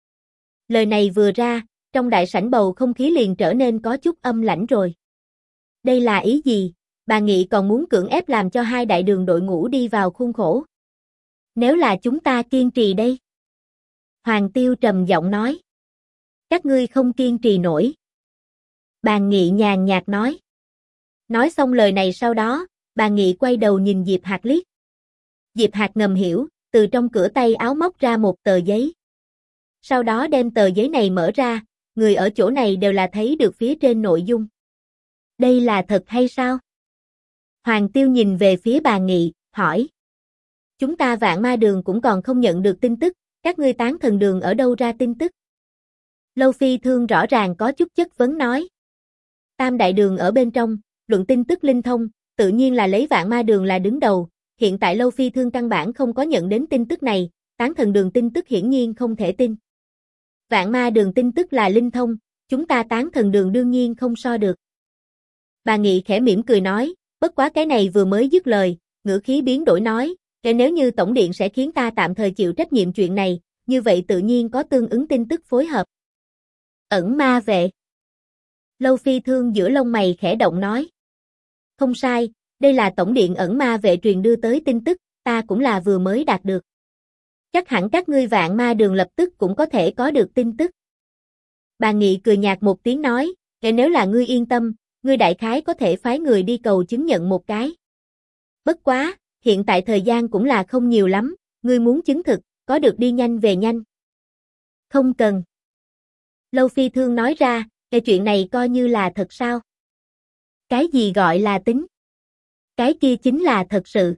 Lời này vừa ra, trong đại sảnh bầu không khí liền trở nên có chút âm lãnh rồi. Đây là ý gì? Bà Nghị còn muốn cưỡng ép làm cho 2 đại đường đội ngũ đi vào khuôn khổ. Nếu là chúng ta kiên trì đây? Hoàng Tiêu trầm giọng nói. Các ngươi không kiên trì nổi. Bà Nghị nhàn nhạt nói. Nói xong lời này sau đó, bà Nghị quay đầu nhìn Diệp Hạc liếc. Diệp Hạc ngầm hiểu, từ trong cửa tay áo móc ra một tờ giấy. Sau đó đem tờ giấy này mở ra, người ở chỗ này đều là thấy được phía trên nội dung. Đây là thật hay sao? Hoàng Tiêu nhìn về phía bà Nghị, hỏi. Chúng ta Vạn Ma Đường cũng còn không nhận được tin tức, các ngươi Tán Thần Đường ở đâu ra tin tức? Lâu Phi Thương rõ ràng có chút chất vấn nói. Tam Đại Đường ở bên trong, luận tin tức linh thông, tự nhiên là lấy Vạn Ma Đường là đứng đầu, hiện tại Lâu Phi Thương căn bản không có nhận đến tin tức này, Tán Thần Đường tin tức hiển nhiên không thể tin. Vạn Ma Đường tin tức là linh thông, chúng ta Tán Thần Đường đương nhiên không so được. Bà Nghị khẽ mỉm cười nói, bất quá cái này vừa mới dứt lời, ngữ khí biến đổi nói, nếu như Tổng Điện sẽ khiến ta tạm thời chịu trách nhiệm chuyện này, như vậy tự nhiên có tương ứng tin tức phối hợp. Ẩn ma vệ. Lâu Phi Thương giữa lông mày khẽ động nói. Không sai, đây là Tổng Điện ẩn ma vệ truyền đưa tới tin tức, ta cũng là vừa mới đạt được. Chắc hẳn các ngươi Vạn Ma Đường lập tức cũng có thể có được tin tức. Bà Nghị cười nhạt một tiếng nói, nếu là ngươi yên tâm, ngươi đại khái có thể phái người đi cầu chứng nhận một cái. Bất quá, hiện tại thời gian cũng là không nhiều lắm, ngươi muốn chứng thực, có được đi nhanh về nhanh. Không cần. Lâu Phi Thương nói ra, cái chuyện này coi như là thật sao? Cái gì gọi là tính? Cái kia chính là thật sự.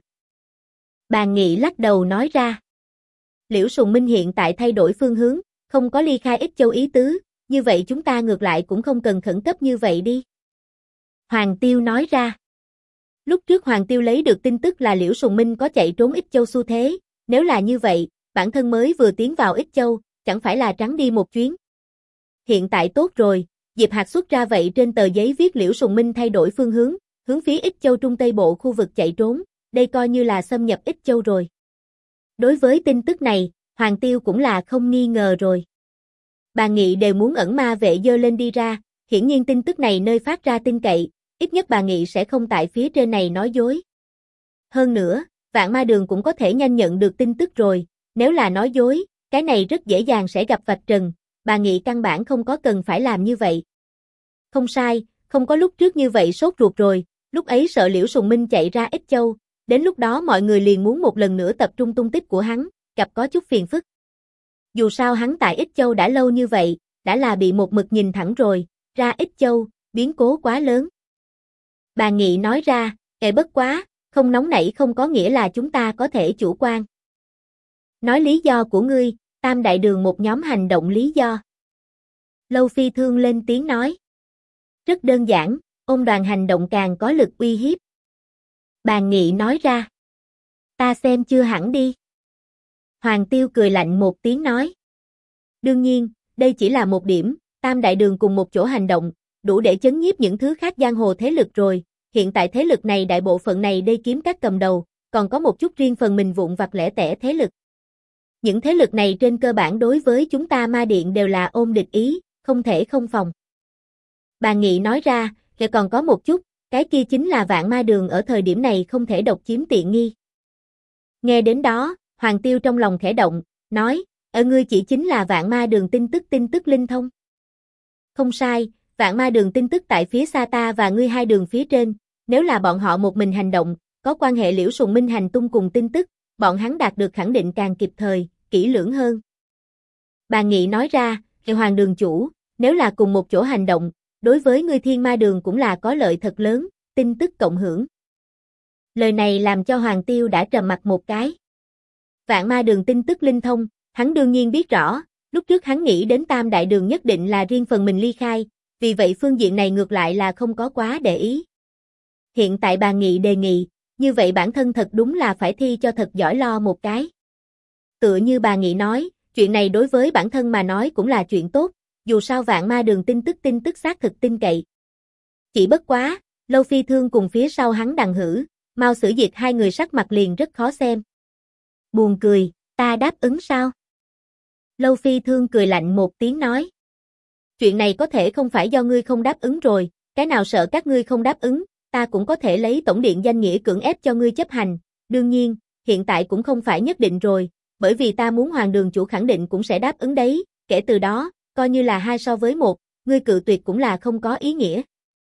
Bà Nghị lắc đầu nói ra. Liễu Sùng Minh hiện tại thay đổi phương hướng, không có ly khai Ích Châu ý tứ, như vậy chúng ta ngược lại cũng không cần khẩn cấp như vậy đi. Hoàng Tiêu nói ra. Lúc trước Hoàng Tiêu lấy được tin tức là Liễu Sùng Minh có chạy trốn Ích Châu xu thế, nếu là như vậy, bản thân mới vừa tiến vào Ích Châu, chẳng phải là trắng đi một chuyến. Hiện tại tốt rồi, Diệp Hạc xuất ra vậy trên tờ giấy viết Liễu Sùng Minh thay đổi phương hướng, hướng phía Ích Châu Trung Tây Bộ khu vực chạy trốn, đây coi như là xâm nhập Ích Châu rồi. Đối với tin tức này, Hoàng Tiêu cũng là không nghi ngờ rồi. Bà Nghị đều muốn ẩn ma vệ dơ lên đi ra, hiển nhiên tin tức này nơi phát ra tin cậy, ít nhất bà Nghị sẽ không tại phía trên này nói dối. Hơn nữa, Vạn Ma Đường cũng có thể nhanh nhận được tin tức rồi, nếu là nói dối, cái này rất dễ dàng sẽ gặp vạch trần, bà Nghị căn bản không có cần phải làm như vậy. Không sai, không có lúc trước như vậy sốt ruột rồi, lúc ấy sợ Liễu Sùng Minh chạy ra Ích Châu, đến lúc đó mọi người liền muốn một lần nữa tập trung tung tích của hắn, gặp có chút phiền phức. Dù sao hắn tại Ích Châu đã lâu như vậy, đã là bị một mực nhìn thẳng rồi, ra Ích Châu, biến cố quá lớn. Bà Nghị nói ra, bất quá, không nóng nảy không có nghĩa là chúng ta có thể chủ quan. Nói lý do của ngươi, Tam Đại Đường một nhóm hành động lý do. Lâu Phi Thương lên tiếng nói. Rất đơn giản, ôn đoàn hành động càng có lực uy hiếp. Bà Nghị nói ra. Ta xem chưa hẳn đi. Hoàng Tiêu cười lạnh một tiếng nói. Đương nhiên, đây chỉ là một điểm, Tam Đại Đường cùng một chỗ hành động, đủ để chấn nhiếp những thứ khác giang hồ thế lực rồi, hiện tại thế lực này đại bộ phận này đây kiếm các cầm đầu, còn có một chút riêng phần mình vụn vặt lẻ tẻ thế lực. Những thế lực này trên cơ bản đối với chúng ta Ma Điện đều là ôm địch ý, không thể không phòng. Bà Nghị nói ra, còn có một chút, cái kia chính là Vạn Ma Đường ở thời điểm này không thể độc chiếm tiện nghi. Nghe đến đó, Hoàng Tiêu trong lòng khẽ động, nói, ngươi chỉ chính là Vạn Ma Đường tin tức linh thông. Không sai, Vạn Ma Đường tin tức tại phía xa ta và ngươi hai đường phía trên, nếu là bọn họ một mình hành động, có quan hệ Liễu Sùng Minh hành tung cùng tin tức, bọn hắn đạt được khẳng định càng kịp thời, kỹ lưỡng hơn. Bà Nghị nói ra, Hoàng Đường chủ, nếu là cùng một chỗ hành động, đối với ngươi Thiên Ma Đường cũng là có lợi thật lớn, tin tức cộng hưởng. Lời này làm cho Hoàng Tiêu đã trầm mặt một cái. Vạn Ma Đường tin tức linh thông, hắn đương nhiên biết rõ, lúc trước hắn nghĩ đến Tam Đại Đường nhất định là riêng phần mình ly khai, vì vậy phương diện này ngược lại là không có quá để ý. Hiện tại bà Nghị đề nghị, như vậy bản thân thật đúng là phải thi cho thật giỏi lo một cái. Tựa như bà Nghị nói, chuyện này đối với bản thân mà nói cũng là chuyện tốt, dù sao Vạn Ma Đường tin tức xác thực tin cậy. Chỉ bất quá, Lâu Phi Thương cùng phía sau hắn Đằng Hử, Mao Sử Diệt hai người sắc mặt liền rất khó xem. Buồn cười, ta đáp ứng sao? Lâu Phi Thương cười lạnh một tiếng nói. Chuyện này có thể không phải do ngươi không đáp ứng rồi, cái nào sợ các ngươi không đáp ứng, ta cũng có thể lấy tổng điện danh nghĩa cưỡng ép cho ngươi chấp hành, đương nhiên, hiện tại cũng không phải nhất định rồi, bởi vì ta muốn Hoàng Đường chủ khẳng định cũng sẽ đáp ứng đấy, kể từ đó, coi như là 2 so với 1, ngươi cự tuyệt cũng là không có ý nghĩa.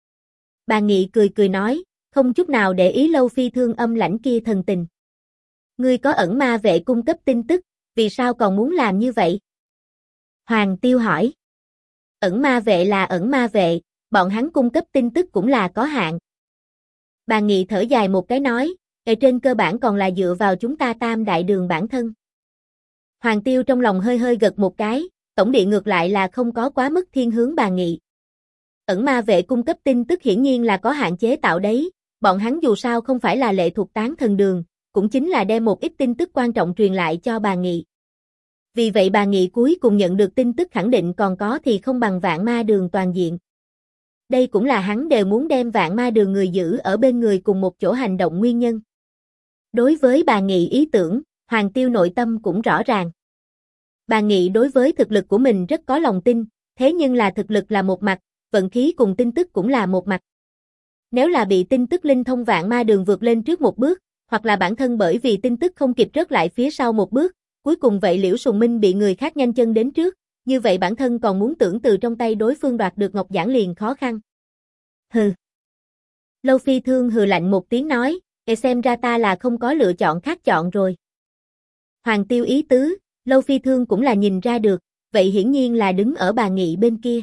Bà Nghị cười nói, không chút nào để ý Lâu Phi Thương âm lãnh kia thần tình. Ngươi có ẩn ma vệ cung cấp tin tức, vì sao còn muốn làm như vậy? Hoàng Tiêu hỏi. Ẩn ma vệ là ẩn ma vệ, bọn hắn cung cấp tin tức cũng là có hạn. Bà Nghị thở dài một cái nói, ở trên cơ bản còn là dựa vào chúng ta Tam Đại Đường bản thân. Hoàng Tiêu trong lòng hơi gật một cái, tổng điện ngược lại là không có quá mức thiên hướng bà Nghị. Ẩn ma vệ cung cấp tin tức hiển nhiên là có hạn chế tạo đấy, bọn hắn dù sao không phải là lệ thuộc Tán Thần Đường, cũng chính là đem một ít tin tức quan trọng truyền lại cho bà Nghị. Vì vậy bà Nghị cuối cùng nhận được tin tức khẳng định còn có thì không bằng Vạn Ma Đường toàn diện. Đây cũng là hắn đều muốn đem Vạn Ma Đường người giữ ở bên người cùng một chỗ hành động nguyên nhân. Đối với bà Nghị ý tưởng, Hoàng Tiêu nội tâm cũng rõ ràng. Bà Nghị đối với thực lực của mình rất có lòng tin, thế nhưng là thực lực là một mặt, vận khí cùng tin tức cũng là một mặt. Nếu là bị tin tức linh thông Vạn Ma Đường vượt lên trước một bước, hoặc là bản thân bởi vì tin tức không kịp rớt lại phía sau một bước, cuối cùng vậy Liễu Sùng Minh bị người khác nhanh chân đến trước, như vậy bản thân còn muốn tưởng từ trong tay đối phương đoạt được ngọc giản liền khó khăn. Hừ. Lâu Phi Thương hừ lạnh một tiếng nói, xem ra ta là không có lựa chọn khác chọn rồi. Hoàng Tiêu ý tứ, Lâu Phi Thương cũng là nhìn ra được, vậy hiển nhiên là đứng ở bà Nghị bên kia.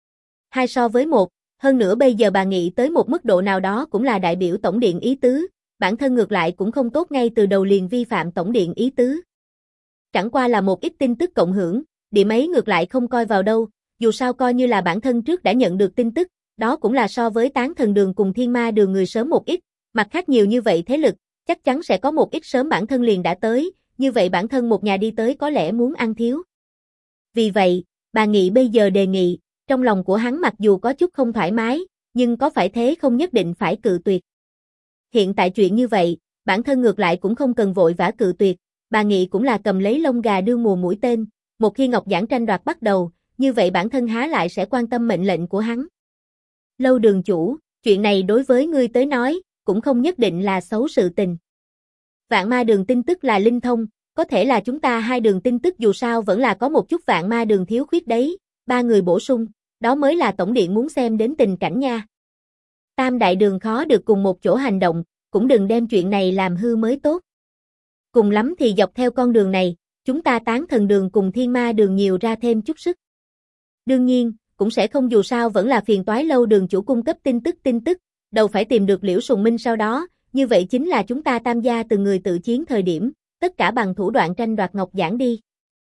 2 so với 1, hơn nữa bây giờ bà Nghị tới một mức độ nào đó cũng là đại biểu tổng điện ý tứ, bản thân ngược lại cũng không tốt ngay từ đầu liền vi phạm tổng điện ý tứ. Chẳng qua là một ít tin tức cộng hưởng, điểm ấy ngược lại không coi vào đâu, dù sao coi như là bản thân trước đã nhận được tin tức, đó cũng là so với Tán Thần Đường cùng Thiên Ma Đường người sớm một ít, mặt khác nhiều như vậy thế lực, chắc chắn sẽ có một ít sớm bản thân liền đã tới, như vậy bản thân một nhà đi tới có lẽ muốn ăn thiếu. Vì vậy, bà Nghị bây giờ đề nghị, trong lòng của hắn mặc dù có chút không thoải mái, nhưng có phải thế không nhất định phải cự tuyệt. Hiện tại chuyện như vậy, bản thân ngược lại cũng không cần vội vã cự tuyệt, bà Nghị cũng là cầm lấy lông gà đưa mùa mũi tên, một khi ngọc giản tranh đoạt bắt đầu, như vậy bản thân há lại sẽ quan tâm mệnh lệnh của hắn. Lâu đường chủ, chuyện này đối với ngươi tới nói, cũng không nhất định là xấu sự tình. Vạn Ma Đường tin tức là linh thông, có thể là chúng ta 2 đường tin tức dù sao vẫn là có một chút Vạn Ma Đường thiếu khuyết đấy, 3 người bổ sung, đó mới là tổng điện muốn xem đến tình cảnh nha. Tam đại đường khó được cùng một chỗ hành động, cũng đừng đem chuyện này làm hư mới tốt. Cùng lắm thì dọc theo con đường này, chúng ta Tán Thần Đường cùng Thiên Ma Đường nhiều ra thêm chút sức. Đương nhiên, cũng sẽ không dù sao vẫn là phiền toái Lâu đường chủ cung cấp tin tức, đầu phải tìm được Liễu Sùng Minh sau đó, như vậy chính là chúng ta Tam gia từng người tự chiến thời điểm, tất cả bằng thủ đoạn tranh đoạt ngọc giản đi.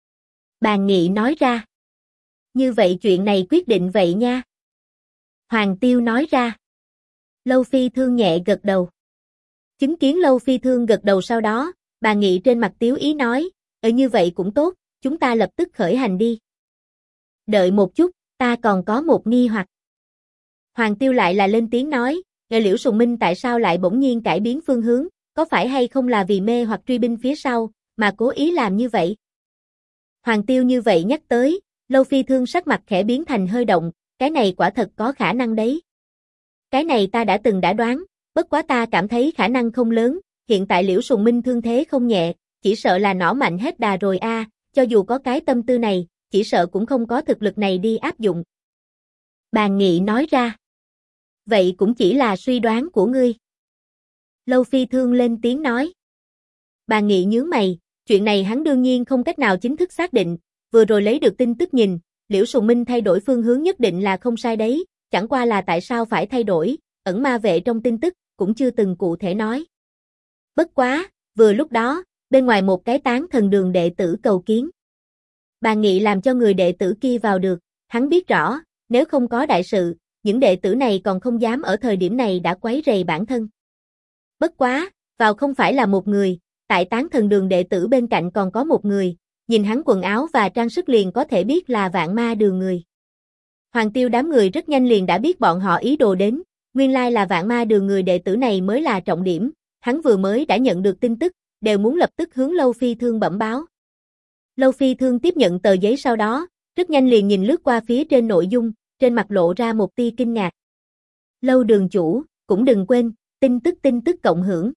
Bàn Nghị nói ra. Như vậy chuyện này quyết định vậy nha. Hoàng Tiêu nói ra. Lâu Phi Thương nhẹ gật đầu. Chứng kiến Lâu Phi Thương gật đầu sau đó, bà Nghị trên mặt tiếu ý nói, như vậy cũng tốt, chúng ta lập tức khởi hành đi. Đợi một chút, ta còn có một nghi hoặc. Hoàng Tiêu lại là lên tiếng nói, Liễu Sùng Minh tại sao lại bỗng nhiên cải biến phương hướng, có phải hay không là vì mê hoặc truy binh phía sau, mà cố ý làm như vậy? Hoàng Tiêu như vậy nhắc tới, Lâu Phi Thương sắc mặt khẽ biến thành hơi động, cái này quả thật có khả năng đấy. Cái này ta đã từng đoán, bất quá ta cảm thấy khả năng không lớn, hiện tại Liễu Sùng Minh thương thế không nhẹ, chỉ sợ là nỏ mạnh hết đà rồi a, cho dù có cái tâm tư này, chỉ sợ cũng không có thực lực này đi áp dụng. Bàn Nghị nói ra. Vậy cũng chỉ là suy đoán của ngươi. Lâu Phi Thương lên tiếng nói. Bàn Nghị nhướng mày, chuyện này hắn đương nhiên không cách nào chính thức xác định, vừa rồi lấy được tin tức nhìn, Liễu Sùng Minh thay đổi phương hướng nhất định là không sai đấy, chẳng qua là tại sao phải thay đổi, ẩn ma vệ trong tin tức, cũng chưa từng cụ thể nói. Bất quá, vừa lúc đó, bên ngoài một cái Tán Thần Đường đệ tử cầu kiến. Bàn Nghị làm cho người đệ tử kia vào được, hắn biết rõ, nếu không có đại sự, những đệ tử này còn không dám ở thời điểm này đã quấy rầy bản thân. Bất quá, vào không phải là một người, tại Tán Thần Đường đệ tử bên cạnh còn có một người, nhìn hắn quần áo và trang sức liền có thể biết là Vạn Ma Đường người. Hoàng Tiêu đám người rất nhanh liền đã biết bọn họ ý đồ đến, nguyên lai là Vạn Ma Đường người đệ tử này mới là trọng điểm, hắn vừa mới đã nhận được tin tức, đều muốn lập tức hướng Lâu Phi Thương bẩm báo. Lâu Phi Thương tiếp nhận tờ giấy sau đó, rất nhanh liền nhìn lướt qua phía trên nội dung, trên mặt lộ ra một tia kinh ngạc. Lâu đường chủ, cũng đừng quên, tin tức cộng hưởng.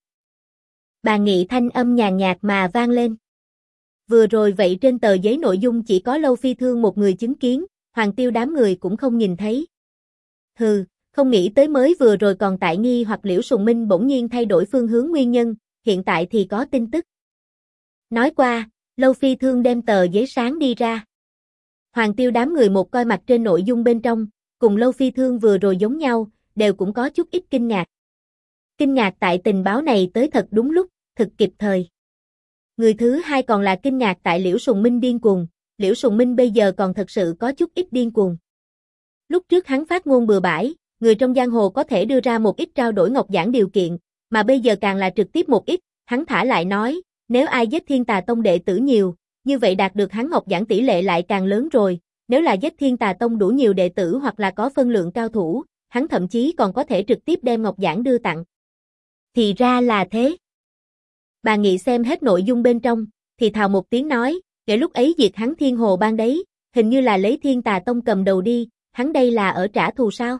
Bà Nghị thanh âm nhàn nhạt mà vang lên. Vừa rồi vậy trên tờ giấy nội dung chỉ có Lâu Phi Thương một người chứng kiến, Hoàng Tiêu đám người cũng không nhìn thấy. Hừ, không nghĩ tới mới vừa rồi còn tại nghi hoặc Liễu Sùng Minh bỗng nhiên thay đổi phương hướng nguyên nhân, hiện tại thì có tin tức. Nói qua, Lâu Phi Thương đem tờ giấy sáng đi ra. Hoàng Tiêu đám người một coi mặt trên nội dung bên trong, cùng Lâu Phi Thương vừa rồi giống nhau, đều cũng có chút ít kinh ngạc. Kinh ngạc tại tình báo này tới thật đúng lúc, thật kịp thời. Người thứ hai còn là kinh ngạc tại Liễu Sùng Minh điên cuồng, Liễu Sùng Minh bây giờ còn thật sự có chút ít điên cuồng. Lúc trước hắn phát ngôn bừa bãi, người trong giang hồ có thể đưa ra một ít trao đổi ngọc giản điều kiện, mà bây giờ càng là trực tiếp một ít, hắn thả lại nói, nếu ai giết Thiên Tà Tông đệ tử nhiều, như vậy đạt được hắn ngọc giản tỷ lệ lại càng lớn rồi, nếu là giết Thiên Tà Tông đủ nhiều đệ tử hoặc là có phân lượng cao thủ, hắn thậm chí còn có thể trực tiếp đem ngọc giản đưa tặng. Thì ra là thế. Bà Nghị xem hết nội dung bên trong, thì thào một tiếng nói, để lúc ấy diệt hắn Thiên Hồ Bang đấy, hình như là lấy Thiên Tà Tông cầm đầu đi, hắn đây là ở trả thù sao?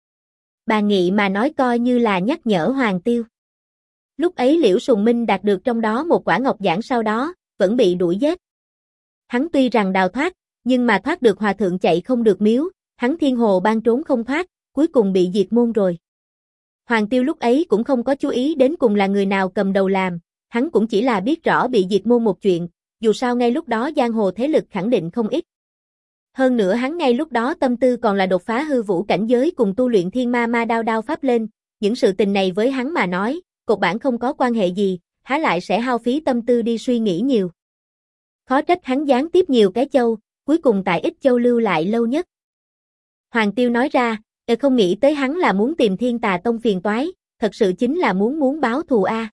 Bà Nghị mà nói coi như là nhắc nhở Hoàng Tiêu. Lúc ấy Liễu Sùng Minh đạt được trong đó một quả ngọc giản sau đó, vẫn bị đuổi giết. Hắn tuy rằng đào thoát, nhưng mà thoát được hòa thượng chạy không được miếu, hắn thiên hồ ban trốn không thoát, cuối cùng bị diệt môn rồi. Hoàng Tiêu lúc ấy cũng không có chú ý đến cùng là người nào cầm đầu làm, hắn cũng chỉ là biết rõ bị diệt môn một chuyện, dù sao ngay lúc đó giang hồ thế lực khẳng định không ít. Hơn nữa hắn ngay lúc đó tâm tư còn là đột phá hư vũ cảnh giới cùng tu luyện thiên ma ma đao pháp lên, những sự tình này với hắn mà nói, cột bản không có quan hệ gì, há lại sẽ hao phí tâm tư đi suy nghĩ nhiều. Khó trách hắn gián tiếp nhiều cái châu, cuối cùng tại Ích Châu lưu lại lâu nhất. Hoàng Tiêu nói ra, không nghĩ tới hắn là muốn tìm Thiên Tà Tông phiền toái, thật sự chính là muốn báo thù a.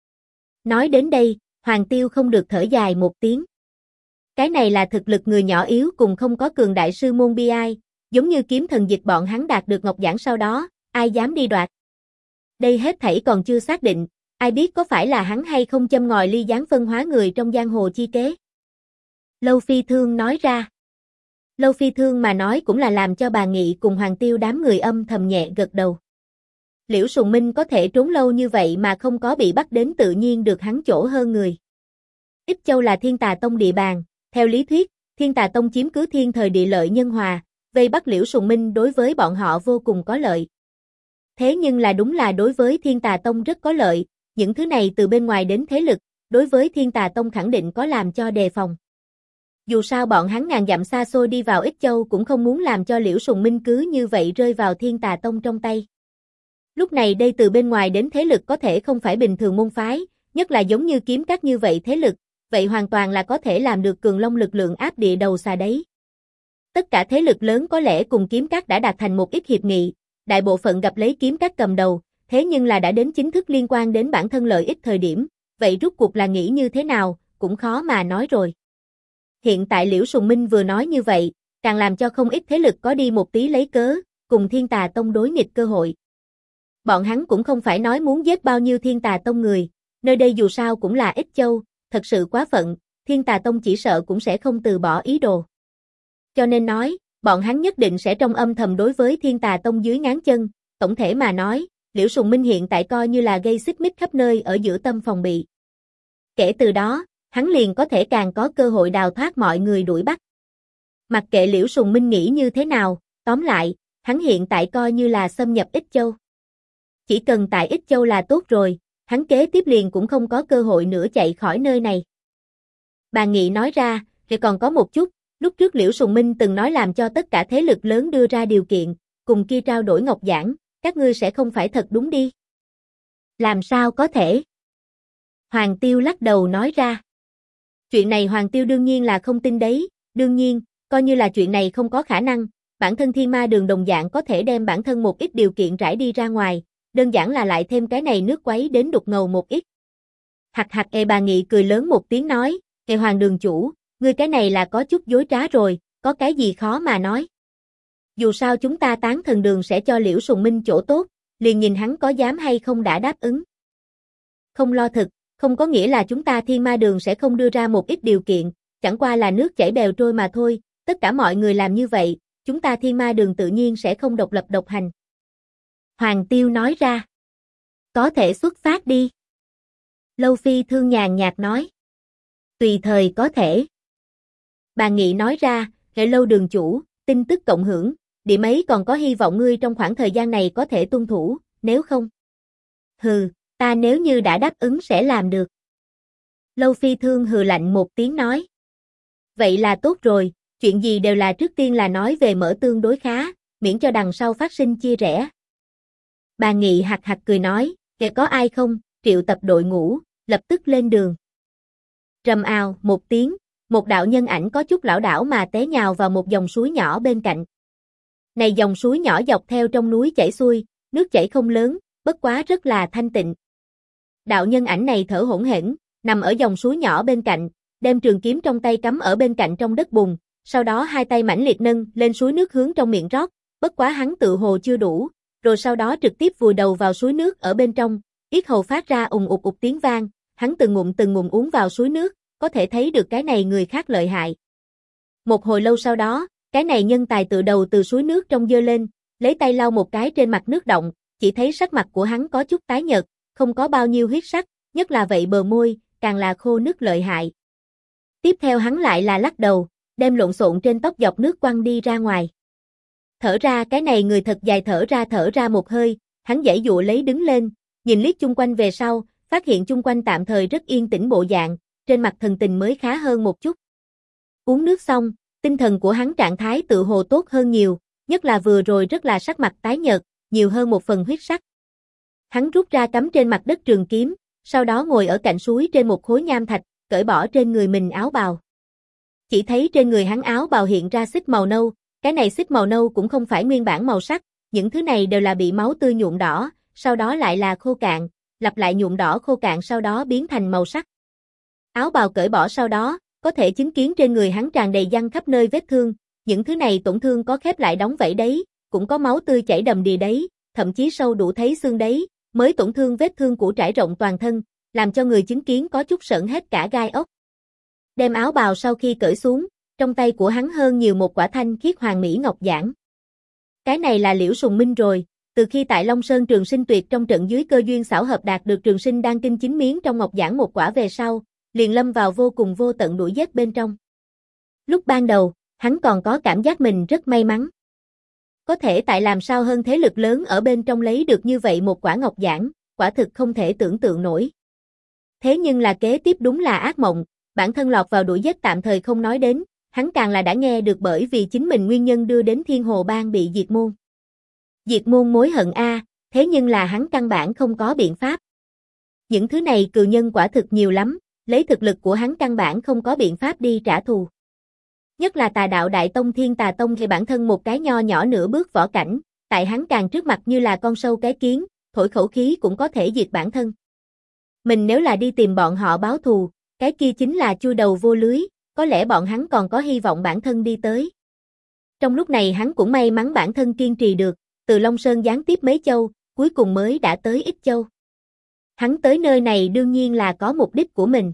Nói đến đây, Hoàng Tiêu không được thở dài một tiếng. Cái này là thực lực người nhỏ yếu cùng không có cường đại sư môn bi ai, giống như kiếm thần dịch bọn hắn đạt được ngọc giảng sau đó, ai dám đi đoạt. Đây hết thảy còn chưa xác định, ai biết có phải là hắn hay không châm ngòi ly gián phân hóa người trong giang hồ chi kế. Lâu Phi Thương nói ra. Lâu Phi Thương mà nói cũng là làm cho bà Nghị cùng Hoàng Tiêu đám người âm thầm nhẹ gật đầu. Liễu Sùng Minh có thể trốn lâu như vậy mà không có bị bắt đến tự nhiên được hắn chỗ hơn người. Ích Châu là Thiên Tà Tông địa bàn, theo lý thuyết, Thiên Tà Tông chiếm cứ thiên thời địa lợi nhân hòa, vây bắt Liễu Sùng Minh đối với bọn họ vô cùng có lợi. Thế nhưng là đúng là đối với Thiên Tà Tông rất có lợi, những thứ này từ bên ngoài đến thế lực, đối với Thiên Tà Tông khẳng định có làm cho đề phòng. Dù sao bọn hắn ngàn dặm xa xôi đi vào Ích Châu cũng không muốn làm cho Liễu Sùng Minh cứ như vậy rơi vào Thiên Tà Tông trong tay. Lúc này đây từ bên ngoài đến thế lực có thể không phải bình thường môn phái, nhất là giống như Kiếm Các như vậy thế lực, vậy hoàn toàn là có thể làm được Cường Long lực lượng áp địa đầu xà đấy. Tất cả thế lực lớn có lẽ cùng Kiếm Các đã đạt thành một ít hiệp nghị, đại bộ phận gặp lấy Kiếm Các cầm đầu, thế nhưng là đã đến chính thức liên quan đến bản thân lợi ích thời điểm, vậy rút cuộc là nghĩ như thế nào, cũng khó mà nói rồi. Hiện tại Liễu Sùng Minh vừa nói như vậy, càng làm cho không ít thế lực có đi một tí lấy cớ, cùng Thiên Tà Tông đối nghịch cơ hội. Bọn hắn cũng không phải nói muốn giết bao nhiêu Thiên Tà Tông người, nơi đây dù sao cũng là Ích Châu, thật sự quá phận, Thiên Tà Tông chỉ sợ cũng sẽ không từ bỏ ý đồ. Cho nên nói, bọn hắn nhất định sẽ trong âm thầm đối với Thiên Tà Tông dưới ngáng chân, tổng thể mà nói, Liễu Sùng Minh hiện tại coi như là gây xích mích khắp nơi ở giữa tâm phòng bị. Kể từ đó, hắn liền có thể càng có cơ hội đào thoát mọi người đuổi bắt. Mặc kệ Liễu Sùng Minh nghĩ như thế nào, tóm lại, hắn hiện tại coi như là xâm nhập Ích Châu. Chỉ cần tại Ích Châu là tốt rồi, hắn kế tiếp liền cũng không có cơ hội nữa chạy khỏi nơi này. Bà Nghị nói ra, thì còn có một chút, lúc trước Liễu Sùng Minh từng nói làm cho tất cả thế lực lớn đưa ra điều kiện, cùng kia trao đổi ngọc giảng, các ngươi sẽ không phải thật đúng đi. Làm sao có thể? Hoàng Tiêu lắc đầu nói ra. Chuyện này Hoàng Tiêu đương nhiên là không tin đấy, đương nhiên, coi như là chuyện này không có khả năng, bản thân Thiên Ma Đường đồng dạng có thể đem bản thân một ít điều kiện rải đi ra ngoài, đơn giản là lại thêm cái này nước quấy đến đục ngầu một ít. Hạc hạc bà Nghị cười lớn một tiếng nói, Hoàng đường chủ, ngươi cái này là có chút dối trá rồi, có cái gì khó mà nói. Dù sao chúng ta Tán Thần Đường sẽ cho Liễu Sùng Minh chỗ tốt, liền nhìn hắn có dám hay không đã đáp ứng. Không lo thực, không có nghĩa là chúng ta Thiên Ma Đường sẽ không đưa ra một ít điều kiện, chẳng qua là nước chảy bèo trôi mà thôi, tất cả mọi người làm như vậy, chúng ta Thiên Ma Đường tự nhiên sẽ không độc lập độc hành. Hoàng Tiêu nói ra. Có thể xuất phát đi. Lâu Phi Thương nhàn nhạt nói. Tùy thời có thể. Bà Nghị nói ra, hệ Lâu đường chủ, tin tức cộng hưởng, điểm ấy còn có hy vọng ngươi trong khoảng thời gian này có thể tuân thủ, nếu không. Hừ, ta nếu như đã đáp ứng sẽ làm được. Lâu Phi Thương hừ lạnh một tiếng nói. Vậy là tốt rồi, chuyện gì đều là trước tiên là nói về mở tương đối khá, miễn cho đằng sau phát sinh chia rẽ. Bà Nghị hạc hạc cười nói, kẻ có ai không, triệu tập đội ngũ, lập tức lên đường. Rầm ào, một tiếng, một đạo nhân ảnh có chút lảo đảo mà té nhào vào một dòng suối nhỏ bên cạnh. Này dòng suối nhỏ dọc theo trong núi chảy xuôi, nước chảy không lớn, bất quá rất là thanh tịnh. Đạo nhân ảnh này thở hổn hển, nằm ở dòng suối nhỏ bên cạnh, đem trường kiếm trong tay cắm ở bên cạnh trong đất bùn, sau đó hai tay mãnh liệt nâng lên suối nước hướng trong miệng rót, bất quá hắn tự hồ chưa đủ, rồi sau đó trực tiếp vùi đầu vào suối nước ở bên trong, yết hầu phát ra ùng ục ục tiếng vang, hắn từng ngụm uống vào suối nước, có thể thấy được cái này người khác lợi hại. Một hồi lâu sau đó, cái này nhân tài tự đầu từ suối nước trong dơ lên, lấy tay lau một cái trên mặt nước động, chỉ thấy sắc mặt của hắn có chút tái nhợt, không có bao nhiêu huyết sắc, nhất là vậy bờ môi, càng là khô nứt lợi hại. Tiếp theo hắn lại là lắc đầu, đem lộn xộn trên tóc dọc nước quăng đi ra ngoài. Thở ra, cái này người thật dài, thở ra một hơi, hắn giãy dụa lấy đứng lên, nhìn liếc chung quanh về sau, phát hiện chung quanh tạm thời rất yên tĩnh bộ dạng, trên mặt thần tình mới khá hơn một chút. Uống nước xong, tinh thần của hắn trạng thái tự hồ tốt hơn nhiều, nhất là vừa rồi rất là sắc mặt tái nhợt, nhiều hơn một phần huyết sắc. Hắn rút ra cắm trên mặt đất trường kiếm, sau đó ngồi ở cạnh suối trên một khối nham thạch, cởi bỏ trên người mình áo bào. Chỉ thấy trên người hắn áo bào hiện ra xích màu nâu, cái này xích màu nâu cũng không phải nguyên bản màu sắc, những thứ này đều là bị máu tươi nhuộm đỏ, sau đó lại là khô cạn, lặp lại nhuộm đỏ khô cạn sau đó biến thành màu sắc. Áo bào cởi bỏ sau đó, có thể chứng kiến trên người hắn tràn đầy giăng khắp nơi vết thương, những thứ này tổn thương có khép lại đóng vảy đấy, cũng có máu tươi chảy đầm đìa đấy, thậm chí sâu đủ thấy xương đấy, mới tổn thương vết thương cũ trải rộng toàn thân, làm cho người chứng kiến có chút sởn hết cả gai ốc. Đem áo bào sau khi cởi xuống, trong tay của hắn hơn nhiều một quả thanh khiết hoàng mỹ ngọc giản. Cái này là Liễu Sùng Minh rồi, từ khi tại Long Sơn Trường Sinh Tuyệt trong trận dưới cơ duyên xảo hợp đạt được Trường Sinh Đan Kinh 9 miếng trong ngọc giản một quả về sau, liền lâm vào vô cùng vô tận đuổi giết bên trong. Lúc ban đầu, hắn còn có cảm giác mình rất may mắn. Có thể tại làm sao hơn thế lực lớn ở bên trong lấy được như vậy một quả ngọc giản, quả thực không thể tưởng tượng nổi. Thế nhưng là kế tiếp đúng là ác mộng, bản thân lọt vào đuổi giết tạm thời không nói đến, hắn càng là đã nghe được bởi vì chính mình nguyên nhân đưa đến Thiên Hồ Bang bị diệt môn. Diệt môn mối hận a, thế nhưng là hắn căn bản không có biện pháp. Những thứ này cừu nhân quả thực nhiều lắm, lấy thực lực của hắn căn bản không có biện pháp đi trả thù. Nhất là Tà Đạo Đại Tông Thiên Tà Tông thì bản thân một cái nho nhỏ nửa bước võ cảnh, tại hắn càng trước mặt như là con sâu cái kiến, thổi khẩu khí cũng có thể diệt bản thân. Mình nếu là đi tìm bọn họ báo thù, cái kia chính là chui đầu vô lưới, có lẽ bọn hắn còn có hy vọng bản thân đi tới. Trong lúc này hắn cũng may mắn bản thân kiên trì được, từ Long Sơn giáng tiếp mấy châu, cuối cùng mới đã tới Ích Châu. Hắn tới nơi này đương nhiên là có mục đích của mình.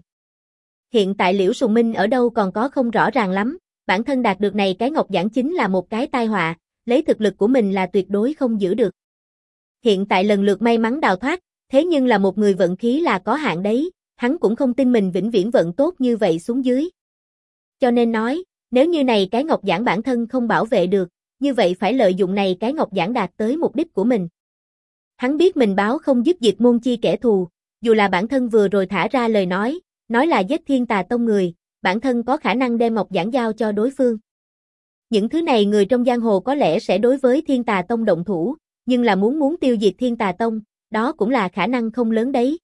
Hiện tại Liễu Sùng Minh ở đâu còn có không rõ ràng lắm, bản thân đạt được này cái ngọc giản chính là một cái tai họa, lấy thực lực của mình là tuyệt đối không giữ được. Hiện tại lần lượt may mắn đào thoát, thế nhưng là một người vận khí là có hạn đấy, hắn cũng không tin mình vĩnh viễn vận tốt như vậy xuống dưới. Cho nên nói, nếu như này cái ngọc giản bản thân không bảo vệ được, như vậy phải lợi dụng này cái ngọc giản đạt tới mục đích của mình. Hắn biết mình báo không dứt diệt môn chi kẻ thù, dù là bản thân vừa rồi thả ra lời nói là giết Thiên Tà Tông người, bản thân có khả năng đem ngọc giản giao cho đối phương. Những thứ này người trong giang hồ có lẽ sẽ đối với Thiên Tà Tông động thủ, nhưng là muốn tiêu diệt Thiên Tà Tông, đó cũng là khả năng không lớn đấy.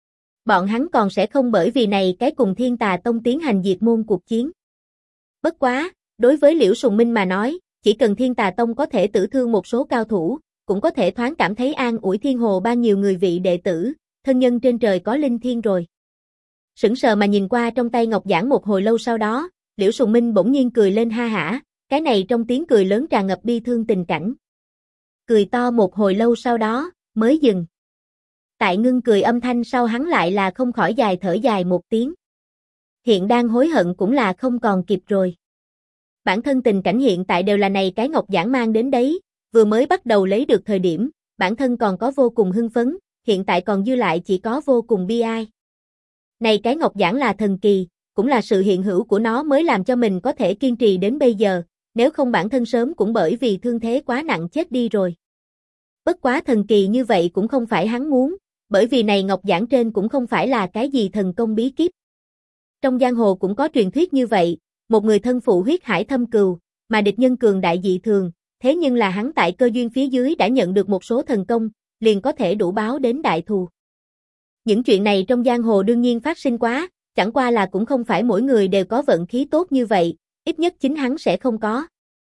Bọn hắn còn sẽ không bởi vì này cái cùng Thiên Tà Tông tiến hành diệt môn cuộc chiến. Bất quá, đối với Liễu Sùng Minh mà nói, chỉ cần Thiên Tà Tông có thể tử thương một số cao thủ, cũng có thể thoáng cảm thấy an ủi Thiên Hồ Bang nhiều người vị đệ tử, thân nhân trên trời có linh thiêng rồi. Sững sờ mà nhìn qua trong tay ngọc giản một hồi lâu sau đó, Liễu Sùng Minh bỗng nhiên cười lên ha hả, cái này trong tiếng cười lớn tràn ngập bi thương tình cảnh. Cười to một hồi lâu sau đó, mới dừng. Tại ngưng cười âm thanh sau hắn lại là không khỏi dài thở dài một tiếng. Hiện đang hối hận cũng là không còn kịp rồi. Bản thân tình cảnh hiện tại đều là này cái ngọc giản mang đến đấy, vừa mới bắt đầu lấy được thời điểm, bản thân còn có vô cùng hưng phấn, hiện tại còn dư lại chỉ có vô cùng bi ai. Này cái ngọc giản là thần kỳ, cũng là sự hiện hữu của nó mới làm cho mình có thể kiên trì đến bây giờ, nếu không bản thân sớm cũng bởi vì thương thế quá nặng chết đi rồi. Bất quá thần kỳ như vậy cũng không phải hắn muốn, bởi vì này ngọc giản trên cũng không phải là cái gì thần công bí kíp. Trong giang hồ cũng có truyền thuyết như vậy, một người thân phụ huyết hải thâm cừu, mà địch nhân cường đại dị thường, thế nhưng là hắn tại cơ duyên phía dưới đã nhận được một số thần công, liền có thể đủ báo đến đại thù. Những chuyện này trong giang hồ đương nhiên phát sinh quá, chẳng qua là cũng không phải mỗi người đều có vận khí tốt như vậy, ít nhất chính hắn sẽ không có.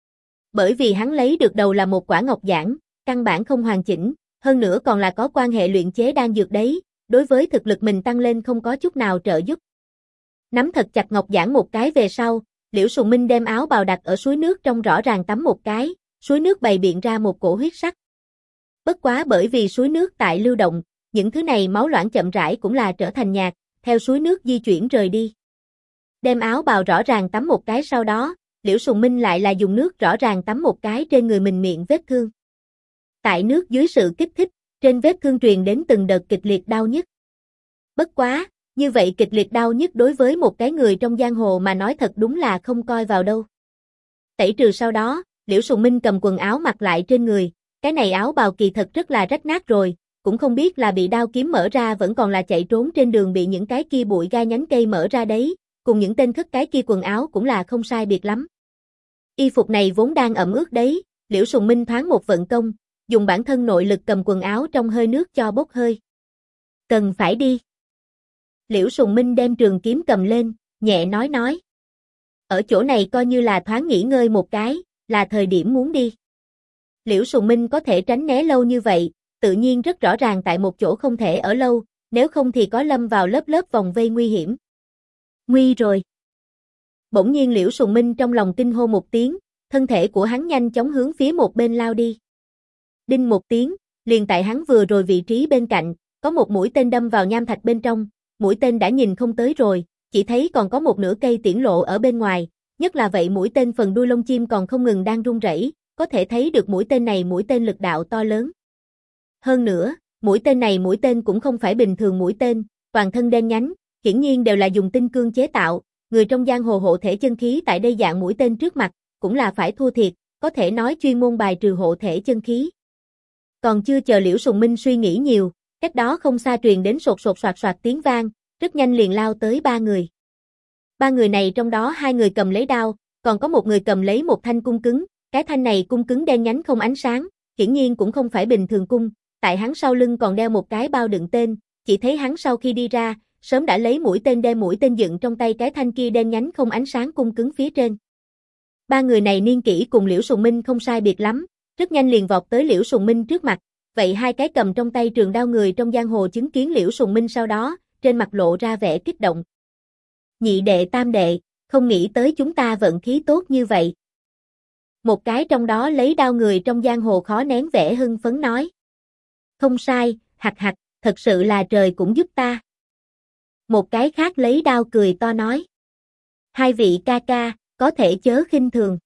Bởi vì hắn lấy được đầu là một quả ngọc giản, căn bản không hoàn chỉnh, hơn nữa còn là có quan hệ luyện chế đan dược đấy, đối với thực lực mình tăng lên không có chút nào trợ giúp. Nắm thật chặt ngọc giản một cái về sau, Liễu Sùng Minh đem áo bào đặt ở suối nước trong rõ ràng tắm một cái, suối nước bày biện ra một cổ huyết sắc. Bất quá bởi vì suối nước tại lưu động, những thứ này máu loãng chậm rãi cũng là trở thành nhạt, theo suối nước di chuyển rời đi. Đem áo bào rõ ràng tắm một cái sau đó, Liễu Sùng Minh lại là dùng nước rõ ràng tắm một cái trên người mình miệng vết thương. Tại nước dưới sự kích thích, trên vết thương truyền đến từng đợt kịch liệt đau nhức. Bất quá, Như vậy kịch liệt đau nhức đối với một cái người trong giang hồ mà nói thật đúng là không coi vào đâu. Tẩy trừ sau đó, Liễu Sùng Minh cầm quần áo mặc lại trên người, cái này áo bào kỳ thật rất là rách nát rồi, cũng không biết là bị đao kiếm mở ra vẫn còn là chạy trốn trên đường bị những cái kia bụi gai nhánh cây mở ra đấy, cùng những tên khất cái kia quần áo cũng là không sai biệt lắm. Y phục này vốn đang ẩm ướt đấy, Liễu Sùng Minh thoáng một vận công, dùng bản thân nội lực cầm quần áo trong hơi nước cho bốc hơi. Cần phải đi. Liễu Sùng Minh đem trường kiếm cầm lên, nhẹ nói. Ở chỗ này coi như là thoáng nghỉ ngơi một cái, là thời điểm muốn đi. Liễu Sùng Minh có thể tránh né lâu như vậy, tự nhiên rất rõ ràng tại một chỗ không thể ở lâu, nếu không thì có lâm vào lớp vòng vây nguy hiểm. Nguy rồi. Bỗng nhiên Liễu Sùng Minh trong lòng kinh hô một tiếng, thân thể của hắn nhanh chóng hướng phía một bên lao đi. Đinh một tiếng, liền tại hắn vừa rồi vị trí bên cạnh, có một mũi tên đâm vào nham thạch bên trong, mũi tên đã nhìn không tới rồi, chỉ thấy còn có một nửa cây tiễn lộ ở bên ngoài, nhất là vậy mũi tên phần đuôi lông chim còn không ngừng đang rung rẩy, có thể thấy được mũi tên này mũi tên lực đạo to lớn. Hơn nữa, mũi tên cũng không phải bình thường mũi tên, toàn thân đen nhánh, hiển nhiên đều là dùng tinh cương chế tạo, người trong giang hồ hộ thể chân khí tại đây dạng mũi tên trước mặt, cũng là phải thua thiệt, có thể nói chuyên môn bài trừ hộ thể chân khí. Còn chưa chờ Liễu Sùng Minh suy nghĩ nhiều, cách đó không xa truyền đến sột sột soạt soạt tiếng vang, rất nhanh liền lao tới ba người. Ba người này trong đó hai người cầm lấy đao, còn có một người cầm lấy một thanh cung cứng, cái thanh này cung cứng đen nhánh không ánh sáng, hiển nhiên cũng không phải bình thường cung, tại hắn sau lưng còn đeo một cái bao đựng tên, chỉ thấy hắn sau khi đi ra, sớm đã lấy mũi tên đem mũi tên dựng trong tay cái thanh kia đen nhánh không ánh sáng cung cứng phía trên. Ba người này niên kỷ cùng Liễu Sùng Minh không sai biệt lắm, rất nhanh liền vọt tới Liễu Sùng Minh trước mặt, vậy hai cái cầm trong tay trường đao người trong giang hồ chứng kiến Liễu Sùng Minh sau đó, trên mặt lộ ra vẻ kích động. Nhị đệ tam đệ, không nghĩ tới chúng ta vận khí tốt như vậy. Một cái trong đó lấy đao người trong giang hồ khó nén vẻ hưng phấn nói. Không sai, hặc, thật sự là trời cũng giúp ta. Một cái khác lấy đao cười to nói. Hai vị ca ca, có thể chớ khinh thường.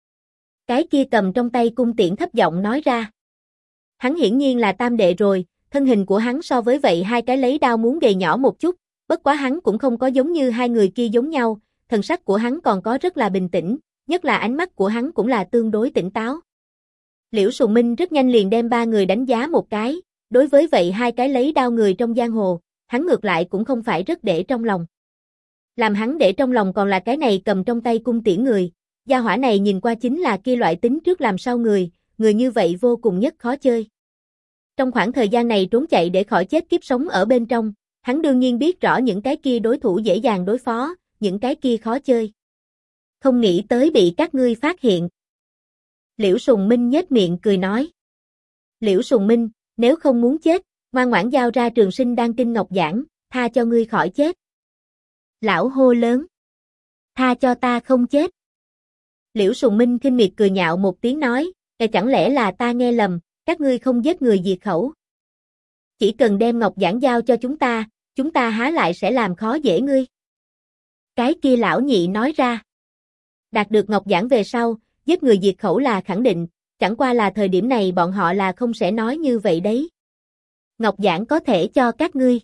Cái kia cầm trong tay cung tiễn thấp giọng nói ra. Hắn hiển nhiên là tam đệ rồi, thân hình của hắn so với vậy hai cái lấy đao muốn gầy nhỏ một chút, bất quá hắn cũng không có giống như hai người kia giống nhau, thần sắc của hắn còn có rất là bình tĩnh, nhất là ánh mắt của hắn cũng là tương đối tỉnh táo. Liễu Sùng Minh rất nhanh liền đem ba người đánh giá một cái, đối với vậy hai cái lấy đao người trong giang hồ, hắn ngược lại cũng không phải rất để trong lòng. Làm hắn để trong lòng còn là cái này cầm trong tay cung tiễn người, gia hỏa này nhìn qua chính là kia loại tính trước làm sao người như vậy vô cùng nhất khó chơi. Trong khoảng thời gian này trốn chạy để khỏi chết kiếp sống ở bên trong, hắn đương nhiên biết rõ những cái kia đối thủ dễ dàng đối phó, những cái kia khó chơi. Không nghĩ tới bị các ngươi phát hiện. Liễu Sùng Minh nhếch miệng cười nói. Liễu Sùng Minh, nếu không muốn chết, ngoan ngoãn giao ra Trường Sinh Đan Kinh Ngọc Giảng, tha cho ngươi khỏi chết. Lão hô lớn. Tha cho ta không chết. Liễu Sùng Minh khinh miệt cười nhạo một tiếng nói, chẳng lẽ là ta nghe lầm, các ngươi không giết người diệt khẩu. Chỉ cần đem Ngọc Giảng giao cho chúng ta há lại sẽ làm khó dễ ngươi. Cái kia lão nhị nói ra. Đạt được Ngọc Giảng về sau, giết người diệt khẩu là khẳng định, chẳng qua là thời điểm này bọn họ là không sẽ nói như vậy đấy. Ngọc Giảng có thể cho các ngươi.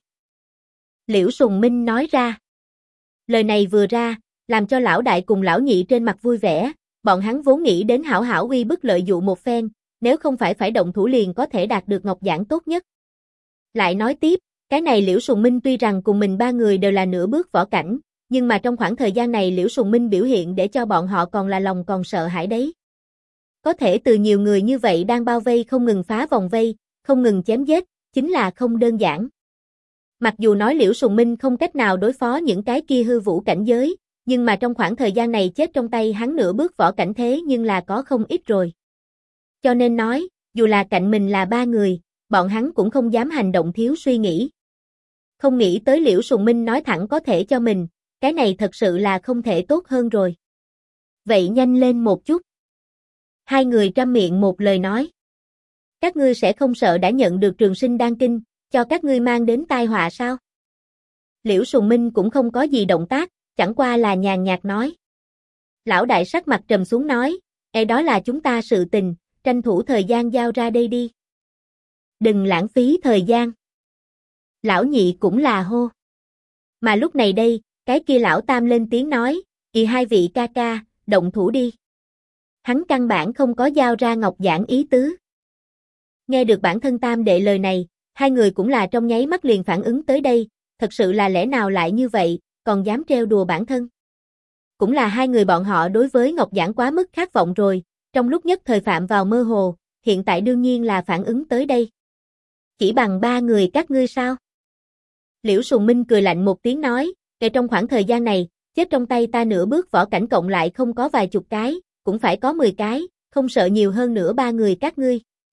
Liễu Sùng Minh nói ra. Lời này vừa ra, làm cho lão đại cùng lão nhị trên mặt vui vẻ, bọn hắn vốn nghĩ đến hảo hảo uy bức lợi dụ một phen, nếu không phải động thủ liền có thể đạt được Ngọc Giảng tốt nhất. Lại nói tiếp, cái này Liễu Sùng Minh tuy rằng cùng mình ba người đều là nửa bước võ cảnh, nhưng mà trong khoảng thời gian này Liễu Sùng Minh biểu hiện để cho bọn họ còn là lòng còn sợ hãi đấy. Có thể từ nhiều người như vậy đang bao vây không ngừng phá vòng vây, không ngừng chém giết, chính là không đơn giản. Mặc dù nói Liễu Sùng Minh không cách nào đối phó những cái kia hư vũ cảnh giới, nhưng mà trong khoảng thời gian này chết trong tay hắn nửa bước võ cảnh thế nhưng là có không ít rồi. Cho nên nói, dù là cạnh mình là ba người, bọn hắn cũng không dám hành động thiếu suy nghĩ. Không nghĩ tới Liễu Sùng Minh nói thẳng có thể cho mình, cái này thật sự là không thể tốt hơn rồi. Vậy nhanh lên một chút. Hai người trăm miệng một lời nói. Các ngươi sẽ không sợ đã nhận được Trường Sinh Đan Kinh, cho các ngươi mang đến tai họa sao? Liễu Sùng Minh cũng không có gì động tác, chẳng qua là nhàn nhạt nói. Lão đại sắc mặt trầm xuống nói, đó là chúng ta sự tình, tranh thủ thời gian giao ra đây đi. Đừng lãng phí thời gian. Lão nhị cũng là hô. Mà lúc này đây, cái kia lão tam lên tiếng nói, hai vị ca ca, động thủ đi. Hắn căn bản không có giao ra ngọc giản ý tứ. Nghe được bản thân tam đệ lời này, hai người cũng là trong nháy mắt liền phản ứng tới đây, thật sự là lẽ nào lại như vậy, còn dám trêu đùa bản thân. Cũng là hai người bọn họ đối với ngọc giản quá mức khát vọng rồi, trong lúc nhất thời phạm vào mơ hồ, hiện tại đương nhiên là phản ứng tới đây. Chỉ bằng ba người các ngươi sao? Liễu Sùng Minh cười lạnh một tiếng nói, kể trong khoảng thời gian này, chết trong tay ta nửa bước võ cảnh cộng lại không có vài chục cái, cũng phải có 10 cái, không sợ nhiều hơn nữa ba người các ngươi.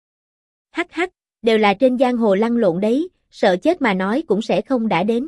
Hắc hắc, đều là trên giang hồ lăn lộn đấy, sợ chết mà nói cũng sẽ không đã đến.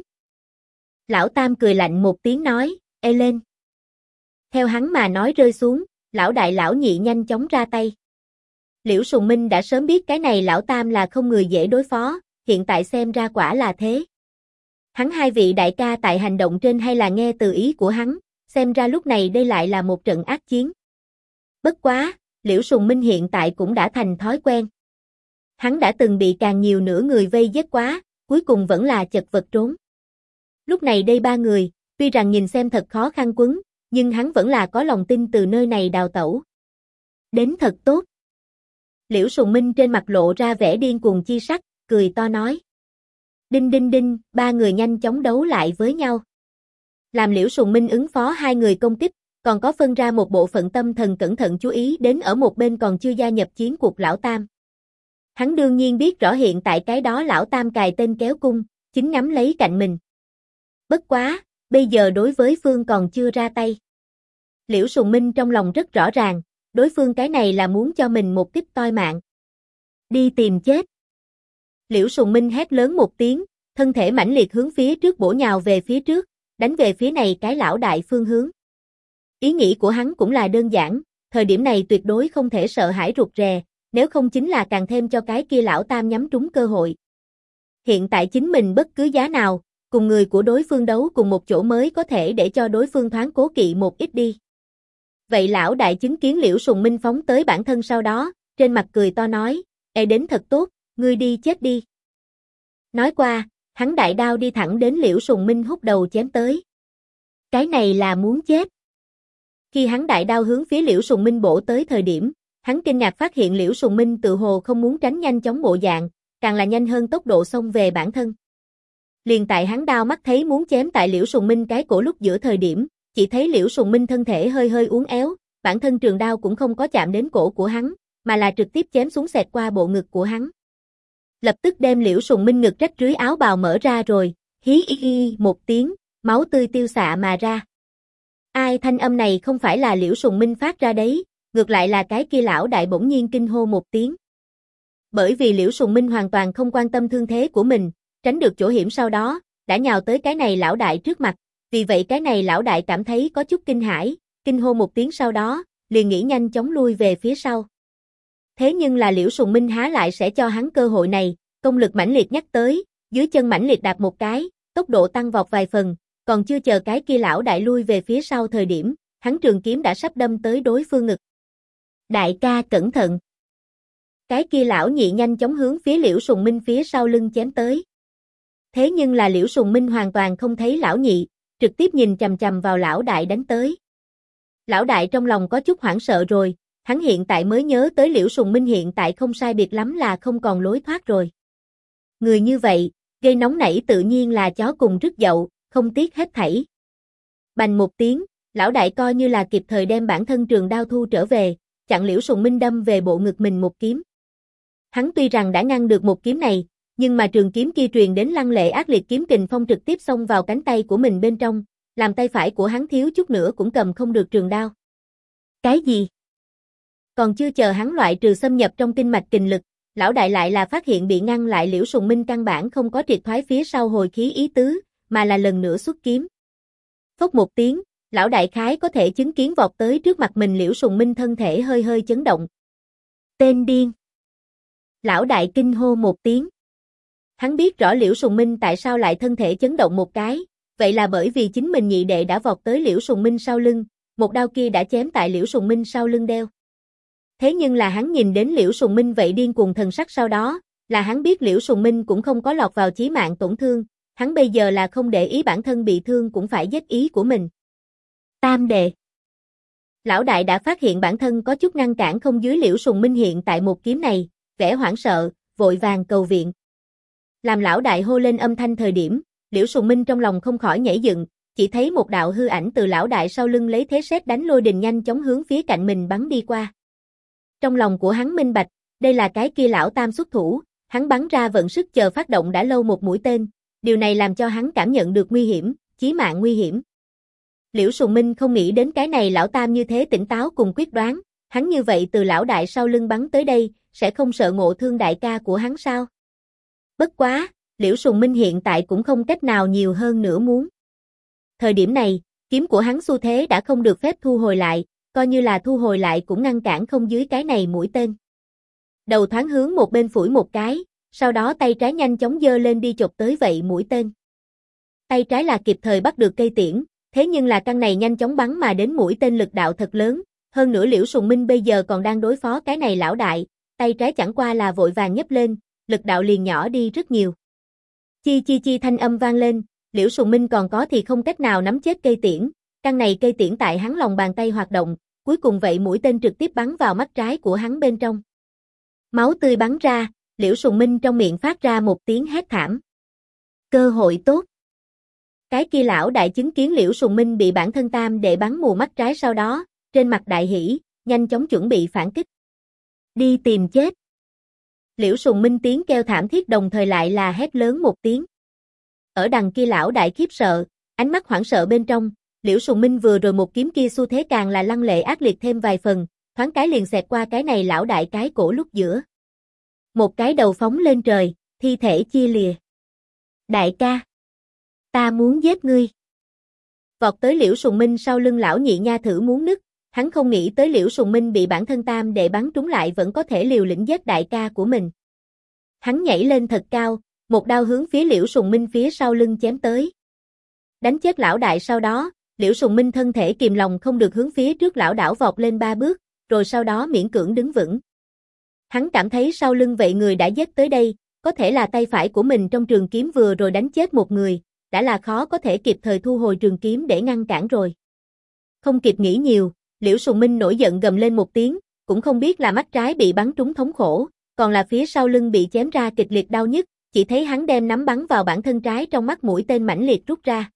Lão Tam cười lạnh một tiếng nói, ê lên. Theo hắn mà nói rơi xuống, lão đại lão nhị nhanh chóng ra tay. Liễu Sùng Minh đã sớm biết cái này lão Tam là không người dễ đối phó, hiện tại xem ra quả là thế. Hắn hai vị đại ca tại hành động trên hay là nghe từ ý của hắn, xem ra lúc này đây lại là một trận ác chiến. Bất quá, Liễu Sùng Minh hiện tại cũng đã thành thói quen. Hắn đã từng bị càng nhiều nửa người vây giết quá, cuối cùng vẫn là chật vật trốn. Lúc này đây ba người, tuy rằng nhìn xem thật khó khăn quấn, nhưng hắn vẫn là có lòng tin từ nơi này đào tẩu. Đến thật tốt. Liễu Sùng Minh trên mặt lộ ra vẻ điên cuồng chi sắc, cười to nói. Đinh đinh đinh, ba người nhanh chóng đấu lại với nhau. Làm Liễu Sùng Minh ứng phó hai người công kích, còn có phân ra một bộ phận tâm thần cẩn thận chú ý đến ở một bên còn chưa gia nhập chiến cuộc lão Tam. Hắn đương nhiên biết rõ hiện tại cái đó lão Tam cài tên kéo cung, chính ngắm lấy cạnh mình. Bất quá, bây giờ đối với phương còn chưa ra tay. Liễu Sùng Minh trong lòng rất rõ ràng, đối phương cái này là muốn cho mình một kích toi mạng. Đi tìm chết. Liễu Sùng Minh hét lớn một tiếng, thân thể mãnh liệt hướng phía trước bổ nhào về phía trước, đánh về phía này cái lão đại phương hướng. Ý nghĩ của hắn cũng là đơn giản, thời điểm này tuyệt đối không thể sợ hãi rụt rè, nếu không chính là càng thêm cho cái kia lão Tam nhắm trúng cơ hội. Hiện tại chính mình bất cứ giá nào, cùng người của đối phương đấu cùng một chỗ mới có thể để cho đối phương thoáng cố kỵ một ít đi. Vậy lão đại chứng kiến Liễu Sùng Minh phóng tới bản thân sau đó, trên mặt cười to nói, ê đến thật tốt, ngươi đi chết đi. Nói qua, hắn đại đao đi thẳng đến Liễu Sùng Minh húc đầu chém tới. Cái này là muốn chết. Khi hắn đại đao hướng phía Liễu Sùng Minh bổ tới thời điểm, hắn kinh ngạc phát hiện Liễu Sùng Minh tự hồ không muốn tránh nhanh chóng bộ dạng, càng là nhanh hơn tốc độ xông về bản thân. Liền tại hắn đao mắt thấy muốn chém tại Liễu Sùng Minh cái cổ lúc giữa thời điểm, chỉ thấy Liễu Sùng Minh thân thể hơi hơi uốn éo, bản thân trường đao cũng không có chạm đến cổ của hắn, mà là trực tiếp chém xuống xẹt qua bộ ngực của hắn. Lập tức đem Liễu Sùng Minh ngực rách rưới áo bào mở ra rồi, hí y một tiếng, máu tươi tiêu xạ mà ra. Ai thanh âm này không phải là Liễu Sùng Minh phát ra đấy, ngược lại là cái kia lão đại bỗng nhiên kinh hô một tiếng. Bởi vì Liễu Sùng Minh hoàn toàn không quan tâm thương thế của mình, tránh được chỗ hiểm sau đó, đã nhào tới cái này lão đại trước mặt, vì vậy cái này lão đại cảm thấy có chút kinh hãi, kinh hô một tiếng sau đó, liền nghĩ nhanh chóng lui về phía sau. Thế nhưng là Liễu Sùng Minh há lại sẽ cho hắn cơ hội này, công lực mãnh liệt nhắc tới, dưới chân mãnh liệt đạp một cái, tốc độ tăng vọt vài phần, còn chưa chờ cái kia lão đại lui về phía sau thời điểm, hắn trường kiếm đã sắp đâm tới đối phương ngực. Đại ca cẩn thận. Cái kia lão nhị nhanh chóng hướng phía Liễu Sùng Minh phía sau lưng chém tới. Thế nhưng là Liễu Sùng Minh hoàn toàn không thấy lão nhị, trực tiếp nhìn chằm chằm vào lão đại đánh tới. Lão đại trong lòng có chút hoảng sợ rồi, hắn hiện tại mới nhớ tới Liễu Sùng Minh hiện tại không sai biệt lắm là không còn lối thoát rồi. Người như vậy, gây nóng nảy tự nhiên là chó cùng rứt dậu, không tiếc hết thảy. Bành một tiếng, lão đại coi như là kịp thời đem bản thân trường đao thu trở về, chặn Liễu Sùng Minh đâm về bộ ngực mình một kiếm. Hắn tuy rằng đã ngăn được một kiếm này, nhưng mà trường kiếm kia truyền đến lăng lệ ác liệt kiếm kình phong trực tiếp xông vào cánh tay của mình bên trong, làm tay phải của hắn thiếu chút nữa cũng cầm không được trường đao. Cái gì? Còn chưa chờ hắn loại trừ xâm nhập trong kinh mạch kình lực, lão đại lại là phát hiện bị ngăn lại Liễu Sùng Minh căn bản không có triệt thoái phía sau hồi khí ý tứ, mà là lần nữa xuất kiếm. Phốc một tiếng, lão đại khái có thể chứng kiến vọt tới trước mặt mình Liễu Sùng Minh thân thể hơi hơi chấn động. Tên điên. Lão đại kinh hô một tiếng. Hắn biết rõ Liễu Sùng Minh tại sao lại thân thể chấn động một cái, vậy là bởi vì chính mình nhị đệ đã vọt tới Liễu Sùng Minh sau lưng, một đao kia đã chém tại Liễu Sùng Minh sau lưng đeo. Thế nhưng là hắn nhìn đến Liễu Sùng Minh vậy điên cuồng thần sắc sau đó, là hắn biết Liễu Sùng Minh cũng không có lọt vào chí mạng tổn thương, hắn bây giờ là không để ý bản thân bị thương cũng phải giết ý của mình. Tam đệ. Lão đại đã phát hiện bản thân có chút ngăn cản không dưới Liễu Sùng Minh hiện tại một kiếm này, vẻ hoảng sợ, vội vàng cầu viện. Làm lão đại hô lên âm thanh thời điểm, Liễu Sùng Minh trong lòng không khỏi nhảy dựng, chỉ thấy một đạo hư ảnh từ lão đại sau lưng lấy thế sét đánh lôi đình nhanh chóng hướng phía cạnh mình bắn đi qua. Trong lòng của hắn minh bạch, đây là cái kia lão tam xuất thủ, hắn bắn ra vận sức chờ phát động đã lâu một mũi tên, điều này làm cho hắn cảm nhận được nguy hiểm, chí mạng nguy hiểm. Liễu Sùng Minh không nghĩ đến cái này lão tam như thế tỉnh táo cùng quyết đoán, hắn như vậy từ lão đại sau lưng bắn tới đây, sẽ không sợ ngộ thương đại ca của hắn sao? Bất quá, Liễu Sùng Minh hiện tại cũng không cách nào nhiều hơn nữa muốn. Thời điểm này, kiếm của hắn xu thế đã không được phép thu hồi lại, coi như là thu hồi lại cũng ngăn cản không dưới cái này mũi tên. Đầu thoáng hướng một bên phủi một cái, sau đó tay trái nhanh chóng giơ lên đi chộp tới vậy mũi tên. Tay trái là kịp thời bắt được cây tiễn, thế nhưng là căn này nhanh chóng bắn mà đến mũi tên lực đạo thật lớn, hơn nữa Liễu Sùng Minh bây giờ còn đang đối phó cái này lão đại, tay trái chẳng qua là vội vàng nhấc lên, lực đạo liền nhỏ đi rất nhiều. Chi chi chi thanh âm vang lên, Liễu Sùng Minh còn có thì không cách nào nắm chết cây tiễn, căn này cây tiễn tại hắn lòng bàn tay hoạt động, cuối cùng vậy mũi tên trực tiếp bắn vào mắt trái của hắn bên trong. Máu tươi bắn ra, Liễu Sùng Minh trong miệng phát ra một tiếng hét thảm. Cơ hội tốt. Cái kia lão đại chứng kiến Liễu Sùng Minh bị bản thân tam đệ bắn mù mắt trái sau đó, trên mặt đại hỉ, nhanh chóng chuẩn bị phản kích. Đi tìm chết. Liễu Sùng Minh tiếng kêu thảm thiết đồng thời lại là hét lớn một tiếng. Ở đằng kia lão đại khiếp sợ, ánh mắt hoảng sợ bên trong, Liễu Sùng Minh vừa rồi một kiếm kia xu thế càng là lăng lệ ác liệt thêm vài phần, thoáng cái liền xẹt qua cái này lão đại cái cổ lúc giữa. Một cái đầu phóng lên trời, thi thể chia lìa. Đại ca, ta muốn giết ngươi. Vọt tới Liễu Sùng Minh sau lưng lão nhị nha thử muốn nứt, hắn không nghĩ tới Liễu Sùng Minh bị bản thân tam đệ bắn trúng lại vẫn có thể liều lĩnh giết đại ca của mình. Hắn nhảy lên thật cao, một đao hướng phía Liễu Sùng Minh phía sau lưng chém tới. Đánh chết lão đại sau đó, Liễu Sùng Minh thân thể kìm lòng không được hướng phía trước lão đảo vọt lên 3 bước, rồi sau đó miễn cưỡng đứng vững. Hắn cảm thấy sau lưng vậy người đã giết tới đây, có thể là tay phải của mình trong trường kiếm vừa rồi đánh chết một người, đã là khó có thể kịp thời thu hồi trường kiếm để ngăn cản rồi. Không kịp nghĩ nhiều, Liễu Sùng Minh nổi giận gầm lên một tiếng, cũng không biết là mắt trái bị bắn trúng thống khổ, còn là phía sau lưng bị chém ra kịch liệt đau nhức, chỉ thấy hắn đem nắm bắn vào bản thân trái trong mắt mũi tên mãnh liệt rút ra.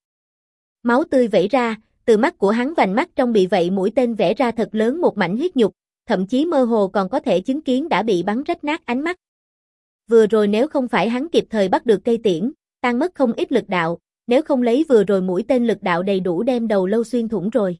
Máu tươi vẩy ra, từ mắt của hắn vành mắt trong bị vậy mũi tên vẽ ra thật lớn một mảnh huyết nhục, thậm chí mơ hồ còn có thể chứng kiến đã bị bắn rách nát ánh mắt. Vừa rồi nếu không phải hắn kịp thời bắt được cây tiễn, tan mất không ít lực đạo, nếu không lấy vừa rồi mũi tên lực đạo đầy đủ đem đầu lâu xuyên thủng rồi.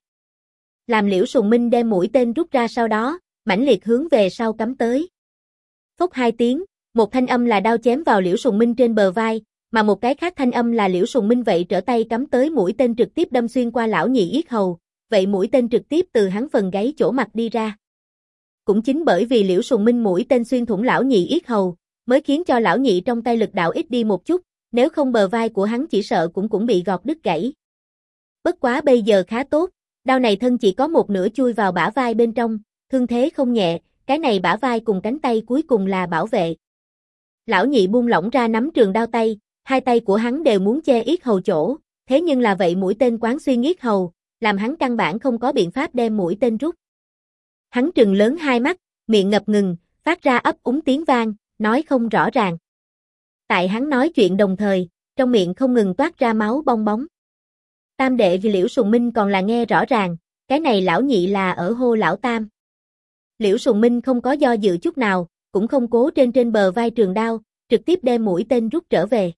Làm Liễu Sùng Minh đem mũi tên rút ra sau đó, mãnh liệt hướng về sau cắm tới. Phốc hai tiếng, một thanh âm là đao chém vào Liễu Sùng Minh trên bờ vai, mà một cái khác thanh âm là Liễu Sùng Minh vậy trở tay cắm tới mũi tên trực tiếp đâm xuyên qua lão nhị yết hầu, vậy mũi tên trực tiếp từ hắn phần gáy chỗ mặt đi ra. Cũng chính bởi vì Liễu Sùng Minh mũi tên xuyên thủng lão nhị yết hầu, mới khiến cho lão nhị trong tay lực đạo ít đi một chút, nếu không bờ vai của hắn chỉ sợ cũng bị gọt đứt gãy. Bất quá bây giờ khá tốt, đao này thân chỉ có một nửa chui vào bả vai bên trong, thương thế không nhẹ, cái này bả vai cùng cánh tay cuối cùng là bảo vệ. Lão nhị buông lỏng ra nắm trường đao tay, hai tay của hắn đều muốn che yết hầu chỗ, thế nhưng là vậy mũi tên quán xuyên yết hầu, làm hắn căn bản không có biện pháp đem mũi tên rút. Hắn trừng lớn hai mắt, miệng ngập ngừng, phát ra ấp úng tiếng vang, nói không rõ ràng. Tại hắn nói chuyện đồng thời, trong miệng không ngừng toát ra máu bong bóng. Tam đệ vì Liễu Sùng Minh còn là nghe rõ ràng, cái này lão nhị là ở hô lão tam. Liễu Sùng Minh không có do dự chút nào, cũng không cố trên bờ vai trường đao, trực tiếp đem mũi tên rút trở về.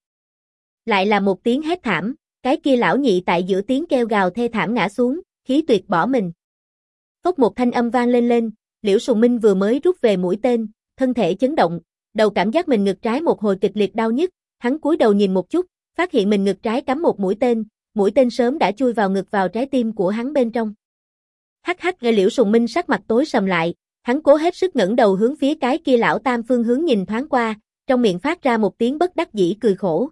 Lại là một tiếng hét thảm, cái kia lão nhị tại giữa tiếng kêu gào thê thảm ngã xuống, khí tuyệt bỏ mình. Phốc một thanh âm vang lên, Liễu Sùng Minh vừa mới rút về mũi tên, thân thể chấn động, đầu cảm giác mình ngực trái một hồi kịch liệt đau nhức, hắn cúi đầu nhìn một chút, phát hiện mình ngực trái cắm một mũi tên sớm đã chui vào ngực vào trái tim của hắn bên trong. Hắc hắc, Liễu Sùng Minh sắc mặt tối sầm lại, hắn cố hết sức ngẩng đầu hướng phía cái kia lão tam phương hướng nhìn thoáng qua, trong miệng phát ra một tiếng bất đắc dĩ cười khổ.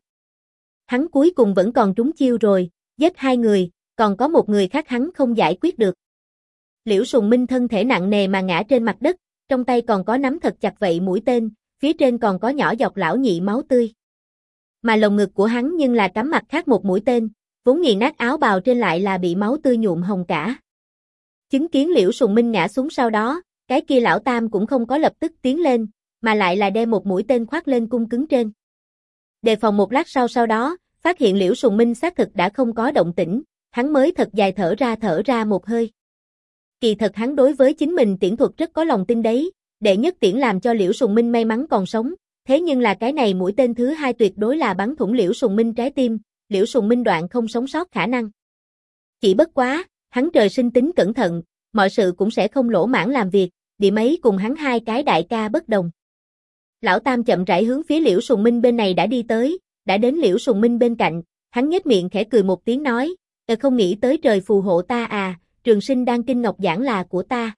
Hắn cuối cùng vẫn còn trúng chiêu rồi, giết hai người, còn có một người khác hắn không giải quyết được. Liễu Sùng Minh thân thể nặng nề mà ngã trên mặt đất, trong tay còn có nắm thật chặt vậy mũi tên, phía trên còn có nhỏ giọt lão nhị máu tươi. Mà lồng ngực của hắn nhưng là cắm mặt khác một mũi tên, vốn nghiền nát áo bào trên lại là bị máu tươi nhuộm hồng cả. Chứng kiến Liễu Sùng Minh ngã xuống sau đó, cái kia lão tam cũng không có lập tức tiến lên, mà lại là đem một mũi tên khoác lên cung cứng trên. Đề phòng một lát sau đó, phát hiện Liễu Sùng Minh xác thực đã không có động tĩnh, hắn mới thật dài thở ra một hơi. Kỳ thật hắn đối với chính mình tiễn thuật rất có lòng tin đấy, đệ nhất tiễn làm cho Liễu Sùng Minh may mắn còn sống, thế nhưng là cái này mũi tên thứ hai tuyệt đối là bắn thủng Liễu Sùng Minh trái tim, Liễu Sùng Minh đoạn không sống sót khả năng. Chỉ bất quá, hắn trời sinh tính cẩn thận, mọi sự cũng sẽ không lỗ mãng làm việc, điểm ấy cùng hắn hai cái đại ca bất đồng. Lão Tam chậm rãi hướng phía Liễu Sùng Minh bên này đã đi tới, đã đến Liễu Sùng Minh bên cạnh, hắn nhếch miệng khẽ cười một tiếng nói, không nghĩ tới trời phù hộ ta à, Trường Sinh Đan Kinh Ngọc Giản là của ta.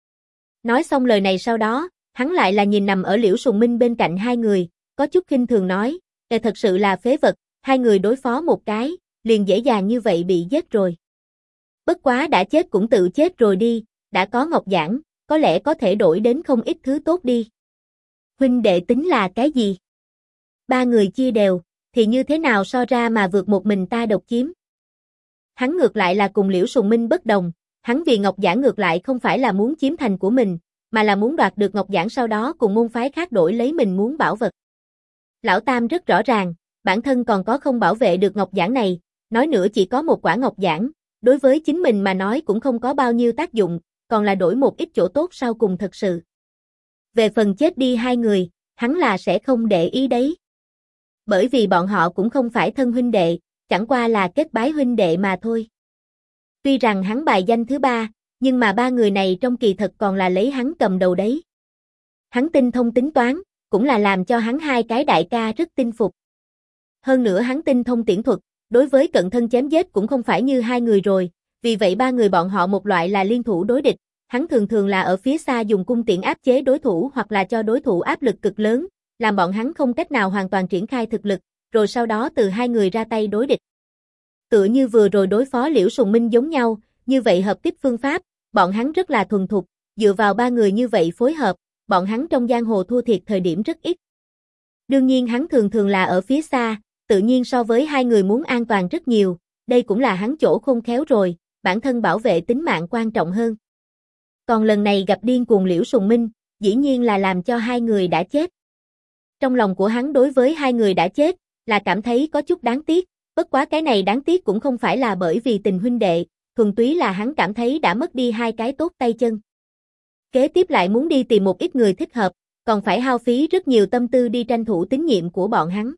Nói xong lời này sau đó, hắn lại là nhìn nằm ở Liễu Sùng Minh bên cạnh hai người, có chút khinh thường nói, thật sự là phế vật, hai người đối phó một cái, liền dễ dàng như vậy bị giết rồi. Bất quá đã chết cũng tự chết rồi đi, đã có Ngọc Giản, có lẽ có thể đổi đến không ít thứ tốt đi. Huynh đệ tính là cái gì? Ba người chia đều, thì như thế nào so ra mà vượt một mình ta độc chiếm? Hắn ngược lại là cùng Liễu Sùng Minh bất đồng, hắn vì Ngọc Giản ngược lại không phải là muốn chiếm thành của mình, mà là muốn đoạt được Ngọc Giản sau đó cùng môn phái khác đổi lấy mình muốn bảo vật. Lão Tam rất rõ ràng, bản thân còn có không bảo vệ được Ngọc Giản này, nói nữa chỉ có một quả Ngọc Giản, đối với chính mình mà nói cũng không có bao nhiêu tác dụng, còn là đổi một ít chỗ tốt sau cùng thật sự. Về phần chết đi hai người, hắn là sẽ không để ý đấy. Bởi vì bọn họ cũng không phải thân huynh đệ, chẳng qua là kết bái huynh đệ mà thôi. Tuy rằng hắn bài danh thứ ba, nhưng mà ba người này trong kỳ thật còn là lấy hắn cầm đầu đấy. Hắn tinh thông tính toán, cũng là làm cho hắn hai cái đại ca rất tin phục. Hơn nữa hắn tinh thông tiễn thuật, đối với cận thân chém giết cũng không phải như hai người rồi, vì vậy ba người bọn họ một loại là liên thủ đối địch, hắn thường là ở phía xa dùng cung tiễn áp chế đối thủ hoặc là cho đối thủ áp lực cực lớn, làm bọn hắn không cách nào hoàn toàn triển khai thực lực, rồi sau đó từ hai người ra tay đối địch. Tựa như vừa rồi đối phó Liễu Sùng Minh giống nhau, như vậy hợp tiếp phương pháp, bọn hắn rất là thuần thục, dựa vào ba người như vậy phối hợp, bọn hắn trong giang hồ thua thiệt thời điểm rất ít. Đương nhiên hắn thường là ở phía xa, tự nhiên so với hai người muốn an toàn rất nhiều, đây cũng là hắn chỗ khôn khéo rồi, bản thân bảo vệ tính mạng quan trọng hơn. Còn lần này gặp điên cuồng Liễu Sùng Minh, dĩ nhiên là làm cho hai người đã chết. Trong lòng của hắn đối với hai người đã chết, là cảm thấy có chút đáng tiếc, bất quá cái này đáng tiếc cũng không phải là bởi vì tình huynh đệ, thuần túy là hắn cảm thấy đã mất đi hai cái tốt tay chân. Kế tiếp lại muốn đi tìm một ít người thích hợp, còn phải hao phí rất nhiều tâm tư đi tranh thủ tín nhiệm của bọn hắn.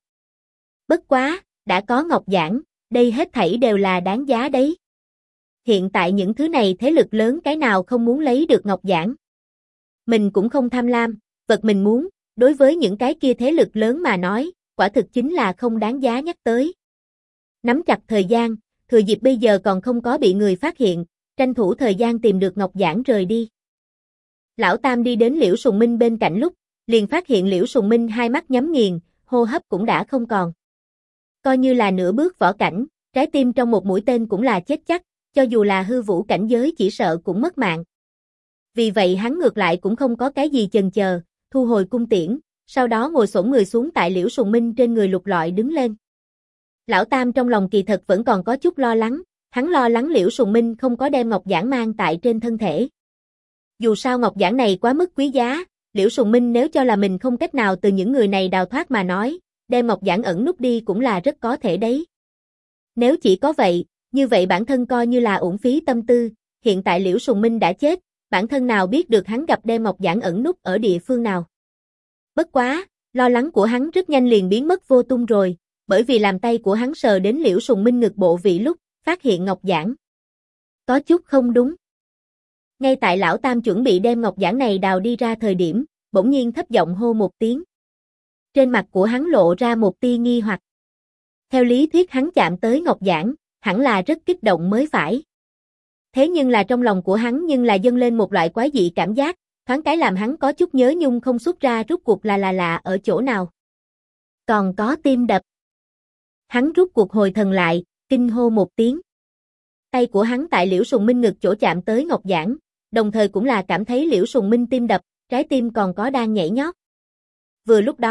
Bất quá, đã có Ngọc Giản, đây hết thảy đều là đáng giá đấy. Hiện tại những thứ này thế lực lớn cái nào không muốn lấy được Ngọc Giản. Mình cũng không tham lam, vật mình muốn, đối với những cái kia thế lực lớn mà nói, quả thực chính là không đáng giá nhắc tới. Nắm chặt thời gian, thừa dịp bây giờ còn không có bị người phát hiện, tranh thủ thời gian tìm được Ngọc Giản rời đi. Lão Tam đi đến Liễu Sùng Minh bên cạnh lúc, liền phát hiện Liễu Sùng Minh hai mắt nhắm nghiền, hô hấp cũng đã không còn. Coi như là nửa bước võ cảnh, trái tim trong một mũi tên cũng là chết chắc, cho dù là hư vũ cảnh giới chỉ sợ cũng mất mạng. Vì vậy hắn ngược lại cũng không có cái gì chần chờ, thu hồi cung tiễn, sau đó ngồi xổm người xuống tại Liễu Sùng Minh trên người lục lọi đứng lên. Lão Tam trong lòng kỳ thật vẫn còn có chút lo lắng, hắn lo lắng Liễu Sùng Minh không có đem Ngọc Giản mang tại trên thân thể. Dù sao Ngọc Giản này quá mức quý giá, Liễu Sùng Minh nếu cho là mình không cách nào từ những người này đào thoát mà nói, đem Ngọc Giản ẩn núp đi cũng là rất có thể đấy. Nếu chỉ có vậy, như vậy bản thân coi như là uổng phí tâm tư, hiện tại Liễu Sùng Minh đã chết, bản thân nào biết được hắn gặp đem Ngọc Giản ẩn núp ở địa phương nào. Bất quá, lo lắng của hắn rất nhanh liền biến mất vô tung rồi, bởi vì làm tay của hắn sờ đến Liễu Sùng Minh ngực bộ vị lúc, phát hiện Ngọc Giản. Có chút không đúng. Ngay tại Lão Tam chuẩn bị đem Ngọc Giản này đào đi ra thời điểm, bỗng nhiên thấp giọng hô một tiếng. Trên mặt của hắn lộ ra một tia nghi hoặc. Theo lý thuyết hắn chạm tới Ngọc Giản, hẳn là rất kích động mới phải. Thế nhưng là trong lòng của hắn nhưng là dâng lên một loại quái dị cảm giác, thoáng cái làm hắn có chút nhớ nhung không xuất ra rút cuộc là ở chỗ nào. Còn có tim đập. Hắn rút cuộc hồi thần lại, kinh hô một tiếng. Tay của hắn tại Liễu Sùng Minh ngực chỗ chạm tới Ngọc Giản, đồng thời cũng là cảm thấy Liễu Sùng Minh tim đập, trái tim còn có đang nhảy nhót. Vừa lúc đó,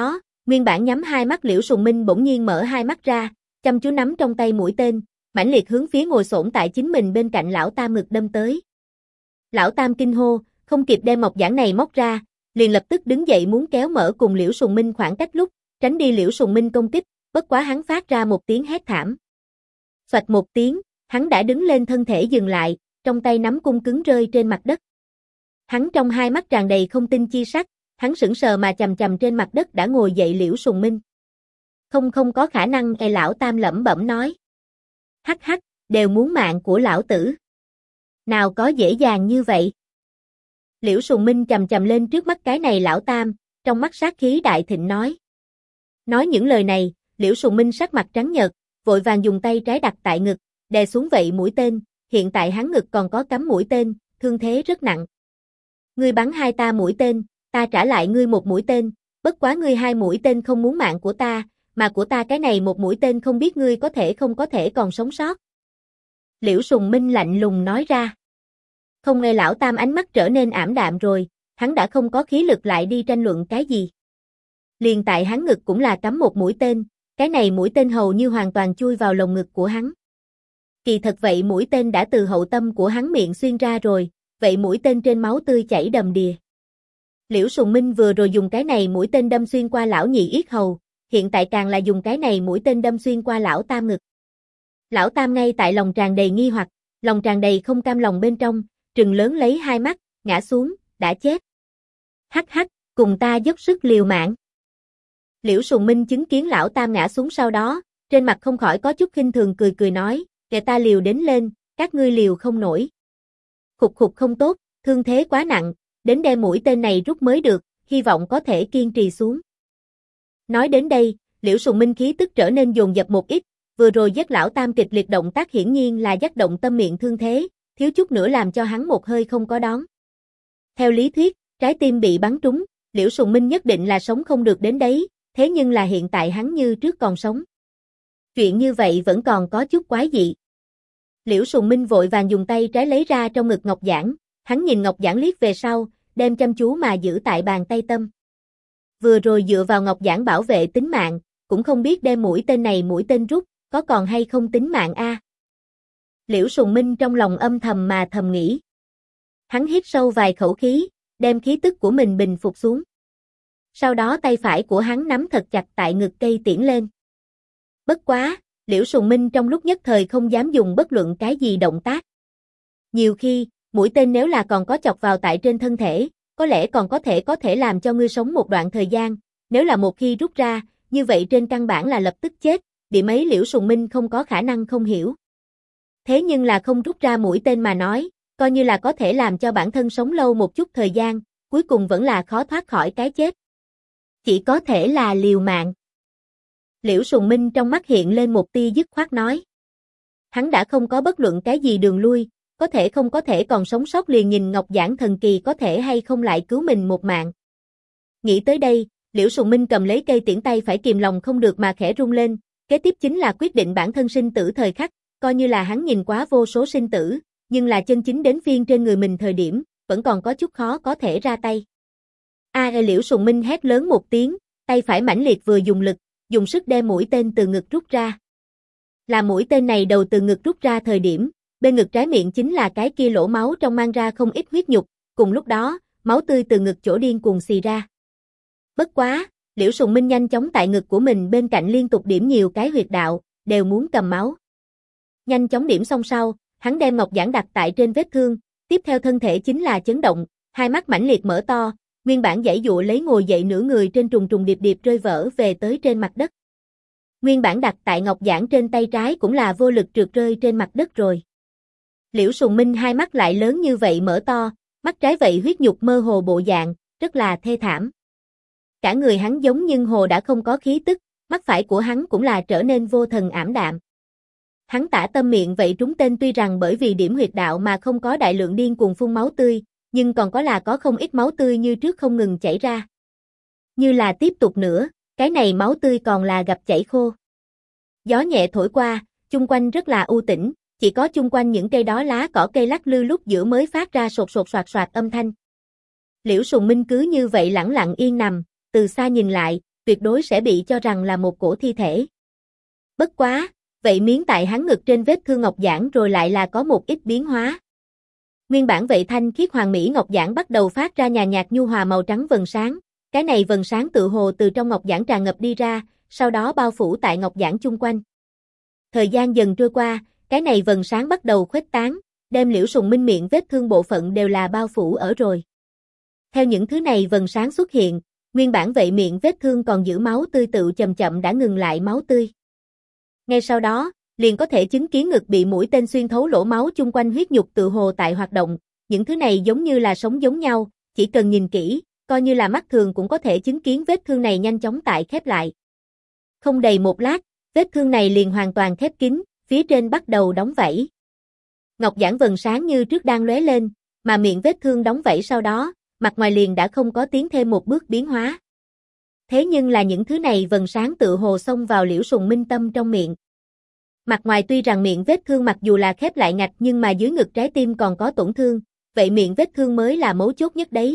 Nguyên bản nhắm hai mắt Liễu Sùng Minh bỗng nhiên mở hai mắt ra, chăm chú nắm trong tay mũi tên, mãnh liệt hướng phía ngồi xổm tại chính mình bên cạnh lão Tam ngực đâm tới. Lão Tam kinh hô, không kịp đem mộc giảng này móc ra, liền lập tức đứng dậy muốn kéo mở cùng Liễu Sùng Minh khoảng cách lúc, tránh đi Liễu Sùng Minh công kích, bất quá hắn phát ra một tiếng hét thảm. Xoạch một tiếng, hắn đã đứng lên thân thể dừng lại, trong tay nắm cung cứng rơi trên mặt đất. Hắn trong hai mắt tràn đầy không tin chi sắc, hắn sững sờ mà chằm chằm trên mặt đất đã ngồi dậy Liễu Sùng Minh. Không có khả năng, lão Tam lẩm bẩm nói. Hắc hắc, đều muốn mạng của lão tử. Nào có dễ dàng như vậy. Liễu Sùng Minh chằm chằm lên trước mắt cái này lão Tam, trong mắt sát khí đại thịnh nói. Nói những lời này, Liễu Sùng Minh sắc mặt trắng nhợt, vội vàng dùng tay trái đặt tại ngực, đè xuống vậy mũi tên, hiện tại hắn ngực còn có cắm mũi tên, thương thế rất nặng. Ngươi bắn hai ta mũi tên, ta trả lại ngươi một mũi tên, bất quá ngươi hai mũi tên không muốn mạng của ta, mà của ta cái này một mũi tên không biết ngươi không có thể còn sống sót. Liễu Sùng Minh lạnh lùng nói ra. Không nghe lão Tam ánh mắt trở nên ảm đạm rồi, hắn đã không có khí lực lại đi tranh luận cái gì. Liền tại hắn ngực cũng là cắm một mũi tên, cái này mũi tên hầu như hoàn toàn chui vào lồng ngực của hắn. Kỳ thật vậy mũi tên đã từ hậu tâm của hắn miệng xuyên ra rồi, vậy mũi tên trên máu tươi chảy đầm đìa. Liễu Sùng Minh vừa rồi dùng cái này mũi tên đâm xuyên qua lão nhị yết hầu, hiện tại càng là dùng cái này mũi tên đâm xuyên qua lão Tam ngực. Lão Tam ngay tại lòng tràn đầy nghi hoặc, lòng tràn đầy không cam lòng bên trong, trừng lớn lấy hai mắt, ngã xuống, đã chết. Hắc hắc, cùng ta dốc sức liều mạng. Liễu Sùng Minh chứng kiến lão Tam ngã xuống sau đó, trên mặt không khỏi có chút khinh thường cười nói, kệ ta liều đến lên, các ngươi liều không nổi. Khục không tốt, thương thế quá nặng, đến đem mũi tên này rút mới được, hy vọng có thể kiên trì xuống. Nói đến đây, Liễu Sùng Minh khí tức trở nên dồn dập một ít, vừa rồi giết lão Tam kịch liệt động tác hiển nhiên là dắt động tâm miệng thương thế, thiếu chút nữa làm cho hắn một hơi không có đón. Theo lý thuyết, trái tim bị bắn trúng, Liễu Sùng Minh nhất định là sống không được đến đấy, thế nhưng là hiện tại hắn như trước còn sống. Chuyện như vậy vẫn còn có chút quái dị. Liễu Sùng Minh vội vàng dùng tay trái lấy ra trong ngực ngọc giản, hắn nhìn ngọc giản liếc về sau, đem chăm chú mà giữ tại bàn tay tâm. Vừa rồi dựa vào ngọc giản bảo vệ tính mạng, cũng không biết đem mũi tên rút, có còn hay không tính mạng a? Liễu Sùng Minh trong lòng âm thầm mà thầm nghĩ. Hắn hít sâu vài khẩu khí, đem khí tức của mình bình phục xuống. Sau đó tay phải của hắn nắm thật chặt tại ngực cây tiễn lên. Bất quá, Liễu Sùng Minh trong lúc nhất thời không dám dùng bất luận cái gì động tác. Nhiều khi, mũi tên nếu là còn có chọc vào tại trên thân thể, có lẽ còn có thể làm cho ngươi sống một đoạn thời gian, nếu là một khi rút ra, như vậy trên căn bản là lập tức chết, điểm ấy Liễu Sùng Minh không có khả năng không hiểu. Thế nhưng là không rút ra mũi tên mà nói, coi như là có thể làm cho bản thân sống lâu một chút thời gian, cuối cùng vẫn là khó thoát khỏi cái chết. Chỉ có thể là liều mạng. Liễu Sùng Minh trong mắt hiện lên một tia dứt khoát nói. Hắn đã không có bất luận cái gì đường lui, không có thể còn sống sót liền nhìn ngọc giản thần kỳ có thể hay không lại cứu mình một mạng. Nghĩ tới đây, Liễu Sùng Minh cầm lấy cây tiễn tay phải kìm lòng không được mà khẽ rung lên, kế tiếp chính là quyết định bản thân sinh tử thời khắc, coi như là hắn nhìn quá vô số sinh tử, nhưng là chân chính đến phiên trên người mình thời điểm, vẫn còn có chút khó có thể ra tay. Liễu Sùng Minh hét lớn một tiếng, tay phải mãnh liệt vừa dùng lực, dùng sức đem mũi tên từ ngực rút ra. Là mũi tên này đầu từ ngực rút ra thời điểm, bên ngực trái miệng chính là cái kia lỗ máu trong mang ra không ít huyết nhục, cùng lúc đó, máu tươi từ ngực chỗ điên cuồng xì ra. Bất quá, Liễu Sùng Minh nhanh chóng tại ngực của mình bên cạnh liên tục điểm nhiều cái huyệt đạo, đều muốn cầm máu. Nhanh chóng điểm xong sau, hắn đem ngọc giản đặt tại trên vết thương, tiếp theo thân thể chính là chấn động, hai mắt mãnh liệt mở to, nguyên bản giãy dụa lấy ngồi dậy nửa người trên trùng trùng điệp điệp rơi vỡ về tới trên mặt đất. Nguyên bản đặt tại ngọc giản trên tay trái cũng là vô lực trượt rơi trên mặt đất rồi. Liễu Sùng Minh hai mắt lại lớn như vậy mở to, mắt trái vậy huyết nhục mơ hồ bộ dạng, rất là thê thảm. Cả người hắn giống nhưng hồ đã không có khí tức, mắt phải của hắn cũng là trở nên vô thần ảm đạm. Hắn tả tâm miệng vậy trúng tên tuy rằng bởi vì điểm huyệt đạo mà không có đại lượng điên cuồng phun máu tươi, nhưng còn có không ít máu tươi như trước không ngừng chảy ra. Như là tiếp tục nữa, cái này máu tươi còn là gặp chảy khô. Gió nhẹ thổi qua, chung quanh rất là u tĩnh, chỉ có chung quanh những cây đó lá cỏ cây lắc lư lúc giữa mới phát ra sột sột soạt soạt âm thanh. Liễu Sùng Minh cứ như vậy lẳng lặng yên nằm, từ xa nhìn lại, tuyệt đối sẽ bị cho rằng là một cổ thi thể. Bất quá, vậy miếng tại hắn ngực trên vết thương ngọc giản rồi lại là có một ít biến hóa. Nguyên bản vậy thanh khiết hoàng mỹ ngọc giản bắt đầu phát ra nhàn nhạt nhu hòa màu trắng vầng sáng, cái này vầng sáng tự hồ từ trong ngọc giản tràn ngập đi ra, sau đó bao phủ tại ngọc giản chung quanh. Thời gian dần trôi qua, cái này vầng sáng bắt đầu khuếch tán, đem Liễu Sùng Minh miệng vết thương bộ phận đều là bao phủ ở rồi. Theo những thứ này vầng sáng xuất hiện, nguyên bản vậy miệng vết thương còn giữ máu tươi tự chậm chậm đã ngừng lại máu tươi. Ngay sau đó, liền có thể chứng kiến ngực bị mũi tên xuyên thấu lỗ máu chung quanh huyết nhục tự hồ tại hoạt động, những thứ này giống như là sống giống nhau, chỉ cần nhìn kỹ, coi như là mắt thường cũng có thể chứng kiến vết thương này nhanh chóng tại khép lại. Không đầy một lát, vết thương này liền hoàn toàn khép kín, phía trên bắt đầu đóng vảy. Ngọc giản vầng sáng như trước đang lóe lên, mà miệng vết thương đóng vảy sau đó, mặt ngoài liền đã không có tiến thêm một bước biến hóa. Thế nhưng là những thứ này vầng sáng tự hồ xông vào Liễu Sùng Minh tâm trong miệng. Mặt ngoài tuy rằng miệng vết thương mặc dù là khép lại ngạch nhưng mà dưới ngực trái tim còn có tổn thương, vậy miệng vết thương mới là mấu chốt nhất đấy.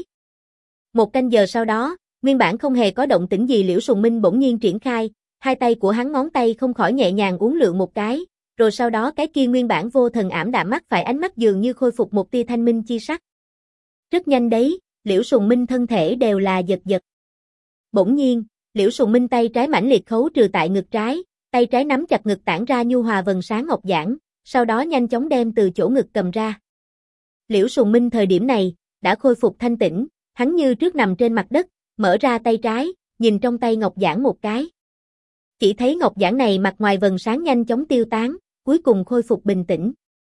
Một canh giờ sau đó, nguyên bản không hề có động tĩnh gì Liễu Sùng Minh bỗng nhiên triển khai, hai tay của hắn ngón tay không khỏi nhẹ nhàng uốn lượn một cái, rồi sau đó cái kia nguyên bản vô thần ảm đạm mắt phải ánh mắt dường như khôi phục một tia thanh minh chi sắc. Rất nhanh đấy, Liễu Sùng Minh thân thể đều là giật giật. Bỗng nhiên, Liễu Sùng Minh tay trái mãnh liệt khấu trừ tại ngực trái, tay trái nắm chặt ngực tản ra nhu hòa vầng sáng ngọc giản, sau đó nhanh chóng đem từ chỗ ngực cầm ra. Liễu Sùng Minh thời điểm này, đã khôi phục thanh tĩnh, hắn như trước nằm trên mặt đất, mở ra tay trái, nhìn trong tay ngọc giản một cái. Chỉ thấy ngọc giản này mặt ngoài vầng sáng nhanh chóng tiêu tán, cuối cùng khôi phục bình tĩnh.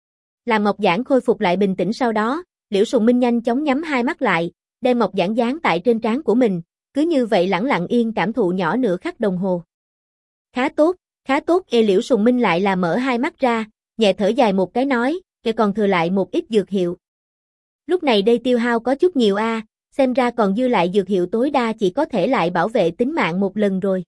Làm ngọc giản khôi phục lại bình tĩnh sau đó, Liễu Sùng Minh nhanh chóng nhắm hai mắt lại, đem ngọc giản dán tại trên trán của mình, cứ như vậy lẳng lặng yên cảm thụ nhỏ nửa khắc đồng hồ. Khá tốt, Liễu Sùng Minh lại là mở hai mắt ra, nhẹ thở dài một cái nói, kể còn thừa lại một ít dược hiệu. Lúc này đây tiêu hao có chút nhiều xem ra còn dư lại dược hiệu tối đa chỉ có thể lại bảo vệ tính mạng một lần rồi.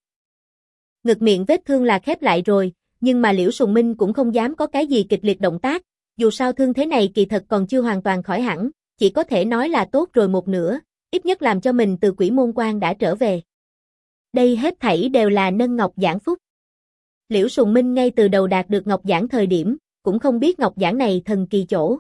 Ngực miệng vết thương là khép lại rồi, nhưng mà Liễu Sùng Minh cũng không dám có cái gì kịch liệt động tác, dù sao thương thế này kỳ thật còn chưa hoàn toàn khỏi hẳn, chỉ có thể nói là tốt rồi một nửa, ít nhất làm cho mình từ Quỷ Môn Quan đã trở về. Đây hết thảy đều là nâng ngọc giản phúc. Liễu Sùng Minh ngay từ đầu đạt được ngọc giản thời điểm, cũng không biết ngọc giản này thần kỳ chỗ.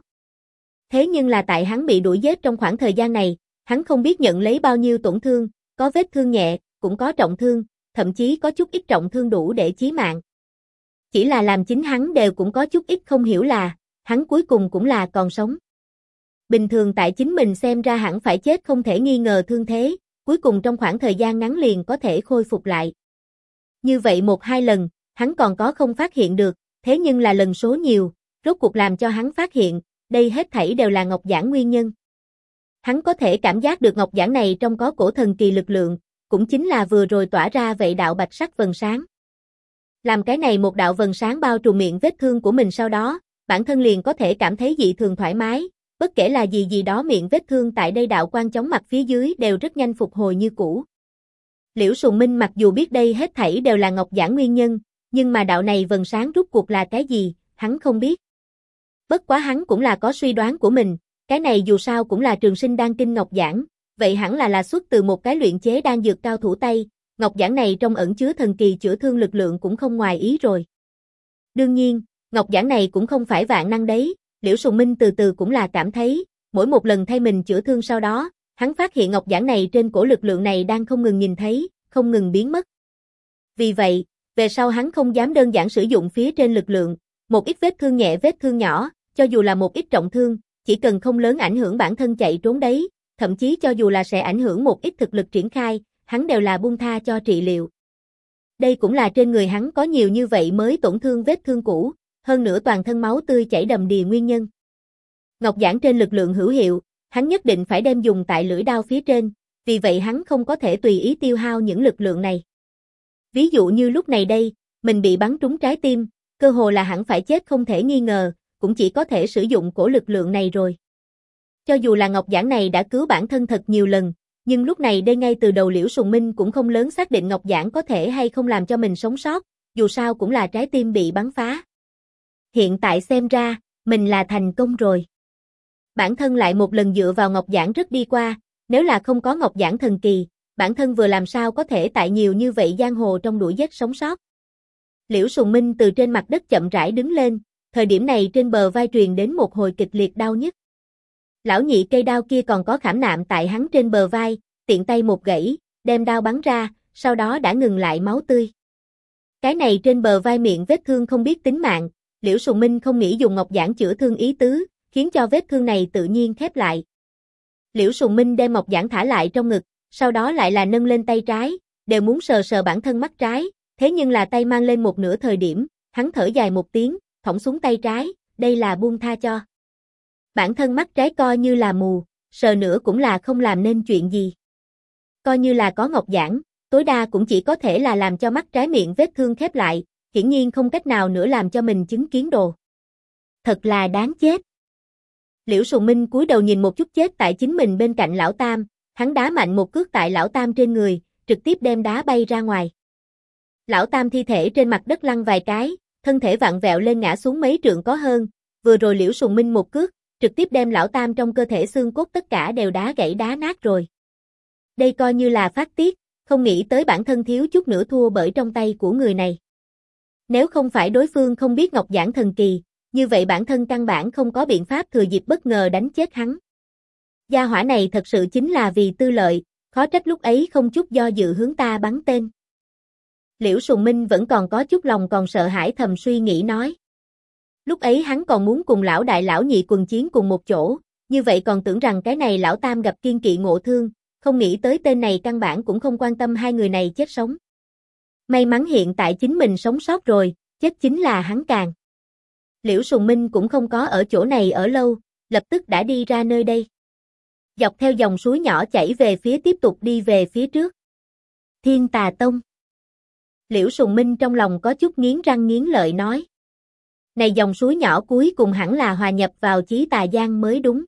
Thế nhưng là tại hắn bị đuổi giết trong khoảng thời gian này, hắn không biết nhận lấy bao nhiêu tổn thương, có vết thương nhẹ, cũng có trọng thương, thậm chí có chút ít trọng thương đủ để chí mạng. Chỉ là làm chính hắn đều cũng có chút ít không hiểu là, hắn cuối cùng cũng là còn sống. Bình thường tại chính mình xem ra hẳn phải chết không thể nghi ngờ thương thế, cuối cùng trong khoảng thời gian ngắn liền có thể khôi phục lại. Như vậy một hai lần, hắn còn có không phát hiện được, thế nhưng là lần số nhiều, rốt cuộc làm cho hắn phát hiện, đây hết thảy đều là ngọc giản nguyên nhân. Hắn có thể cảm giác được ngọc giản này trong có cổ thần kỳ lực lượng, cũng chính là vừa rồi tỏa ra vậy đạo bạch sắc vầng sáng. Làm cái này một đạo vầng sáng bao trùm miệng vết thương của mình sau đó, bản thân liền có thể cảm thấy dị thường thoải mái, bất kể là gì đó miệng vết thương tại đây đạo quang chóng mặt phía dưới đều rất nhanh phục hồi như cũ. Liễu Sùng Minh mặc dù biết đây hết thảy đều là ngọc giản nguyên nhân, nhưng mà đạo này vầng sáng rút cuộc là cái gì, hắn không biết. Bất quá hắn cũng là có suy đoán của mình, cái này dù sao cũng là trường sinh đan kinh ngọc giản, vậy hẳn là xuất từ một cái luyện chế đan dược cao thủ Tây, ngọc giản này trong ẩn chứa thần kỳ chữa thương lực lượng cũng không ngoài ý rồi. Đương nhiên, ngọc giản này cũng không phải vạn năng đấy, Liễu Sùng Minh từ từ cũng là cảm thấy, mỗi một lần thay mình chữa thương sau đó, hắn phát hiện ngọc giản này trên cổ lực lượng này đang không ngừng nhìn thấy, không ngừng biến mất. Vì vậy, về sau hắn không dám đơn giản sử dụng phía trên lực lượng, một ít vết thương nhẹ vết thương nhỏ, cho dù là một ít trọng thương, chỉ cần không lớn ảnh hưởng bản thân chạy trốn đấy, thậm chí cho dù là sẽ ảnh hưởng một ít thực lực triển khai, hắn đều là buông tha cho trị liệu. Đây cũng là trên người hắn có nhiều như vậy mới tổn thương vết thương cũ, hơn nữa toàn thân máu tươi chảy đầm đìa nguyên nhân. Ngọc giản trên lực lượng hữu hiệu, hắn nhất định phải đem dùng tại lưỡi đao phía trên, vì vậy hắn không có thể tùy ý tiêu hao những lực lượng này. Ví dụ như lúc này đây, mình bị bắn trúng trái tim, cơ hồ là hẳn phải chết không thể nghi ngờ, cũng chỉ có thể sử dụng cổ lực lượng này rồi. Cho dù là ngọc giản này đã cứu bản thân thật nhiều lần, nhưng lúc này đây ngay từ đầu Liễu Sùng Minh cũng không lớn xác định ngọc giản có thể hay không làm cho mình sống sót, dù sao cũng là trái tim bị bắn phá. Hiện tại xem ra, mình là thành công rồi. Bản thân lại một lần dựa vào ngọc giản rất đi qua, nếu là không có ngọc giản thần kỳ, bản thân vừa làm sao có thể tại nhiều như vậy giang hồ trong đuổi giết sống sót. Liễu Sùng Minh từ trên mặt đất chậm rãi đứng lên, thời điểm này trên bờ vai truyền đến một hồi kịch liệt đau nhức. Lão nhị cây đao kia còn có khảm nạm tại hắn trên bờ vai, tiện tay một gãy, đem đao bắn ra, sau đó đã ngừng lại máu tươi. Cái này trên bờ vai miệng vết thương không biết tính mạng, Liễu Sùng Minh không nghĩ dùng ngọc giản chữa thương ý tứ, khiến cho vết thương này tự nhiên khép lại. Liễu Sùng Minh đem ngọc giản thả lại trong ngực, sau đó lại là nâng lên tay trái, đều muốn sờ sờ bản thân mắt trái, thế nhưng là tay mang lên một nửa thời điểm, hắn thở dài một tiếng, thõng xuống tay trái, đây là buông tha cho. Bản thân mắt trái coi như là mù, sờ nữa cũng là không làm nên chuyện gì. Coi như là có ngọc giản, tối đa cũng chỉ có thể là làm cho mắt trái miệng vết thương khép lại, hiển nhiên không cách nào nữa làm cho mình chứng kiến đồ. Thật là đáng chết. Liễu Sùng Minh cúi đầu nhìn một chút chết tại chính mình bên cạnh lão Tam, hắn đá mạnh một cước tại lão Tam trên người, trực tiếp đem đá bay ra ngoài. Lão Tam thi thể trên mặt đất lăn vài cái, thân thể vặn vẹo lên ngã xuống mấy trượng có hơn, vừa rồi Liễu Sùng Minh một cước, trực tiếp đem lão Tam trong cơ thể xương cốt tất cả đều đá gãy đá nát rồi. Đây coi như là phát tiết, không nghĩ tới bản thân thiếu chút nữa thua bởi trong tay của người này. Nếu không phải đối phương không biết ngọc giản thần kỳ, như vậy bản thân căn bản không có biện pháp thừa dịp bất ngờ đánh chết hắn. Gia hỏa này thật sự chính là vì tư lợi, khó trách lúc ấy không chút do dự hướng ta bắn tên. Liễu Sùng Minh vẫn còn có chút lòng còn sợ hãi thầm suy nghĩ nói. Lúc ấy hắn còn muốn cùng lão đại lão nhị quần chiến cùng một chỗ, như vậy còn tưởng rằng cái này lão Tam gặp kiên kỵ ngộ thương, không nghĩ tới tên này căn bản cũng không quan tâm hai người này chết sống. May mắn hiện tại chính mình sống sót rồi, chết chính là hắn càng. Liễu Sùng Minh cũng không có ở chỗ này ở lâu, lập tức đã đi ra nơi đây. Dọc theo dòng suối nhỏ chảy về phía tiếp tục đi về phía trước. Thiên Tà Tông. Liễu Sùng Minh trong lòng có chút nghiến răng nghiến lợi nói. Này dòng suối nhỏ cuối cùng hẳn là hòa nhập vào Chí Tà Giang mới đúng.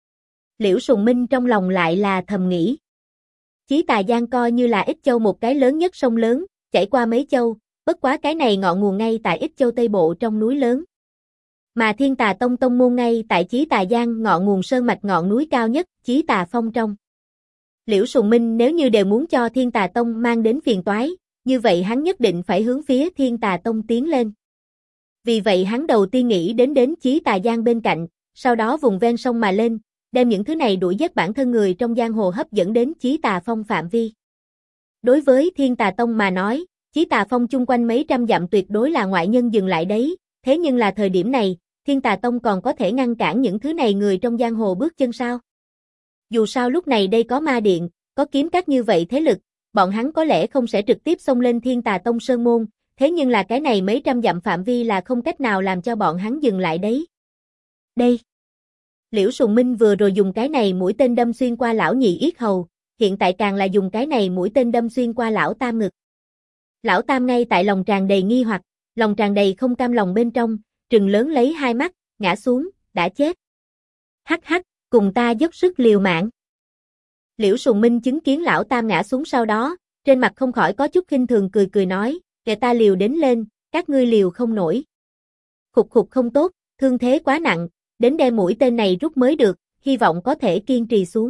Liễu Sùng Minh trong lòng lại là thầm nghĩ. Chí Tà Giang coi như là Ích Châu một cái lớn nhất sông lớn, chảy qua mấy châu, bất quá cái này ngọn nguồn ngay tại Ích Châu Tây Bộ trong núi lớn. Mà Thiên Tà Tông tông môn ngay tại Chí Tà Giang ngọn nguồn sơn mạch ngọn núi cao nhất, Chí Tà Phong trong. Liễu Sùng Minh nếu như đều muốn cho Thiên Tà Tông mang đến phiền toái, như vậy hắn nhất định phải hướng phía Thiên Tà Tông tiến lên. Vì vậy hắn đầu tiên nghĩ đến Chí Tà Giang bên cạnh, sau đó vùng ven sông mà lên, đem những thứ này đuổi giết bản thân người trong giang hồ hấp dẫn đến Chí Tà Phong phạm vi. Đối với Thiên Tà Tông mà nói, Chí Tà Phong chung quanh mấy trăm dặm tuyệt đối là ngoại nhân dừng lại đấy, thế nhưng là thời điểm này, Thiên Tà Tông còn có thể ngăn cản những thứ này người trong giang hồ bước chân sao? Dù sao lúc này đây có ma điện, có kiếm các như vậy thế lực, bọn hắn có lẽ không sẽ trực tiếp xông lên Thiên Tà Tông sơn môn, thế nhưng là cái này mấy trăm dặm phạm vi là không cách nào làm cho bọn hắn dừng lại đấy. Đây. Liễu Sùng Minh vừa rồi dùng cái này mũi tên đâm xuyên qua lão nhị yết hầu, hiện tại càng là dùng cái này mũi tên đâm xuyên qua lão Tam ngực. Lão Tam ngay tại lòng tràn đầy nghi hoặc, lòng tràn đầy không cam lòng bên trong, trừng lớn lấy hai mắt, ngã xuống, đã chết. Hắc hắc, cùng ta dốc sức liều mạng. Liễu Sùng Minh chứng kiến lão Tam ngã xuống sau đó, trên mặt không khỏi có chút khinh thường cười nói, kệ ta liều đến lên, các ngươi liều không nổi. Khục khục không tốt, thương thế quá nặng, đến đem mũi tên này rút mới được, hy vọng có thể kiên trì xuống.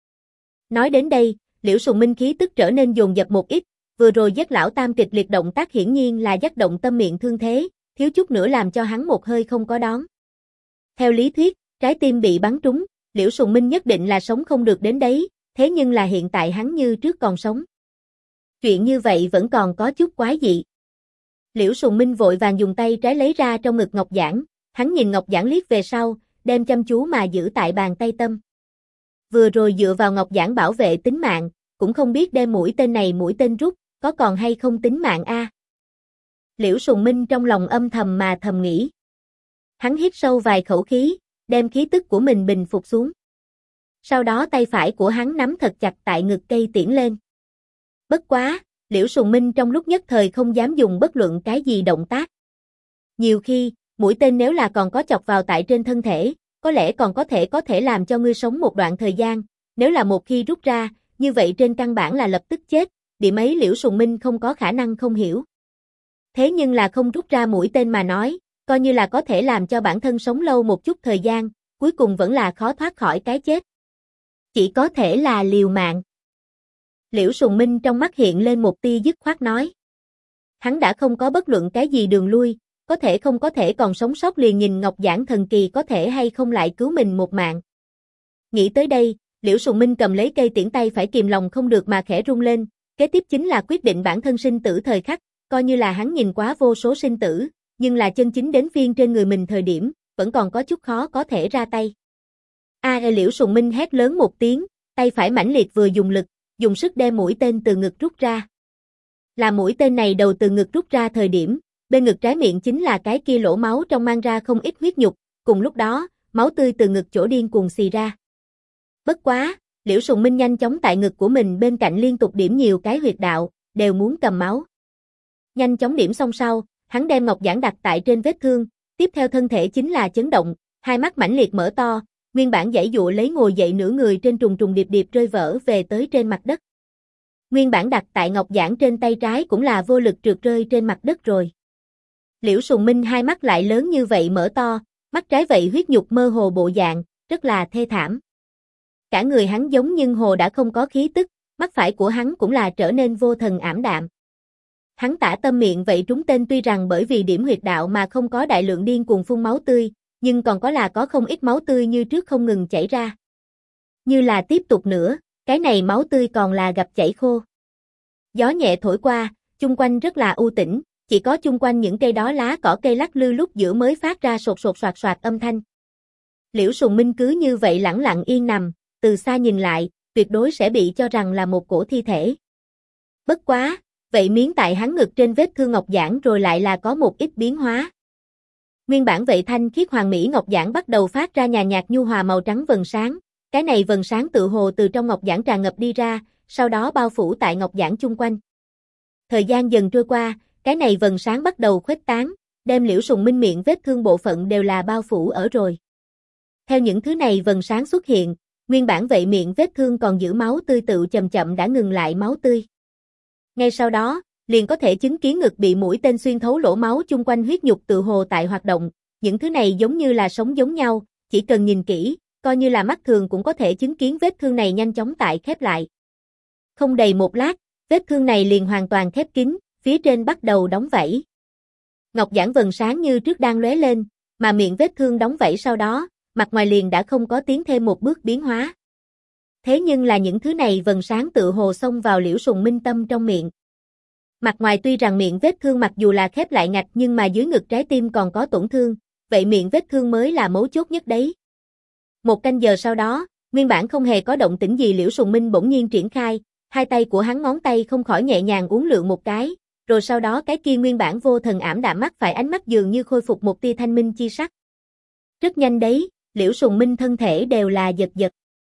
Nói đến đây, Liễu Sùng Minh khí tức trở nên dồn dập một ít, vừa rồi giết lão Tam kịch liệt động tác hiển nhiên là dắt động tâm miệng thương thế, thiếu chút nữa làm cho hắn một hơi không có đón. Theo lý thuyết, trái tim bị bắn trúng, Liễu Sùng Minh nhất định là sống không được đến đấy, thế nhưng là hiện tại hắn như trước còn sống. Chuyện như vậy vẫn còn có chút quái dị. Liễu Sùng Minh vội vàng dùng tay trái lấy ra trong ngực ngọc giản, hắn nhìn ngọc giản liếc về sau, đem chăm chú mà giữ tại bàn tay tâm. Vừa rồi dựa vào ngọc giản bảo vệ tính mạng, cũng không biết đem mũi tên rút, có còn hay không tính mạng a. Liễu Sùng Minh trong lòng âm thầm mà thầm nghĩ. Hắn hít sâu vài khẩu khí, đem khí tức của mình bình phục xuống. Sau đó tay phải của hắn nắm thật chặt tại ngực cây tiễn lên. Bất quá, Liễu Sùng Minh trong lúc nhất thời không dám dùng bất luận cái gì động tác. Nhiều khi, mũi tên nếu là còn có chọc vào tại trên thân thể, có lẽ còn có thể làm cho ngươi sống một đoạn thời gian, nếu là một khi rút ra, như vậy trên căn bản là lập tức chết, điểm ấy Liễu Sùng Minh không có khả năng không hiểu. Thế nhưng là không rút ra mũi tên mà nói, coi như là có thể làm cho bản thân sống lâu một chút thời gian, cuối cùng vẫn là khó thoát khỏi cái chết. Chỉ có thể là liều mạng. Liễu Sùng Minh trong mắt hiện lên một tia dứt khoát nói. Hắn đã không có bất luận cái gì đường lui, có thể không có thể còn sống sót liền nhìn Ngọc Giản thần kỳ có thể hay không lại cứu mình một mạng. Nghĩ tới đây, Liễu Sùng Minh cầm lấy cây tiễn tay phải kìm lòng không được mà khẽ rung lên, kế tiếp chính là quyết định bản thân sinh tử thời khắc, coi như là hắn nhìn quá vô số sinh tử, nhưng là chân chính đến phiên trên người mình thời điểm, vẫn còn có chút khó có thể ra tay. Liễu Sùng Minh hét lớn một tiếng, tay phải mãnh liệt vừa dùng lực, dùng sức đem mũi tên từ ngực rút ra. Là mũi tên này đầu từ ngực rút ra thời điểm, bên ngực trái miệng chính là cái kia lỗ máu trong mang ra không ít huyết nhục, cùng lúc đó, máu tươi từ ngực chỗ điên cuồng xì ra. Bất quá, Liễu Sùng Minh nhanh chóng tại ngực của mình bên cạnh liên tục điểm nhiều cái huyệt đạo, đều muốn cầm máu. Nhanh chóng điểm xong sau, hắn đem ngọc giản đặt tại trên vết thương, tiếp theo thân thể chính là chấn động, hai mắt mãnh liệt mở to, nguyên bản giãy dụa lấy ngồi dậy nửa người trên trùng trùng điệp điệp rơi vỡ về tới trên mặt đất. Nguyên bản đặt tại ngọc giản trên tay trái cũng là vô lực trượt rơi trên mặt đất rồi. Liễu Sùng Minh hai mắt lại lớn như vậy mở to, mắt trái vậy huyết nhục mơ hồ bộ dạng, rất là thê thảm. Cả người hắn giống nhưng hồ đã không có khí tức, mắt phải của hắn cũng là trở nên vô thần ảm đạm. Hắn tả tâm miệng vậy trúng tên tuy rằng bởi vì điểm huyệt đạo mà không có đại lượng điên cuồng phun máu tươi, nhưng còn có không ít máu tươi như trước không ngừng chảy ra. Như là tiếp tục nữa, cái này máu tươi còn là gặp chảy khô. Gió nhẹ thổi qua, chung quanh rất là u tĩnh, chỉ có chung quanh những cây đó lá cỏ cây lắc lư lúc giữa mới phát ra sột sột soạt soạt âm thanh. Liễu Sùng Minh cứ như vậy lẳng lặng yên nằm, từ xa nhìn lại, tuyệt đối sẽ bị cho rằng là một cổ thi thể. Bất quá, vậy miếng tại hắn ngực trên vết thương ngọc giản rồi lại là có một ít biến hóa. Nguyên bản vậy thanh khiết hoàng mỹ ngọc giản bắt đầu phát ra nhàn nhạt nhu hòa màu trắng vầng sáng, cái này vầng sáng tự hồ từ trong ngọc giản tràn ngập đi ra, sau đó bao phủ tại ngọc giản chung quanh. Thời gian dần trôi qua, cái này vầng sáng bắt đầu khuếch tán, đem Liễu Sùng Minh miệng vết thương bộ phận đều là bao phủ ở rồi. Theo những thứ này vầng sáng xuất hiện, nguyên bản vậy miệng vết thương còn giữ máu tươi tự chậm chậm đã ngừng lại máu tươi. Ngay sau đó, liền có thể chứng kiến ngực bị mũi tên xuyên thấu lỗ máu chung quanh huyết nhục tự hồ tại hoạt động, những thứ này giống như là sống giống nhau, chỉ cần nhìn kỹ, coi như là mắt thường cũng có thể chứng kiến vết thương này nhanh chóng tại khép lại. Không đầy một lát, vết thương này liền hoàn toàn khép kín, phía trên bắt đầu đóng vảy. Ngọc giản vầng sáng như trước đang lóe lên, mà miệng vết thương đóng vảy sau đó, mặt ngoài liền đã không có tiến thêm một bước biến hóa. Thế nhưng là những thứ này vầng sáng tự hồ xông vào Liễu Sùng Minh tâm trong miệng. Mặt ngoài tuy rằng miệng vết thương mặc dù là khép lại ngạch nhưng mà dưới ngực trái tim còn có tổn thương, vậy miệng vết thương mới là mấu chốt nhất đấy. Một canh giờ sau đó, nguyên bản không hề có động tĩnh gì Liễu Sùng Minh bỗng nhiên triển khai, hai tay của hắn ngón tay không khỏi nhẹ nhàng uốn lượn một cái, rồi sau đó cái kia nguyên bản vô thần ảm đạm mắt phải ánh mắt dường như khôi phục một tia thanh minh chi sắc. Rất nhanh đấy, Liễu Sùng Minh thân thể đều là giật giật.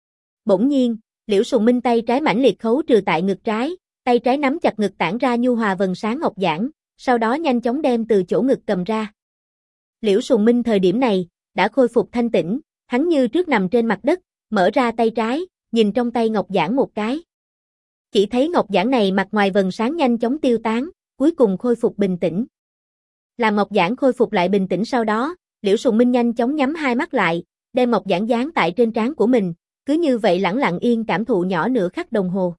Bỗng nhiên, Liễu Sùng Minh tay trái mãnh liệt khấu trừ tại ngực trái, tay trái nắm chặt ngực tản ra nhu hòa vầng sáng ngọc giản, sau đó nhanh chóng đem từ chỗ ngực cầm ra. Liễu Sùng Minh thời điểm này, đã khôi phục thanh tĩnh, hắn như trước nằm trên mặt đất, mở ra tay trái, nhìn trong tay ngọc giản một cái. Chỉ thấy ngọc giản này mặt ngoài vầng sáng nhanh chóng tiêu tán, cuối cùng khôi phục bình tĩnh. Làm ngọc giản khôi phục lại bình tĩnh sau đó, Liễu Sùng Minh nhanh chóng nhắm hai mắt lại, đem ngọc giản dán tại trên trán của mình, cứ như vậy lẳng lặng yên cảm thụ nhỏ nửa khắc đồng hồ.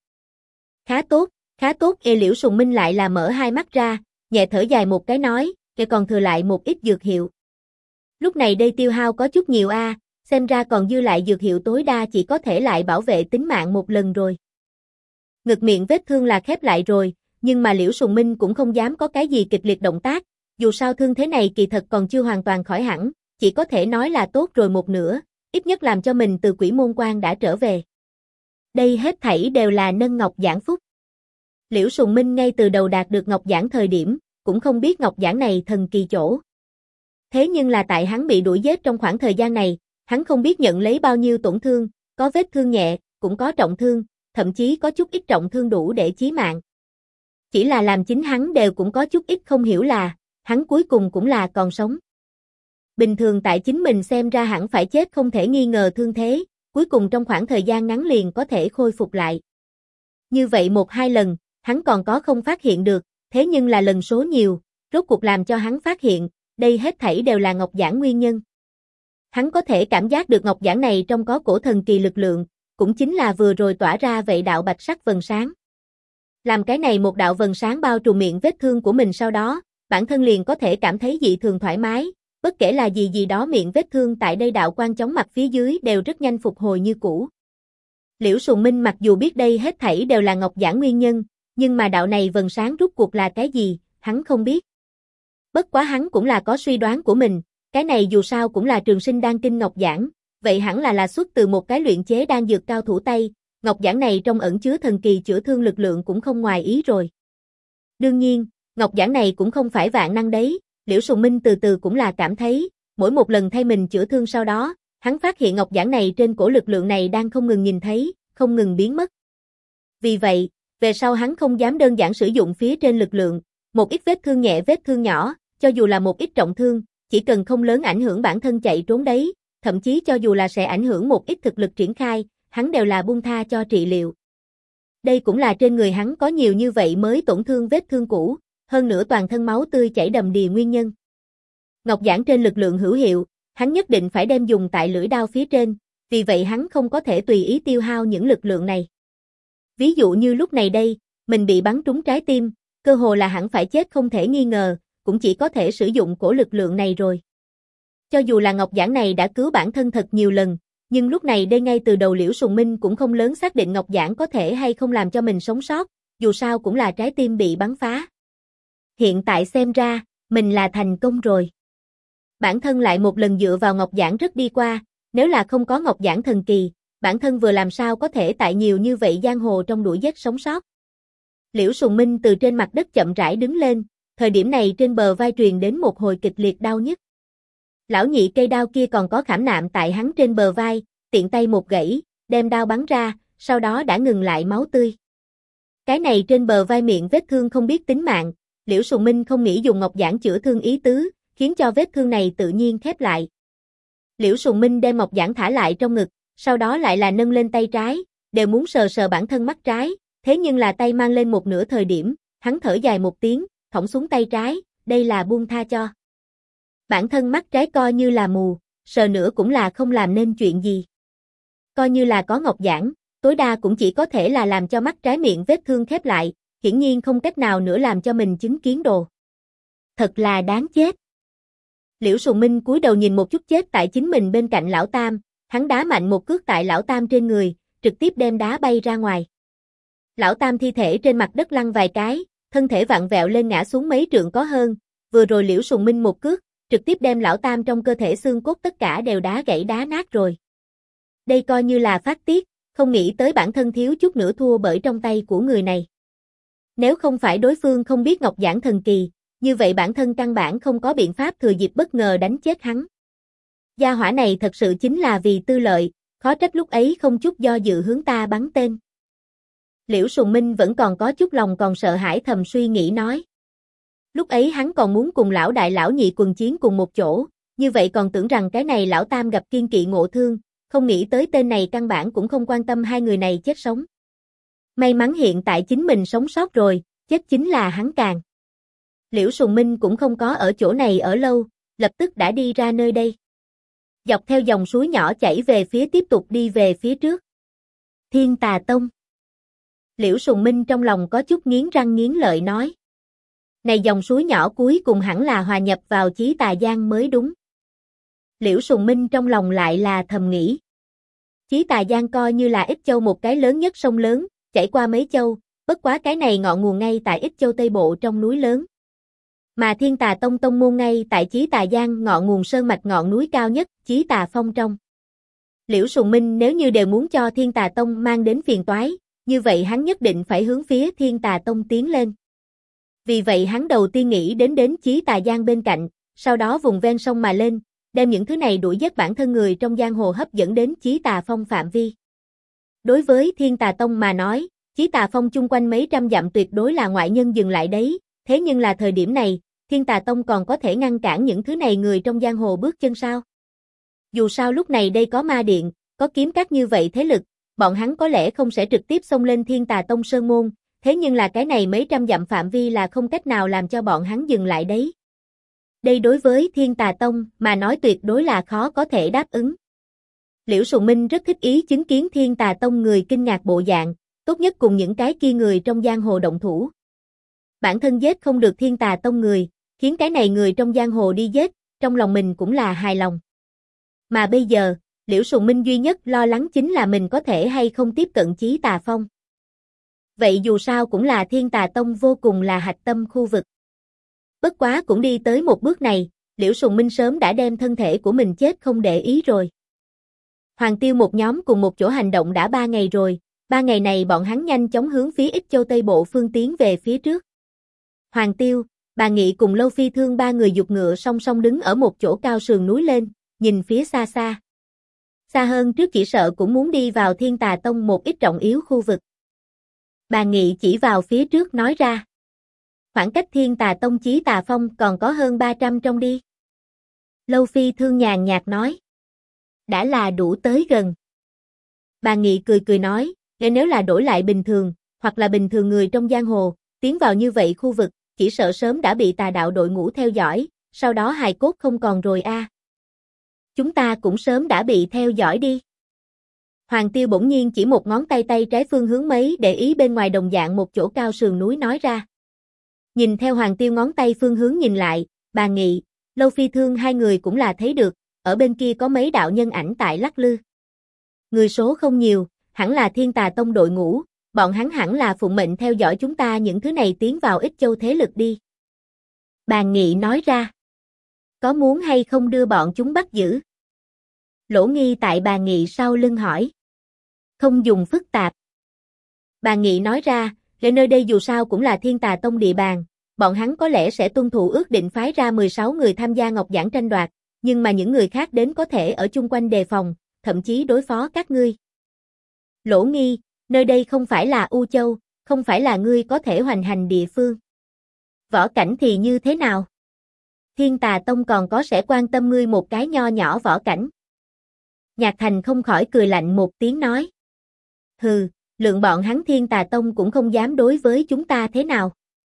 Khá tốt, Liễu Sùng Minh lại là mở hai mắt ra, nhẹ thở dài một cái nói, còn thừa lại một ít dược hiệu. Lúc này đây tiêu hao có chút nhiều xem ra còn dư lại dược hiệu tối đa chỉ có thể lại bảo vệ tính mạng một lần rồi. Ngực miệng vết thương là khép lại rồi, nhưng mà Liễu Sùng Minh cũng không dám có cái gì kịch liệt động tác, dù sao thương thế này kỳ thật còn chưa hoàn toàn khỏi hẳn, chỉ có thể nói là tốt rồi một nửa, ít nhất làm cho mình từ quỷ môn quan đã trở về. Đây hết thảy đều là nâng ngọc giản phúc. Liễu Sùng Minh ngay từ đầu đạt được ngọc giản thời điểm, cũng không biết ngọc giản này thần kỳ chỗ. Thế nhưng là tại hắn bị đuổi giết trong khoảng thời gian này, hắn không biết nhận lấy bao nhiêu tổn thương, có vết thương nhẹ, cũng có trọng thương, thậm chí có chút ít trọng thương đủ để chí mạng. Chỉ là làm chính hắn đều cũng có chút ít không hiểu là, hắn cuối cùng cũng là còn sống. Bình thường tại chính mình xem ra hẳn phải chết không thể nghi ngờ thương thế, cuối cùng trong khoảng thời gian ngắn liền có thể khôi phục lại. Như vậy một hai lần, hắn còn có không phát hiện được, thế nhưng là lần số nhiều, rốt cuộc làm cho hắn phát hiện, đây hết thảy đều là ngọc giản nguyên nhân. Hắn có thể cảm giác được ngọc giản này trong có cổ thần kỳ lực lượng, cũng chính là vừa rồi tỏa ra vậy đạo bạch sắc vầng sáng. Làm cái này một đạo vầng sáng bao trùm miệng vết thương của mình, sau đó, bản thân liền có thể cảm thấy dị thường thoải mái, bất kể là gì đó miệng vết thương tại đây đạo quan chóng mặt phía dưới đều rất nhanh phục hồi như cũ. Liễu Sùng Minh mặc dù biết đây hết thảy đều là Ngọc Giản nguyên nhân, nhưng mà đạo này vầng sáng rút cuộc là cái gì, hắn không biết. Bất quá hắn cũng là có suy đoán của mình, cái này dù sao cũng là trường sinh đan kinh Ngọc Giản, vậy hẳn là xuất từ một cái luyện chế đan dược cao thủ Tây, Ngọc Giản này trong ẩn chứa thần kỳ chữa thương lực lượng cũng không ngoài ý rồi. Đương nhiên, Ngọc Giản này cũng không phải vạn năng đấy, Liễu Sùng Minh từ từ cũng là cảm thấy, mỗi một lần thay mình chữa thương sau đó, hắn phát hiện Ngọc Giản này trên cổ lực lượng này đang không ngừng nhìn thấy, không ngừng biến mất. Vì vậy, về sau hắn không dám đơn giản sử dụng phía trên lực lượng, một ít vết thương nhẹ vết thương nhỏ, cho dù là một ít trọng thương, chỉ cần không lớn ảnh hưởng bản thân chạy trốn đấy, thậm chí cho dù là sẽ ảnh hưởng một ít thực lực triển khai, hắn đều là buông tha cho trị liệu. Đây cũng là trên người hắn có nhiều như vậy mới tổn thương vết thương cũ, hơn nữa toàn thân máu tươi chảy đầm đìa nguyên nhân. Ngọc Giản trên lực lượng hữu hiệu, hắn nhất định phải đem dùng tại lưỡi đao phía trên, vì vậy hắn không có thể tùy ý tiêu hao những lực lượng này. Ví dụ như lúc này đây, mình bị bắn trúng trái tim, cơ hồ là hẳn phải chết không thể nghi ngờ, cũng chỉ có thể sử dụng cổ lực lượng này rồi. Cho dù là Ngọc Giản này đã cứu bản thân thật nhiều lần, nhưng lúc này đây ngay từ đầu Liễu Sùng Minh cũng không lớn xác định Ngọc Giản có thể hay không làm cho mình sống sót, dù sao cũng là trái tim bị bắn phá. Hiện tại xem ra, mình là thành công rồi. Bản thân lại một lần dựa vào Ngọc Giản rất đi qua, nếu là không có Ngọc Giản thần kỳ, bản thân vừa làm sao có thể tại nhiều như vậy giang hồ trong đuổi giết sống sót. Liễu Sùng Minh từ trên mặt đất chậm rãi đứng lên, thời điểm này trên bờ vai truyền đến một hồi kịch liệt đau nhức. Lão nhị cây đao kia còn có khảm nạm tại hắn trên bờ vai, tiện tay một gãy, đem đao bắn ra, sau đó đã ngừng lại máu tươi. Cái này trên bờ vai miệng vết thương không biết tính mạng, Liễu Sùng Minh không nghĩ dùng Ngọc Giản chữa thương ý tứ, khiến cho vết thương này tự nhiên khép lại. Liễu Sùng Minh đem Ngọc Giản thả lại trong ngực, sau đó lại là nâng lên tay trái, đều muốn sờ sờ bản thân mắt trái, thế nhưng là tay mang lên một nửa thời điểm, hắn thở dài một tiếng, thõng xuống tay trái, đây là buông tha cho. Bản thân mắt trái coi như là mù, sờ nữa cũng là không làm nên chuyện gì. Coi như là có Ngọc Giản, tối đa cũng chỉ có thể là làm cho mắt trái miệng vết thương khép lại, hiển nhiên không cách nào nữa làm cho mình chứng kiến đồ. Thật là đáng chết. Liễu Sùng Minh cúi đầu nhìn một chút chết tại chính mình bên cạnh lão tam, hắn đá mạnh một cước tại lão tam trên người, trực tiếp đem đá bay ra ngoài. Lão tam thi thể trên mặt đất lăn vài cái, thân thể vặn vẹo lên ngã xuống mấy trượng có hơn, vừa rồi Liễu Sùng Minh một cước, trực tiếp đem lão tam trong cơ thể xương cốt tất cả đều đá gãy đá nát rồi. Đây coi như là phát tiết, không nghĩ tới bản thân thiếu chút nữa thua bởi trong tay của người này. Nếu không phải đối phương không biết Ngọc Giản thần kỳ, như vậy bản thân căn bản không có biện pháp thừa dịp bất ngờ đánh chết hắn. Gia hỏa này thật sự chính là vì tư lợi, khó trách lúc ấy không chút do dự hướng ta bắn tên. Liễu Sùng Minh vẫn còn có chút lòng còn sợ hãi thầm suy nghĩ nói. Lúc ấy hắn còn muốn cùng lão đại lão nhị quần chiến cùng một chỗ, như vậy còn tưởng rằng cái này lão tam gặp kiên kỵ ngộ thương, không nghĩ tới tên này căn bản cũng không quan tâm hai người này chết sống. May mắn hiện tại chính mình sống sót rồi, chết chính là hắn càng. Liễu Sùng Minh cũng không có ở chỗ này ở lâu, lập tức đã đi ra nơi đây. Dọc theo dòng suối nhỏ chảy về phía tiếp tục đi về phía trước. Thiên Tà Tông. Liễu Sùng Minh trong lòng có chút nghiến răng nghiến lợi nói. Này dòng suối nhỏ cuối cùng hẳn là hòa nhập vào Chí Tà Giang mới đúng. Liễu Sùng Minh trong lòng lại là thầm nghĩ. Chí Tà Giang coi như là Ích Châu một cái lớn nhất sông lớn, chảy qua mấy châu, bất quá cái này ngọn nguồn ngay tại Ích Châu Tây Bộ trong núi lớn. Mà Thiên Tà Tông tông môn ngay tại Chí Tà Giang ngọn nguồn sơn mạch ngọn núi cao nhất, Chí Tà Phong trong. Liễu Sùng Minh nếu như đều muốn cho Thiên Tà Tông mang đến phiền toái, như vậy hắn nhất định phải hướng phía Thiên Tà Tông tiến lên. Vì vậy hắn đầu tiên nghĩ đến Chí Tà Giang bên cạnh, sau đó vùng ven sông mà lên, đem những thứ này đuổi giết bản thân người trong giang hồ hấp dẫn đến Chí Tà Phong phạm vi. Đối với Thiên Tà Tông mà nói, Chí Tà Phong chung quanh mấy trăm dặm tuyệt đối là ngoại nhân dừng lại đấy, thế nhưng là thời điểm này, Thiên Tà Tông còn có thể ngăn cản những thứ này người trong giang hồ bước chân sao? Dù sao lúc này đây có ma điện, có kiếm các như vậy thế lực, bọn hắn có lẽ không sẽ trực tiếp xông lên Thiên Tà Tông sơn môn, thế nhưng là cái này mấy trăm dặm phạm vi là không cách nào làm cho bọn hắn dừng lại đấy. Đây đối với Thiên Tà Tông mà nói tuyệt đối là khó có thể đáp ứng. Liễu Sùng Minh rất thích ý chứng kiến Thiên Tà Tông người kinh ngạc bộ dạng, tốt nhất cùng những cái kia người trong giang hồ động thủ. Bản thân giết không được Thiên Tà Tông người, khiến cái này người trong giang hồ đi giết, trong lòng mình cũng là hài lòng. Mà bây giờ, Liễu Sùng Minh duy nhất lo lắng chính là mình có thể hay không tiếp cận Chí Tà Phong. Vậy dù sao cũng là Thiên Tà Tông vô cùng là hạch tâm khu vực. Bất quá cũng đi tới một bước này, Liễu Sùng Minh sớm đã đem thân thể của mình chết không để ý rồi. Hoàng Tiêu một nhóm cùng một chỗ hành động đã 3 ngày rồi, 3 ngày này bọn hắn nhanh chóng hướng phía Ích Châu Tây Bộ phương tiến về phía trước. Hoàng Tiêu, Bà Nghị cùng Lâu Phi Thương ba người giục ngựa song song đứng ở một chỗ cao sườn núi lên, nhìn phía xa xa. Xa hơn trước chỉ sợ cũng muốn đi vào Thiên Tà Tông một ít trọng yếu khu vực. Bà Nghị chỉ vào phía trước nói ra. Khoảng cách Thiên Tà Tông Chí Tà Phong còn có hơn 300 trong đi. Lâu Phi Thương nhàn nhạt nói. Đã là đủ tới gần. Bà Nghị cười cười nói, nếu là đổi lại bình thường, hoặc là bình thường người trong giang hồ, tiến vào như vậy khu vực, chỉ sợ sớm đã bị tà đạo đội ngũ theo dõi, sau đó hài cốt không còn rồi a. Chúng ta cũng sớm đã bị theo dõi đi. Hoàng Tiêu bỗng nhiên chỉ một ngón tay tay trái phương hướng mấy để ý bên ngoài đồng dạng một chỗ cao sườn núi nói ra. Nhìn theo Hoàng Tiêu ngón tay phương hướng nhìn lại, Bà Nghị, Lâu Phi Thương hai người cũng là thấy được, ở bên kia có mấy đạo nhân ảnh tại lắc lư. Người số không nhiều, hẳn là Thiên Tà Tông đội ngũ, bọn hắn hẳn là phụng mệnh theo dõi chúng ta những thứ này tiến vào Ích Châu thế lực đi. Bà Nghị nói ra. Có muốn hay không đưa bọn chúng bắt giữ? Lỗ Nghi tại Bà Nghị sau lưng hỏi. Không dùng phức tạp. Bà Nghị nói ra, để nơi đây dù sao cũng là Thiên Tà Tông địa bàn, bọn hắn có lẽ sẽ tuân thủ ước định phái ra 16 người tham gia ngọc giảng tranh đoạt, nhưng mà những người khác đến có thể ở chung quanh đề phòng, thậm chí đối phó các ngươi. Lỗ Nghi, nơi đây không phải là U Châu, không phải là ngươi có thể hoành hành địa phương. Võ cảnh thì như thế nào? Thiên Tà Tông còn có sẽ quan tâm ngươi một cái nho nhỏ võ cảnh. Nhạc Thành không khỏi cười lạnh một tiếng nói. Hừ, lượng bọn hắn Thiên Tà Tông cũng không dám đối với chúng ta thế nào.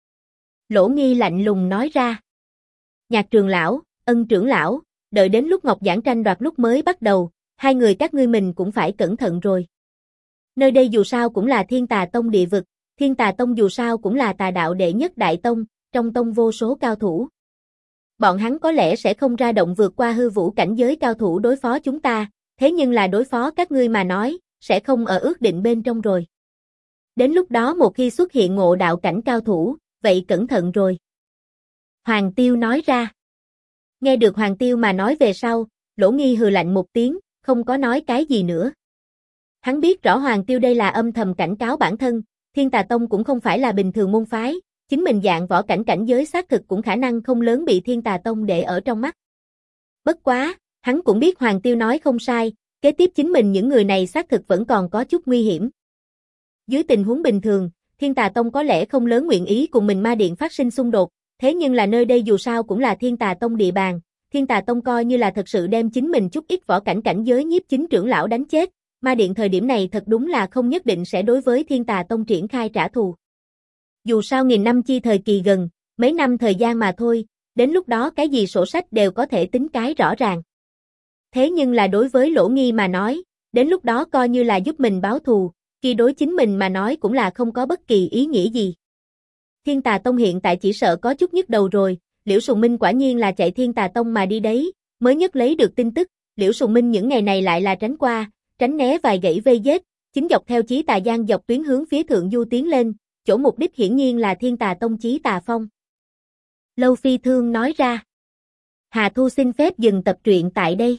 Lỗ Nghi lạnh lùng nói ra. Nhạc trưởng lão, Ân trưởng lão, đợi đến lúc ngọc giảng tranh đoạt lúc mới bắt đầu, hai người các ngươi mình cũng phải cẩn thận rồi. Nơi đây dù sao cũng là Thiên Tà Tông địa vực, Thiên Tà Tông dù sao cũng là tà đạo đệ nhất đại tông, trong tông vô số cao thủ. Bọn hắn có lẽ sẽ không ra động vượt qua hư vũ cảnh giới cao thủ đối phó chúng ta, thế nhưng là đối phó các ngươi mà nói, sẽ không ở ước định bên trong rồi. Đến lúc đó một khi xuất hiện ngộ đạo cảnh cao thủ, vậy cẩn thận rồi. Hoàng Tiêu nói ra. Nghe được Hoàng Tiêu mà nói về sau, Lỗ Nghi hừ lạnh một tiếng, không có nói cái gì nữa. Hắn biết rõ Hoàng Tiêu đây là âm thầm cảnh cáo bản thân, Thiên Tà Tông cũng không phải là bình thường môn phái, chính mình dạng võ cảnh cảnh giới xác thực cũng khả năng không lớn bị Thiên Tà Tông để ở trong mắt. Bất quá, hắn cũng biết Hoàng Tiêu nói không sai, kế tiếp chính mình những người này xác thực vẫn còn có chút nguy hiểm. Dưới tình huống bình thường, Thiên Tà Tông có lẽ không lớn nguyện ý cùng mình Ma Điện phát sinh xung đột, thế nhưng là nơi đây dù sao cũng là Thiên Tà Tông địa bàn, Thiên Tà Tông coi như là thật sự đem chính mình chút ít võ cảnh cảnh giới nhiếp chính trưởng lão đánh chết, Ma Điện thời điểm này thật đúng là không nhất định sẽ đối với Thiên Tà Tông triển khai trả thù. Dù sao nghìn năm chi thời kỳ gần, mấy năm thời gian mà thôi, đến lúc đó cái gì sổ sách đều có thể tính cái rõ ràng. Thế nhưng là đối với Lỗ Nghi mà nói, đến lúc đó coi như là giúp mình báo thù, khi đối chính mình mà nói cũng là không có bất kỳ ý nghĩa gì. Thiên Tà Tông hiện tại chỉ sợ có chút nhức đầu rồi, Liễu Sùng Minh quả nhiên là chạy Thiên Tà Tông mà đi đấy, mới nhất lấy được tin tức, Liễu Sùng Minh những ngày này lại là tránh qua, tránh né vài gãy vây giết, chính dọc theo Chí Tà Giang dọc tuyến hướng phía thượng du tiến lên, chỗ mục đích hiển nhiên là Thiên Tà Tông Chí Tà Phong. Lâu Phi Thương nói ra. Hà Thu xin phép dừng tập truyện tại đây.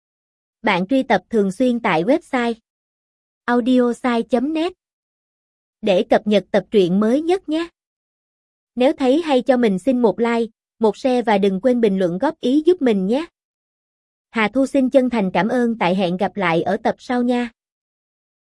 Bạn truy tập thường xuyên tại website audiosai.net để cập nhật tập truyện mới nhất nhé. Nếu thấy hay cho mình xin một like, một share và đừng quên bình luận góp ý giúp mình nhé. Hà Thu xin chân thành cảm ơn tại hẹn gặp lại ở tập sau nha.